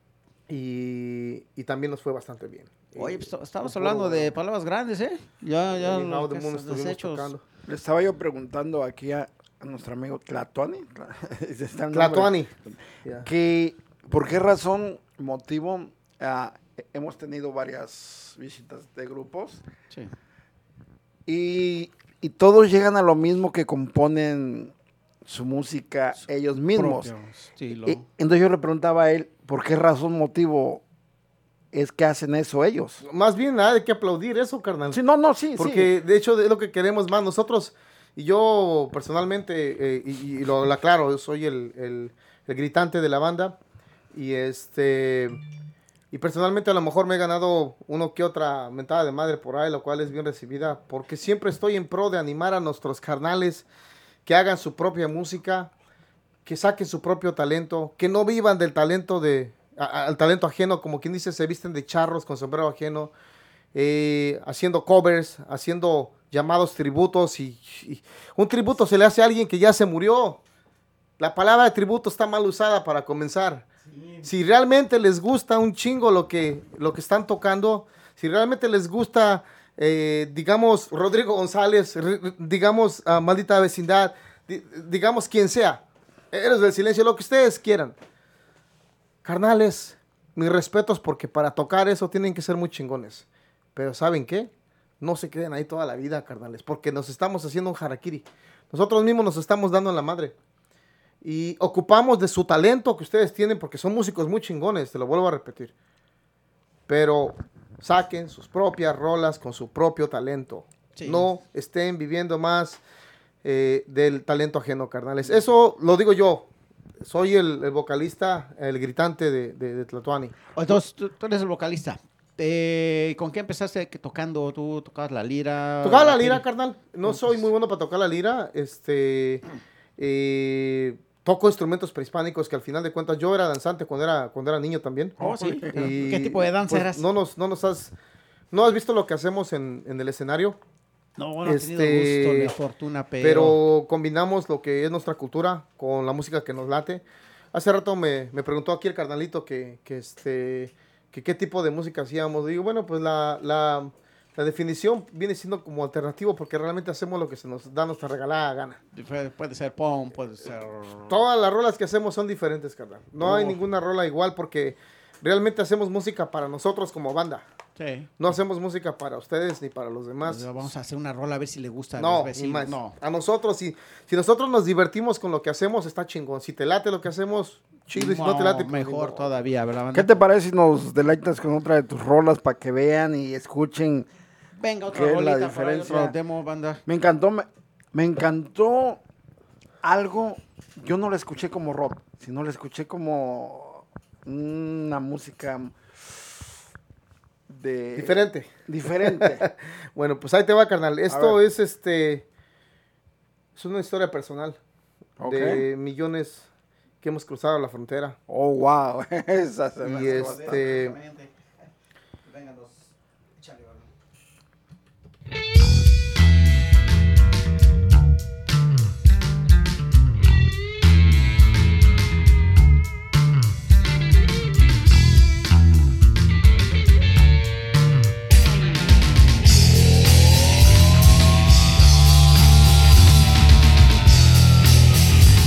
Y, y también nos fue bastante bien. Oye, Y- pues, estamos con hablando puro- de palabras grandes, ¿eh? Ya, ya, en lo How the que Moon es estuvimos desechos. tocando. Le estaba yo preguntando aquí a, a nuestro amigo Tlatuani. Ese está el nombre. Tlatuani. Ya. Que, ¿por qué razón, motivo, ah, hemos tenido varias visitas de grupos Sí. y, y todos llegan a lo mismo que componen su música ellos mismos? Propio estilo. Y- entonces yo le preguntaba a él, ¿por qué razón, motivo es que hacen eso ellos? Más bien nada de que aplaudir eso, carnal. Sí, no, no, sí, Porque de hecho es lo que queremos más nosotros. Y yo personalmente, eh, y, y lo, lo aclaro, yo soy el, el- el gritante de la banda. Y este y personalmente a lo mejor me he ganado uno que otra mentada de madre por ahí, lo cual es bien recibida. Porque siempre estoy en pro de animar a nuestros carnales que hagan su propia música, que saquen su propio talento, que no vivan del talento de a- al talento ajeno, como quien dice, se visten de charros con sombrero ajeno, eh, haciendo covers, haciendo llamados tributos y, y un tributo se le hace a alguien que ya se murió. La palabra de tributo está mal usada para comenzar. Si realmente les gusta un chingo lo que, lo que están tocando, si realmente les gusta, eh, digamos, Rodrigo González, r- r- digamos, ah, Maldita Vecindad, di- digamos quien sea, Héroes del Silencio, lo que ustedes quieran. Carnales, mis respetos porque para tocar eso tienen que ser muy chingones. Pero ¿saben qué? No se queden ahí toda la vida, carnales, porque nos estamos haciendo un harakiri. Nosotros mismos nos estamos dando en la madre. Y ocupamos de su talento que ustedes tienen porque son músicos muy chingones, te lo vuelvo a repetir. Pero saquen sus propias rolas con su propio talento. Sí. No estén viviendo más eh, del talento ajeno, carnales. Eso lo digo yo. Soy el, el vocalista, el gritante de, de, de Tlatuani. Entonces, tú, tú eres el vocalista. Eh, ¿Con qué empezaste que tocando? ¿Tú tocabas la lira? Tocaba la batería? lira, carnal. No soy muy bueno para tocar la lira. Este, eh, toco instrumentos prehispánicos que al final de cuentas yo era danzante cuando era, cuando era niño también. Oh, sí. Y, ¿Qué tipo de danza pues, eras? No nos, no nos has, ¿no has visto lo que hacemos en, en el escenario? No, no he tenido Este, el gusto ni fortuna, pero... Pero combinamos lo que es nuestra cultura con la música que nos late. Hace rato me, me preguntó aquí el carnalito que, que, este, que qué tipo de música hacíamos. Digo, bueno, pues la, la, la definición viene siendo como alternativo porque realmente hacemos lo que se nos da nuestra regalada gana. Puede, puede ser pop, puede ser... Todas las rolas que hacemos son diferentes, carnal. No Oh. hay ninguna rola igual porque realmente hacemos música para nosotros como banda. Sí. No hacemos música para ustedes ni para los demás. Pues vamos a hacer una rola a ver si le gusta a No, los ni vecinos. más. No. A nosotros, si, si nosotros nos divertimos con lo que hacemos, está chingón. Si te late lo que hacemos, chido. Y si no te late, pues, mejor ni modo. todavía, ¿verdad? ¿Qué te parece si nos deleitas con otra de tus rolas para que vean y escuchen? Venga, otra ¿Qué es la rolita por ahí, diferencia? otro demo, banda. Me encantó, me, me encantó algo, yo no la escuché como rock, sino la escuché como una música de... Diferente. Diferente. Bueno, pues ahí te va, carnal. Esto ver. es este. Es una historia personal. Ok. De millones que hemos cruzado la frontera. Oh, wow. Esa se me Y hace este. Vénganos, échale, banda. Thank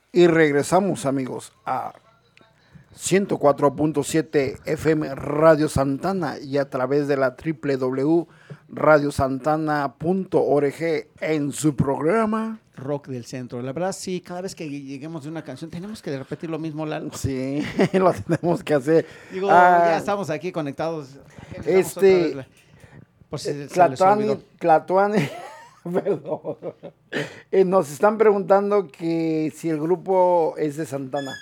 Y regresamos, amigos, a ciento cuatro punto siete F M Radio Santana y a través de la doble u doble u doble u punto radio santana punto org en su programa Rock del Centro. La verdad, sí, cada vez que lleguemos de una canción tenemos que repetir lo mismo, Lalo. Sí, lo tenemos que hacer. Digo, Ah, ya estamos aquí conectados. Estamos Este, otra vez, por si se les Tlatuani, olvidó. Tlatuani, perdón. Eh, nos están preguntando que si el grupo es de Santana.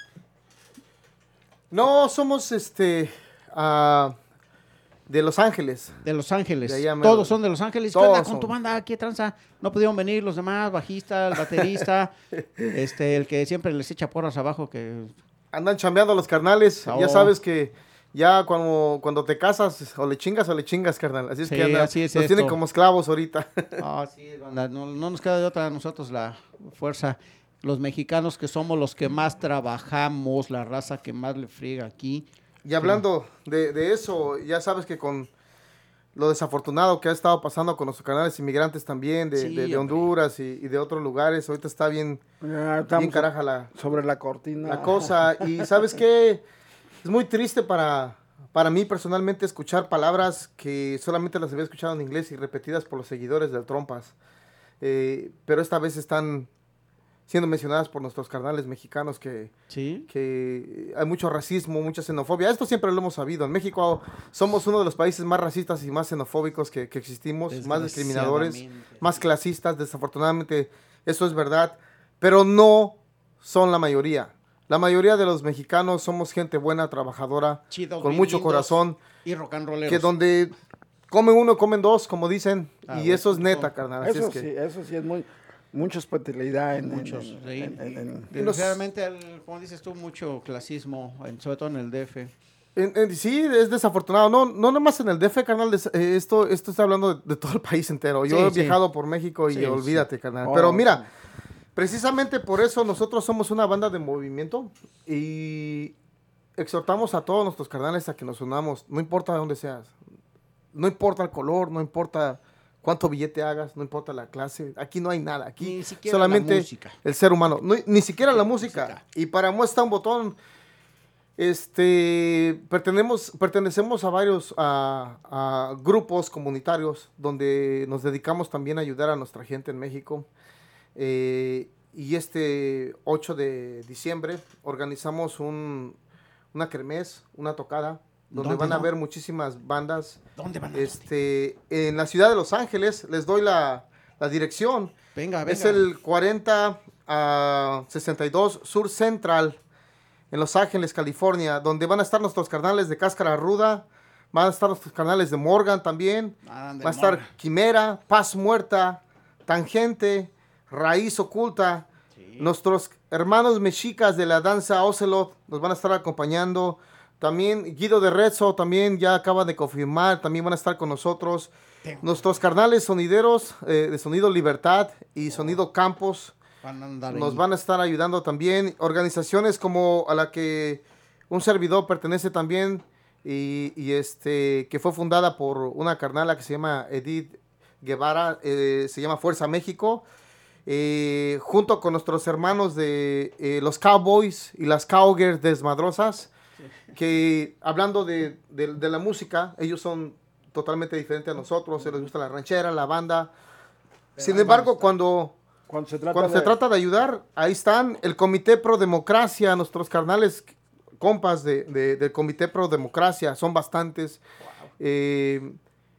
No, somos este ah, de Los Ángeles. De Los Ángeles. De allá mero. Todos son de Los Ángeles. ¿Qué Todos onda con son. tu banda? ¿Qué tranza? No pudieron venir los demás, bajista, el baterista, este, el que siempre les echa porras abajo, que Andan chambeando los carnales. Oh. Ya sabes que ya cuando, cuando te casas, o le chingas o le chingas, carnal. Así es Sí, que andan, así es nos tienen esto. como esclavos ahorita. Ah, sí, banda, no, no nos queda de otra a nosotros la fuerza. Los mexicanos que somos los que más trabajamos, la raza que más le friega aquí. Y hablando de, de eso, ya sabes que con lo desafortunado que ha estado pasando con los canales inmigrantes también, de, Sí, de- de hombre. Honduras y, y de otros lugares, ahorita está bien, Ya estamos bien caraja la, sobre la cortina. la cosa. Y sabes qué, es muy triste para, para mí personalmente escuchar palabras que solamente las había escuchado en inglés y repetidas por los seguidores del Trompas. Eh, pero esta vez están siendo mencionadas por nuestros carnales mexicanos que, Sí. que hay mucho racismo, mucha xenofobia. Esto siempre lo hemos sabido. En México somos uno de los países más racistas y más xenofóbicos que, que existimos, más discriminadores, Desgraciadamente. más clasistas. Desafortunadamente, eso es verdad, pero no son la mayoría. La mayoría de los mexicanos somos gente buena, trabajadora, Chidos, con bien mucho lindos corazón, y rock and rolleros. que donde come uno, comen dos, como dicen, Ah, y bueno, eso es neta, eso- carnal. Así Eso es que- sí, eso sí es muy, mucha hospitalidad en, Muchos, en- sí. en- en- en- Desgraciadamente, el- como dices tú, mucho clasismo, en- sobre todo en el D F. En- en- sí, es desafortunado. No, no nomás en el D F, carnal. des- eh, esto, esto está hablando de, de todo el país entero. Yo Sí, he sí. viajado por México y Sí, olvídate, sí. carnal. Oh, Pero sí. mira, precisamente por eso nosotros somos una banda de movimiento y exhortamos a todos nuestros carnales a que nos unamos. No importa de dónde seas. No importa el color, no importa cuánto billete hagas, no importa la clase. Aquí no hay nada. Aquí Ni siquiera solamente la música. el ser humano. No- ni siquiera la música. música. Y para muestra un botón, este, pertenecemos, pertenecemos a varios a, a grupos comunitarios donde nos dedicamos también a ayudar a nuestra gente en México. Eh, y este ocho de diciembre organizamos un, una kermés, una tocada, donde ¿Dónde, van a no? haber muchísimas bandas. ¿Dónde van a Este, en la ciudad de Los Ángeles, les doy la, la dirección. Venga, venga. Es el cuarenta a sesenta y dos Sur Central, en Los Ángeles, California, donde van a estar nuestros carnales de Cáscara Ruda, van a estar nuestros carnales de Morgan también, Ah, de va a estar Morgan. Quimera, Paz Muerta, Tangente, Raíz Oculta, nuestros hermanos mexicas de la danza Ocelot nos van a estar acompañando, también Guido de Rezzo también ya acaba de confirmar, también van a estar con nosotros, nuestros carnales sonideros eh, de Sonido Libertad y Sonido Campos, Van a andar nos ahí. van a estar ayudando también. Organizaciones como a la que un servidor pertenece también y, y este que fue fundada por una carnala que se llama Edith Guevara, eh, se llama Fuerza México, eh, junto con nuestros hermanos de eh, los Cowboys y las Cowgirls Desmadrosas, que hablando de, de- de la música, ellos son totalmente diferentes a nosotros, se les gusta la ranchera, la banda. Sin ahí embargo, van a estar. cuando Cuando se trata cuando de... se trata de ayudar, ahí están el Comité Pro Democracia, nuestros carnales compas de, de- del Comité Pro Democracia, son bastantes. Eh,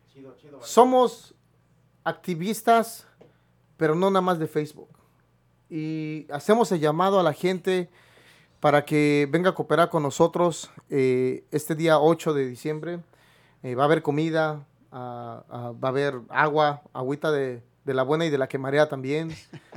somos activistas, pero no nada más de Facebook. Y hacemos el llamado a la gente para que venga a cooperar con nosotros eh, este día ocho de diciembre. Eh, va a haber comida, ah, ah, va a haber agua, agüita de, de la buena y de la que marea también.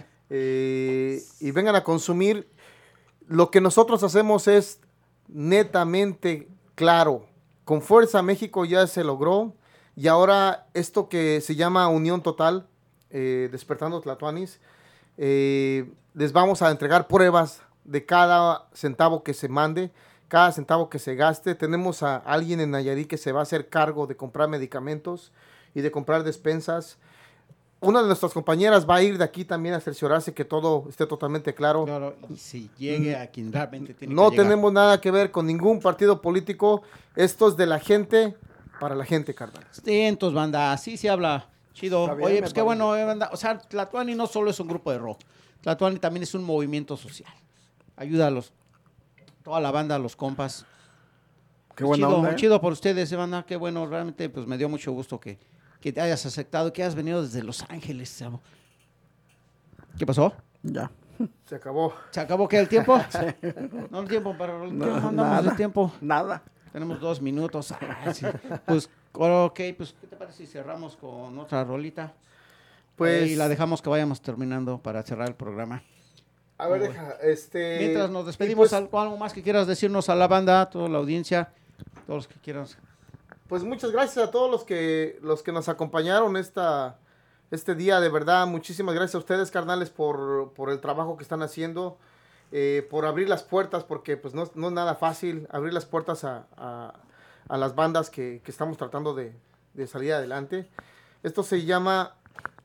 Eh, y vengan a consumir. Lo que nosotros hacemos es netamente claro. Con Fuerza México ya se logró. Y ahora esto que se llama Unión Total, eh, Despertando Tlatuanis, eh, les vamos a entregar pruebas de cada centavo que se mande, cada centavo que se gaste. Tenemos a alguien en Nayarit que se va a hacer cargo de comprar medicamentos y de comprar despensas. una de nuestras compañeras va a ir de aquí también a cerciorarse que todo esté totalmente claro. Claro, y si llegue a quien realmente tiene No que llegar. tenemos nada que ver con ningún partido político. Esto es de la gente para la gente, carnal. Entonces, banda, así se habla. Chido. Está bien, Oye, me pues qué parece. bueno, eh, banda. O sea, Tlatuani no solo es un grupo de rock. Tlatuani también es un movimiento social. Ayuda a los, toda la banda, a los compas. Qué Pues buena chido, onda, ¿eh? chido por ustedes, eh, banda. Qué bueno, realmente pues me dio mucho gusto que, que te hayas aceptado, que hayas venido desde Los Ángeles. chavo. ¿Qué pasó? Ya. Se acabó. ¿Se acabó qué el tiempo? No el tiempo, pero ¿qué No, mandamos nada. de tiempo? Nada. Tenemos dos minutos. Ah, sí. Pues, ok, pues, ¿qué te parece si cerramos con otra rolita? Pues- Eh, y la dejamos que vayamos terminando para cerrar el programa. A ver, deja, este... Mientras nos y despedimos, pues- algo, algo más que quieras decirnos a la banda, a toda la audiencia, todos los que quieras. Pues muchas gracias a todos los que los que nos acompañaron esta este día, de verdad, muchísimas gracias a ustedes, carnales, por, por el trabajo que están haciendo, eh, por abrir las puertas, porque pues no, no es nada fácil abrir las puertas a, a, a las bandas que, que estamos tratando de, de salir adelante. Esto se llama,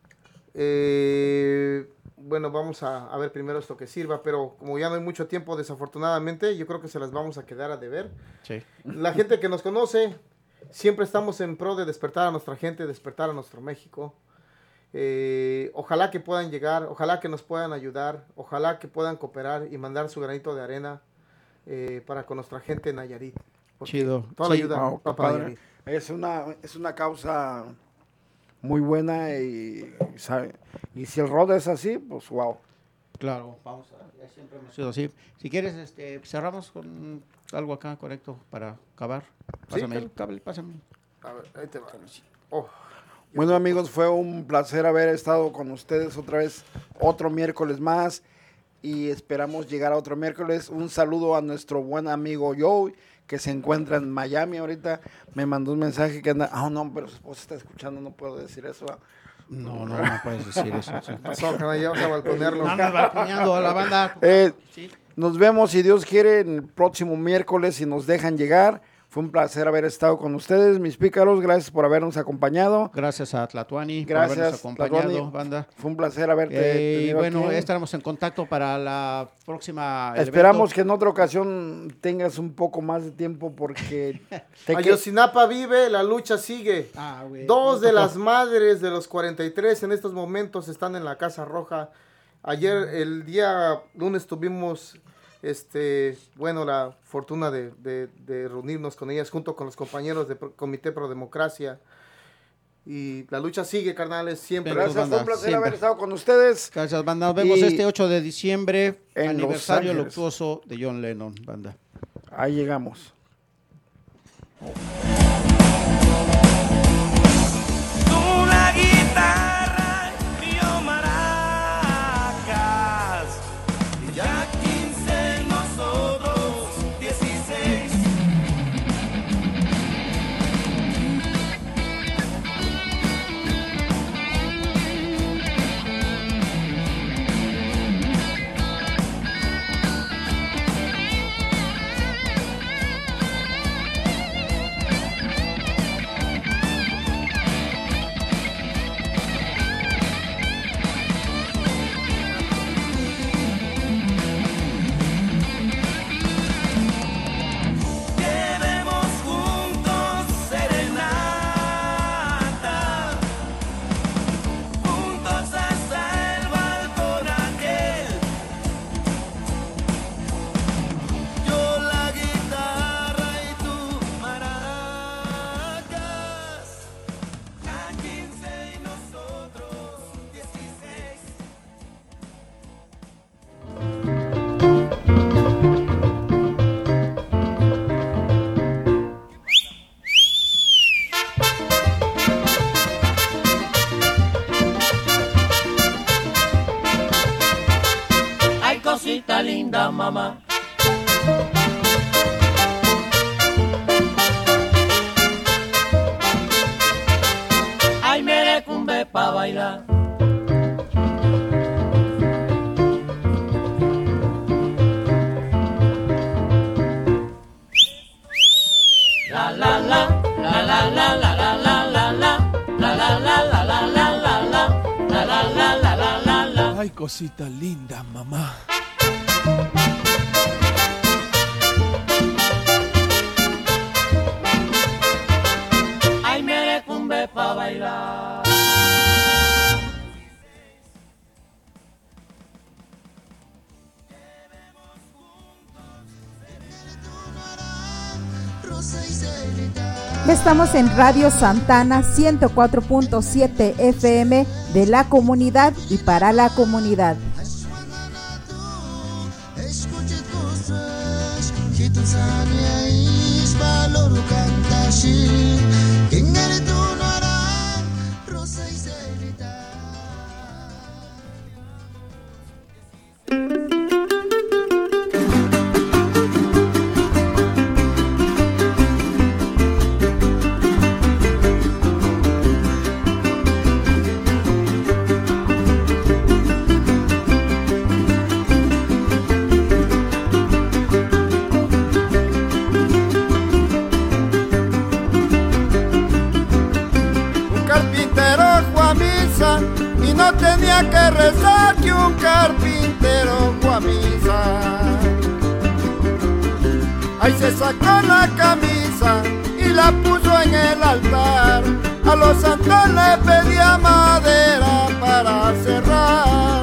eh, bueno, vamos a, a ver primero esto que sirva, pero como ya no hay mucho tiempo, desafortunadamente, yo creo que se las vamos a quedar a deber. Sí. La gente que nos conoce, siempre estamos en pro de despertar a nuestra gente, despertar a nuestro México. Eh, ojalá que puedan llegar, ojalá que nos puedan ayudar, ojalá que puedan cooperar y mandar su granito de arena eh, para con nuestra gente en Nayarit. Porque Chido. Toda la Sí. ayuda Wow, va qué para padre. Nayarit. Es una, es una causa muy buena y, sabe, y si el road es así, pues wow. Claro, vamos a, ya siempre hemos sido así. Si quieres, este, cerramos con algo acá correcto para acabar. Pásame claro. el cable, pásame. A ver, ahí te va. Oh, Bueno, amigos, fue un placer haber estado con ustedes otra vez, otro miércoles más, y esperamos llegar a otro miércoles. Un saludo a nuestro buen amigo Joe, que se encuentra en Miami ahorita. Me mandó un mensaje que anda, ah, no, pero su esposa está escuchando, no puedo decir eso. ¿verdad? No, no, no puedes decir eso. Sí. pasó, carnal, ya vamos a balconearlo. No andas balconeando a la banda. Eh, Sí. Nos vemos, si Dios quiere, el próximo miércoles, si nos dejan llegar. Fue un placer haber estado con ustedes, mis pícaros. Gracias por habernos acompañado. Gracias a Tlatuani por Gracias, habernos acompañado, Tlatuani. banda. Fue un placer haberte Eh, y tenido bueno, aquí. estaremos en contacto para la próxima. el Esperamos evento. que en otra ocasión tengas un poco más de tiempo porque te que- Ayotzinapa vive, la lucha sigue. Ah, güey. Dos de las madres de los cuarenta y tres en estos momentos están en la Casa Roja. Ayer, el día lunes, tuvimos este, bueno, la fortuna de, de- de reunirnos con ellas junto con los compañeros del Comité Pro Democracia. Y la lucha sigue, carnales, siempre. Gracias, Gracias, fue un banda, placer siempre. haber estado con ustedes. Gracias, banda. Nos vemos Y- este ocho de diciembre, en aniversario Los Ángeles. luctuoso de John Lennon, banda. Ahí llegamos. Una guitarra y yo maracas. Ya quince, nosotros dieciséis. Llevemos juntos serenata, juntos hasta el balcón aquel. Yo la guitarra y tú maracas. A quince y nosotros dieciséis. Ay, cosita linda, mamá. Ay, merecumbe pa' bailar. La la la, la la la la la la la la, la la la la la la la la, la cosita linda, mamá. Ay, merecumbe pa' bailar. Estamos en Radio Santana ciento cuatro punto siete F M de la comunidad y para la comunidad. Y no tenía que rezar que un carpintero fue a misa. Ahí se sacó la camisa y la puso en el altar. A los santos le pedía madera para cerrar.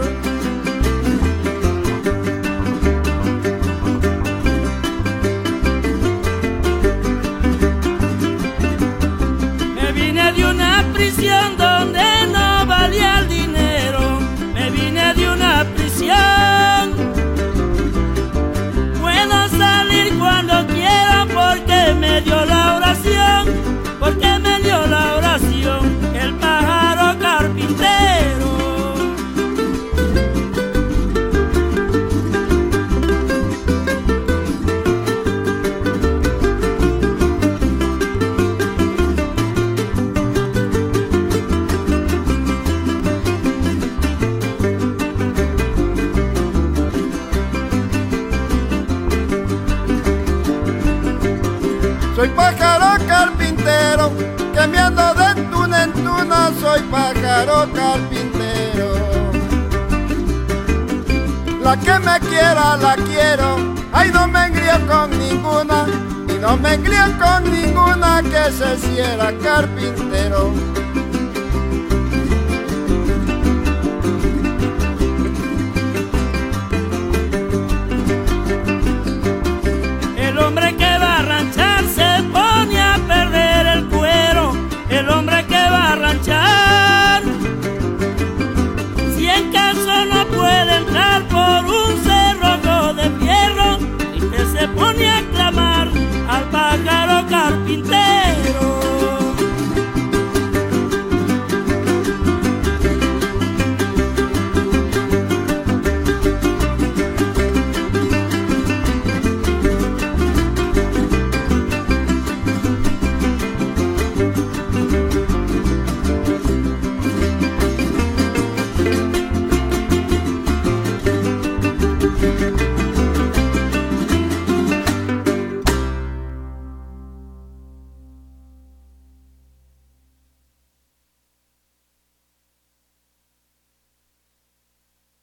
Me vine de una prisión donde no valía el dinero. Me vine de una prisión. Puedo salir cuando quiera porque me dio la oración. Porque me dio la oración el pájaro carpintero. Soy pájaro carpintero, que me ando de tuna en tuna. Soy pájaro carpintero. La que me quiera la quiero, ay no me engrío con ninguna. Y no me engrío con ninguna que se hiciera carpintero.